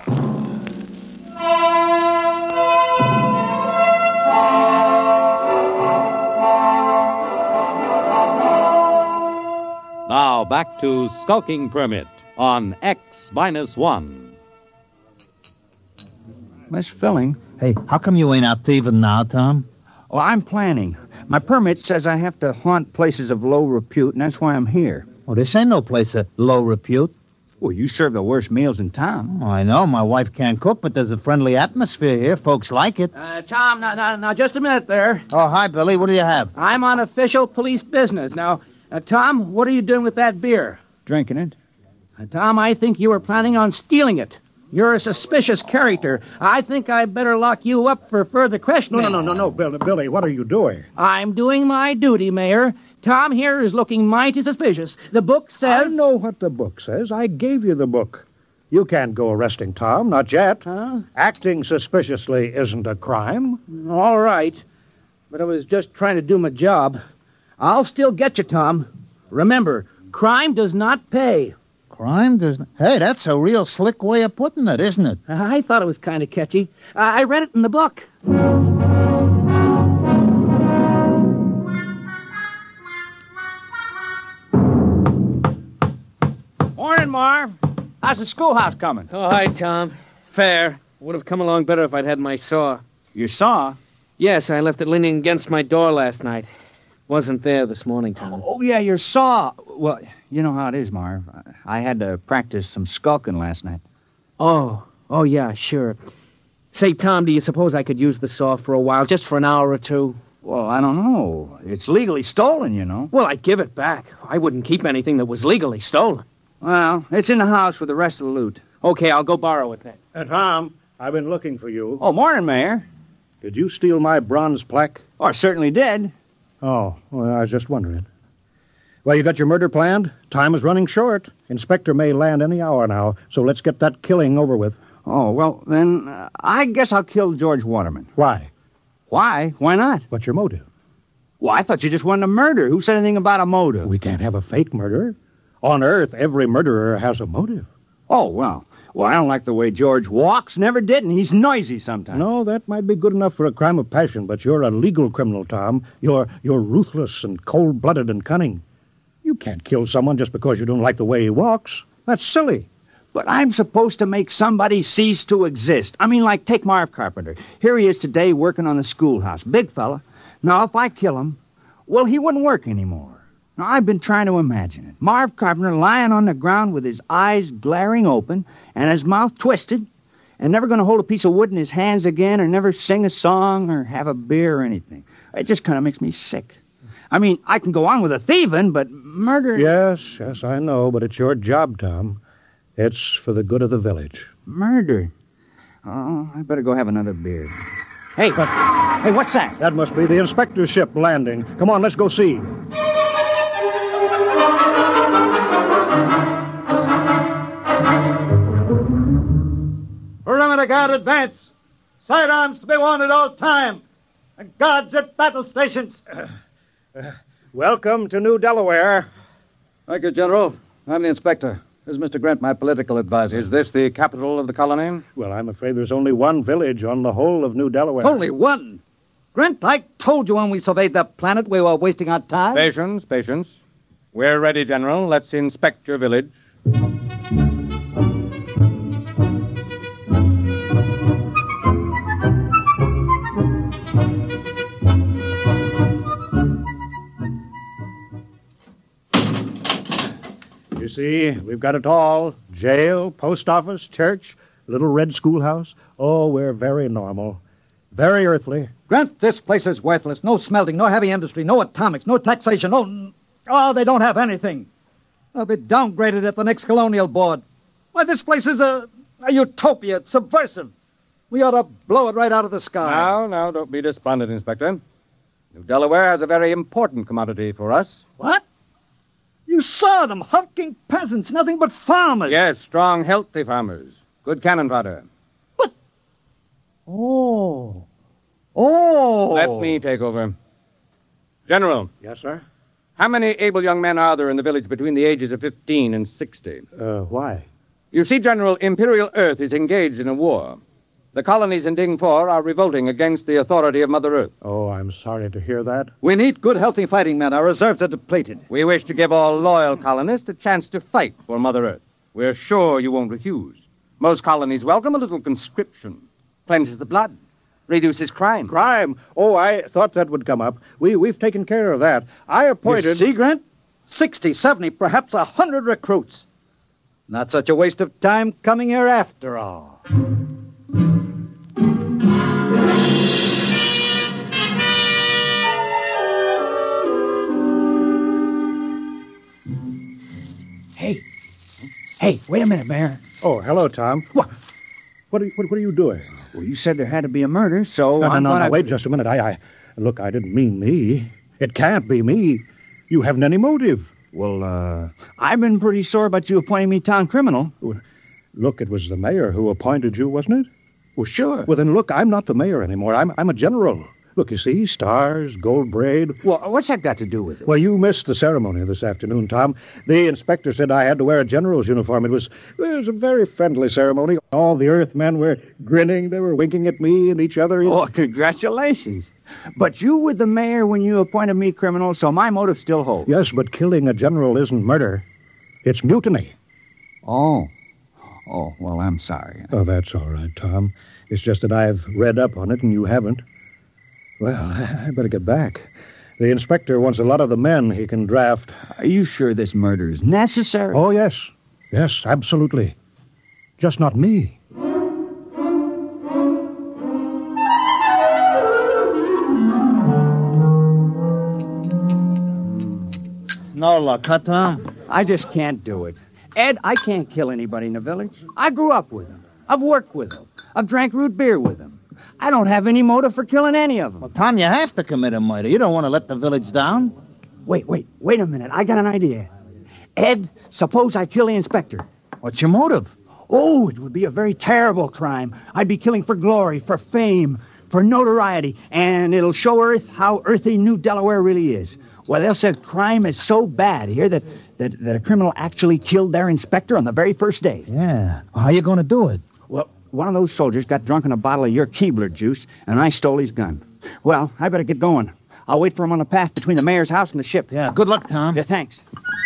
Now back to Skulking Permit on X minus one. Miss Filling. Hey, how come you ain't out thieving now, Tom? Well, I'm planning. My permit says I have to haunt places of low repute, and that's why I'm here. Well, this ain't no place of low repute. Well, you serve the worst meals in town. Oh, I know. My wife can't cook, but there's a friendly atmosphere here. Folks like it. Uh, Tom, now, now, now, just a minute there. Oh, hi, Billy. What do you have? I'm on official police business. Now, uh, Tom, what are you doing with that beer? Drinking it. Uh, Tom, I think you were planning on stealing it. You're a suspicious character. I think I better lock you up for further questioning. No, no, no, no, no, Billy, Billy, what are you doing? I'm doing my duty, Mayor. Tom here is looking mighty suspicious. The book says... I know what the book says. I gave you the book. You can't go arresting Tom, not yet. Huh? Acting suspiciously isn't a crime. All right. But I was just trying to do my job. I'll still get you, Tom. Remember, crime does not pay. Crime does not... Hey, that's a real slick way of putting it, isn't it? I thought it was kind of catchy. I read it in the book. Morning, Marv. How's the schoolhouse coming? Oh, hi, Tom. Fair. Would have come along better if I'd had my saw. Your saw? Yes, I left it leaning against my door last night. Wasn't there this morning, Tom. Oh, yeah, your saw. Well, you know how it is, Marv. I had to practice some skulking last night. Oh, oh, yeah, sure. Say, Tom, do you suppose I could use the saw for a while, just for an hour or two? Well, I don't know. It's legally stolen, you know. Well, I'd give it back. I wouldn't keep anything that was legally stolen. Well, it's in the house with the rest of the loot. Okay, I'll go borrow it then. And Tom, I've been looking for you. Oh, morning, Mayor. Did you steal my bronze plaque? Oh, I certainly did. Oh, well, I was just wondering. Well, you got your murder planned? Time is running short. Inspector may land any hour now, so let's get that killing over with. Oh, well, then uh, I guess I'll kill George Waterman. Why? Why? Why not? What's your motive? Well, I thought you just wanted to murder. Who said anything about a motive? We can't have a fake murder. On Earth, every murderer has a motive. Oh, well. Well, I don't like the way George walks. Never did, and he's noisy sometimes. No, that might be good enough for a crime of passion, but you're a legal criminal, Tom. You're, you're ruthless and cold-blooded and cunning. You can't kill someone just because you don't like the way he walks. That's silly. But I'm supposed to make somebody cease to exist. I mean, like, take Marv Carpenter. Here he is today working on the schoolhouse. Big fella. Now, if I kill him, well, he wouldn't work anymore. Now, I've been trying to imagine it. Marv Carpenter lying on the ground with his eyes glaring open and his mouth twisted and never going to hold a piece of wood in his hands again or never sing a song or have a beer or anything. It just kind of makes me sick. I mean, I can go on with the thieving, but murder... Yes, yes, I know, but it's your job, Tom. It's for the good of the village. Murder? Oh, I better go have another beer. Hey, but, hey, what's that? That must be the inspector's ship landing. Come on, let's go see. Perimeter guard advance. Sidearms to be worn at all time. And guards at battle stations. Uh, uh, welcome to New Delaware. Thank you, General. I'm the inspector. This is Mister Grant, my political advisor. Is this the capital of the colony? Well, I'm afraid there's only one village on the whole of New Delaware. Only one? Grant, I told you when we surveyed that planet we were wasting our time. Patience, patience. We're ready, General. Let's inspect your village. You see, we've got it all. Jail, post office, church, little red schoolhouse. Oh, we're very normal. Very earthly. Grant, this place is worthless. No smelting, no heavy industry, no atomics, no taxation, no... Oh, they don't have anything. They'll be downgraded at the next colonial board. Why, this place is a, a utopia. It's subversive. We ought to blow it right out of the sky. Now, now, don't be despondent, Inspector. New Delaware has a very important commodity for us. What? You saw them, hulking peasants, nothing but farmers. Yes, strong, healthy farmers. Good cannon fodder. But... Oh. Oh. Let me take over. General. Yes, sir? How many able young men are there in the village between the ages of fifteen and sixty? Uh, why? You see, General, Imperial Earth is engaged in a war. The colonies in Ding Four are revolting against the authority of Mother Earth. Oh, I'm sorry to hear that. We need good, healthy fighting men. Our reserves are depleted. We wish to give all loyal colonists a chance to fight for Mother Earth. We're sure you won't refuse. Most colonies welcome a little conscription. Cleanses the blood. Reduces crime. Crime? Oh, I thought that would come up. We, we've taken care of that. I appointed... You see, Grant? Sixty, seventy, perhaps a hundred recruits. Not such a waste of time coming here after all. Hey. Hey, wait a minute, Mayor. Oh, hello, Tom. What? What are, you, what, what are you doing? Well, you said there had to be a murder, so no, I'm no, no, gonna... no, wait just a minute. I, I, look, I didn't mean me. It can't be me. You haven't any motive. Well, uh, I've been pretty sore about you appointing me town criminal. Look, it was the mayor who appointed you, wasn't it? Well, sure. Well, then, look, I'm not the mayor anymore. I'm, I'm a general. Look, you see, stars, gold braid. Well, what's that got to do with it? Well, you missed the ceremony this afternoon, Tom. The inspector said I had to wear a general's uniform. It was, it was a very friendly ceremony. All the Earthmen were grinning. They were winking at me and each other. Oh, congratulations. But you were the mayor when you appointed me criminal, so my motive still holds. Yes, but killing a general isn't murder. It's mutiny. Oh. Oh, well, I'm sorry. Oh, that's all right, Tom. It's just that I've read up on it and you haven't. Well, I better get back. The inspector wants a lot of the men he can draft. Are you sure this murder is necessary? Oh, yes. Yes, absolutely. Just not me. No luck, huh, Tom? I just can't do it. Ed, I can't kill anybody in the village. I grew up with them. I've worked with them. I've drank root beer with them. I don't have any motive for killing any of them. Well, Tom, you have to commit a murder. You don't want to let the village down. Wait, wait, wait a minute. I got an idea. Ed, suppose I kill the inspector. What's your motive? Oh, it would be a very terrible crime. I'd be killing for glory, for fame, for notoriety, and it'll show Earth how earthy New Delaware really is. Well, they'll say crime is so bad here that, that, that a criminal actually killed their inspector on the very first day. Yeah. Well, how you going to do it? Well, one of those soldiers got drunk on a bottle of your Keebler juice, and I stole his gun. Well, I better get going. I'll wait for him on the path between the mayor's house and the ship. Yeah, good luck, Tom. Yeah, thanks.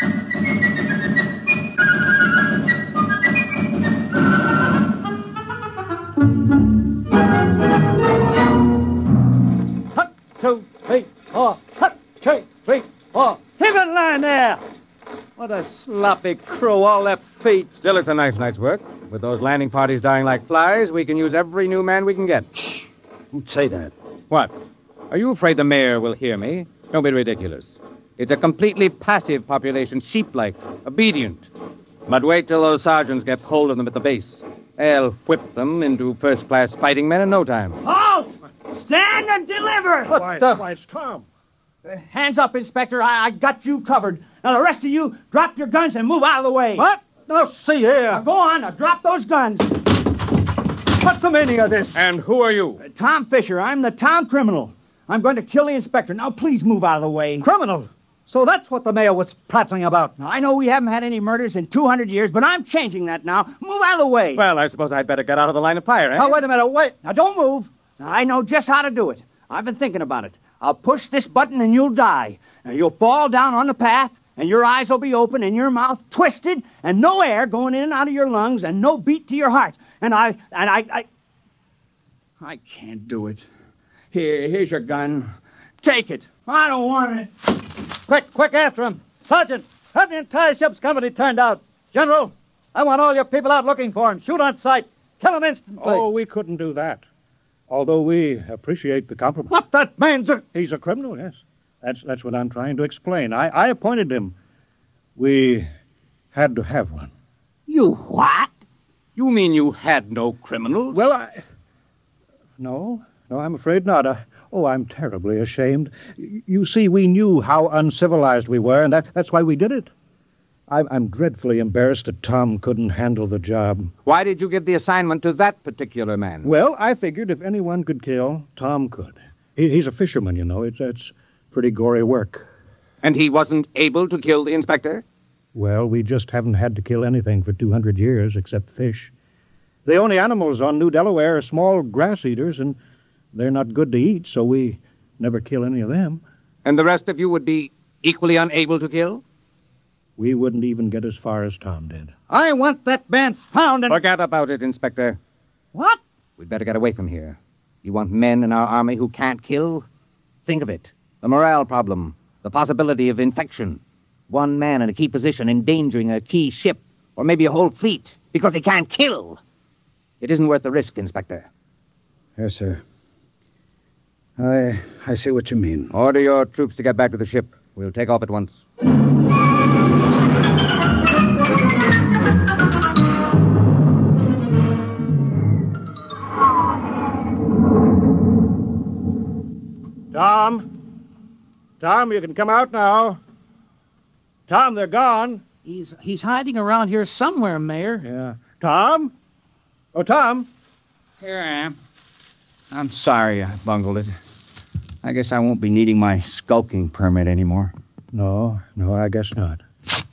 Hut, two, three, four. Hut, two, three, four. Heaven line there! What a sloppy crew, all their feet. Still, it's a nice night's work. With those landing parties dying like flies, we can use every new man we can get. Shh! Don't say that. What? Are you afraid the mayor will hear me? Don't be ridiculous. It's a completely passive population, sheep-like, obedient. But wait till those sergeants get hold of them at the base. They'll whip them into first-class fighting men in no time. Halt! Stand and deliver! What why, the? Why, it's Tom. Uh, hands up, Inspector. I, I got you covered. Now, the rest of you, drop your guns and move out of the way. What? Now, see here. Now, go on. Now, drop those guns. What's the meaning of this? And who are you? Uh, Tom Fisher. I'm the town criminal. I'm going to kill the inspector. Now, please move out of the way. Criminal? So that's what the mayor was prattling about. Now, I know we haven't had any murders in two hundred years, but I'm changing that now. Move out of the way. Well, I suppose I'd better get out of the line of fire, eh? Now, wait a minute. Wait. Now, don't move. Now, I know just how to do it. I've been thinking about it. I'll push this button and you'll die. Now, you'll fall down on the path, and your eyes will be open and your mouth twisted, and no air going in and out of your lungs, and no beat to your heart. And I, and I, I, I can't do it. Here, here's your gun. Take it. I don't want it. Quick, quick after him. Sergeant, have the entire ship's company turned out. General, I want all your people out looking for him. Shoot on sight. Kill him instantly. Oh, we couldn't do that. Although we appreciate the compliment. What that man's a... He's a criminal, yes. That's that's what I'm trying to explain. I, I appointed him. We had to have one. You what? You mean you had no criminals? Well, I... No, no, I'm afraid not. I, oh, I'm terribly ashamed. Y- You see, we knew how uncivilized we were, and that, that's why we did it. I'm, I'm dreadfully embarrassed that Tom couldn't handle the job. Why did you give the assignment to that particular man? Well, I figured if anyone could kill, Tom could. He, he's a fisherman, you know. It's, it's pretty gory work. And he wasn't able to kill the inspector? Well, we just haven't had to kill anything for two hundred years except fish. The only animals on New Delaware are small grass eaters, and they're not good to eat, so we never kill any of them. And the rest of you would be equally unable to kill? We wouldn't even get as far as Tom did. I want that man found and... Forget about it, Inspector. What? We'd better get away from here. You want men in our army who can't kill? Think of it. The morale problem. The possibility of infection. One man in a key position endangering a key ship, or maybe a whole fleet, because he can't kill. It isn't worth the risk, Inspector. Yes, sir. I I see what you mean. Order your troops to get back to the ship. We'll take off at once. Tom? Tom, you can come out now. Tom, they're gone. He's he's hiding around here somewhere, Mayor. Yeah. Tom? Oh, Tom? Here I am. I'm sorry I bungled it. I guess I won't be needing my skulking permit anymore. No, no, I guess not.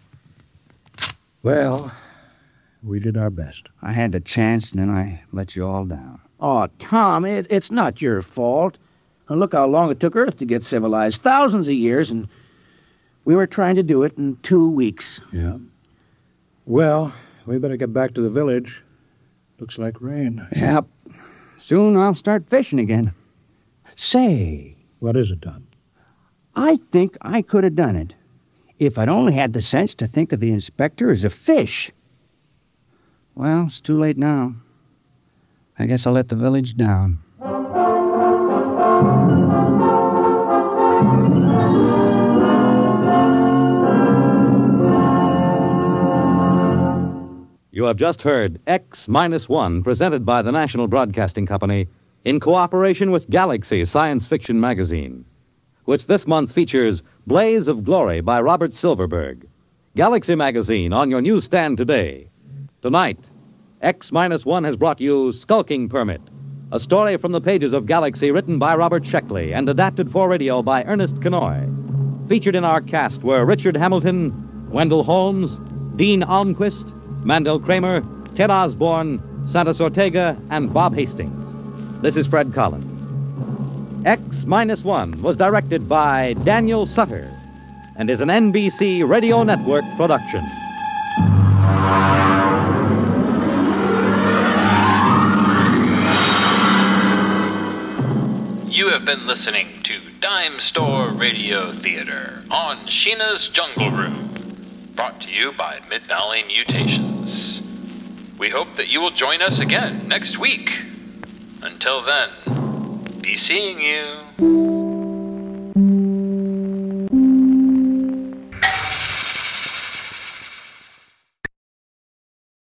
Well, we did our best. I had the chance, and then I let you all down. Oh, Tom, it, it's not your fault. And look how long it took Earth to get civilized. Thousands of years, and we were trying to do it in two weeks. Yeah. Well, we better get back to the village. Looks like rain. Yep. Soon I'll start fishing again. Say. What is it, Tom? I think I could have done it if I'd only had the sense to think of the inspector as a fish. Well, it's too late now. I guess I'll let the village down. You have just heard X Minus One, presented by the National Broadcasting Company in cooperation with Galaxy Science Fiction Magazine, which this month features Blaze of Glory by Robert Silverberg. Galaxy Magazine on your newsstand today. Tonight, X minus one has brought you Skulking Permit, a story from the pages of Galaxy written by Robert Sheckley and adapted for radio by Ernest Kenoy. Featured in our cast were Richard Hamilton, Wendell Holmes, Dean Almquist, Mandel Kramer, Ted Osborne, Santos Ortega, and Bob Hastings. This is Fred Collins. X minus one was directed by Daniel Sutter and is an N B C Radio Network production. You have been listening to Dime Store Radio Theater on Sheena's Jungle Room, brought to you by Mid-Valley Mutations. We hope that you will join us again next week. Until then, be seeing you.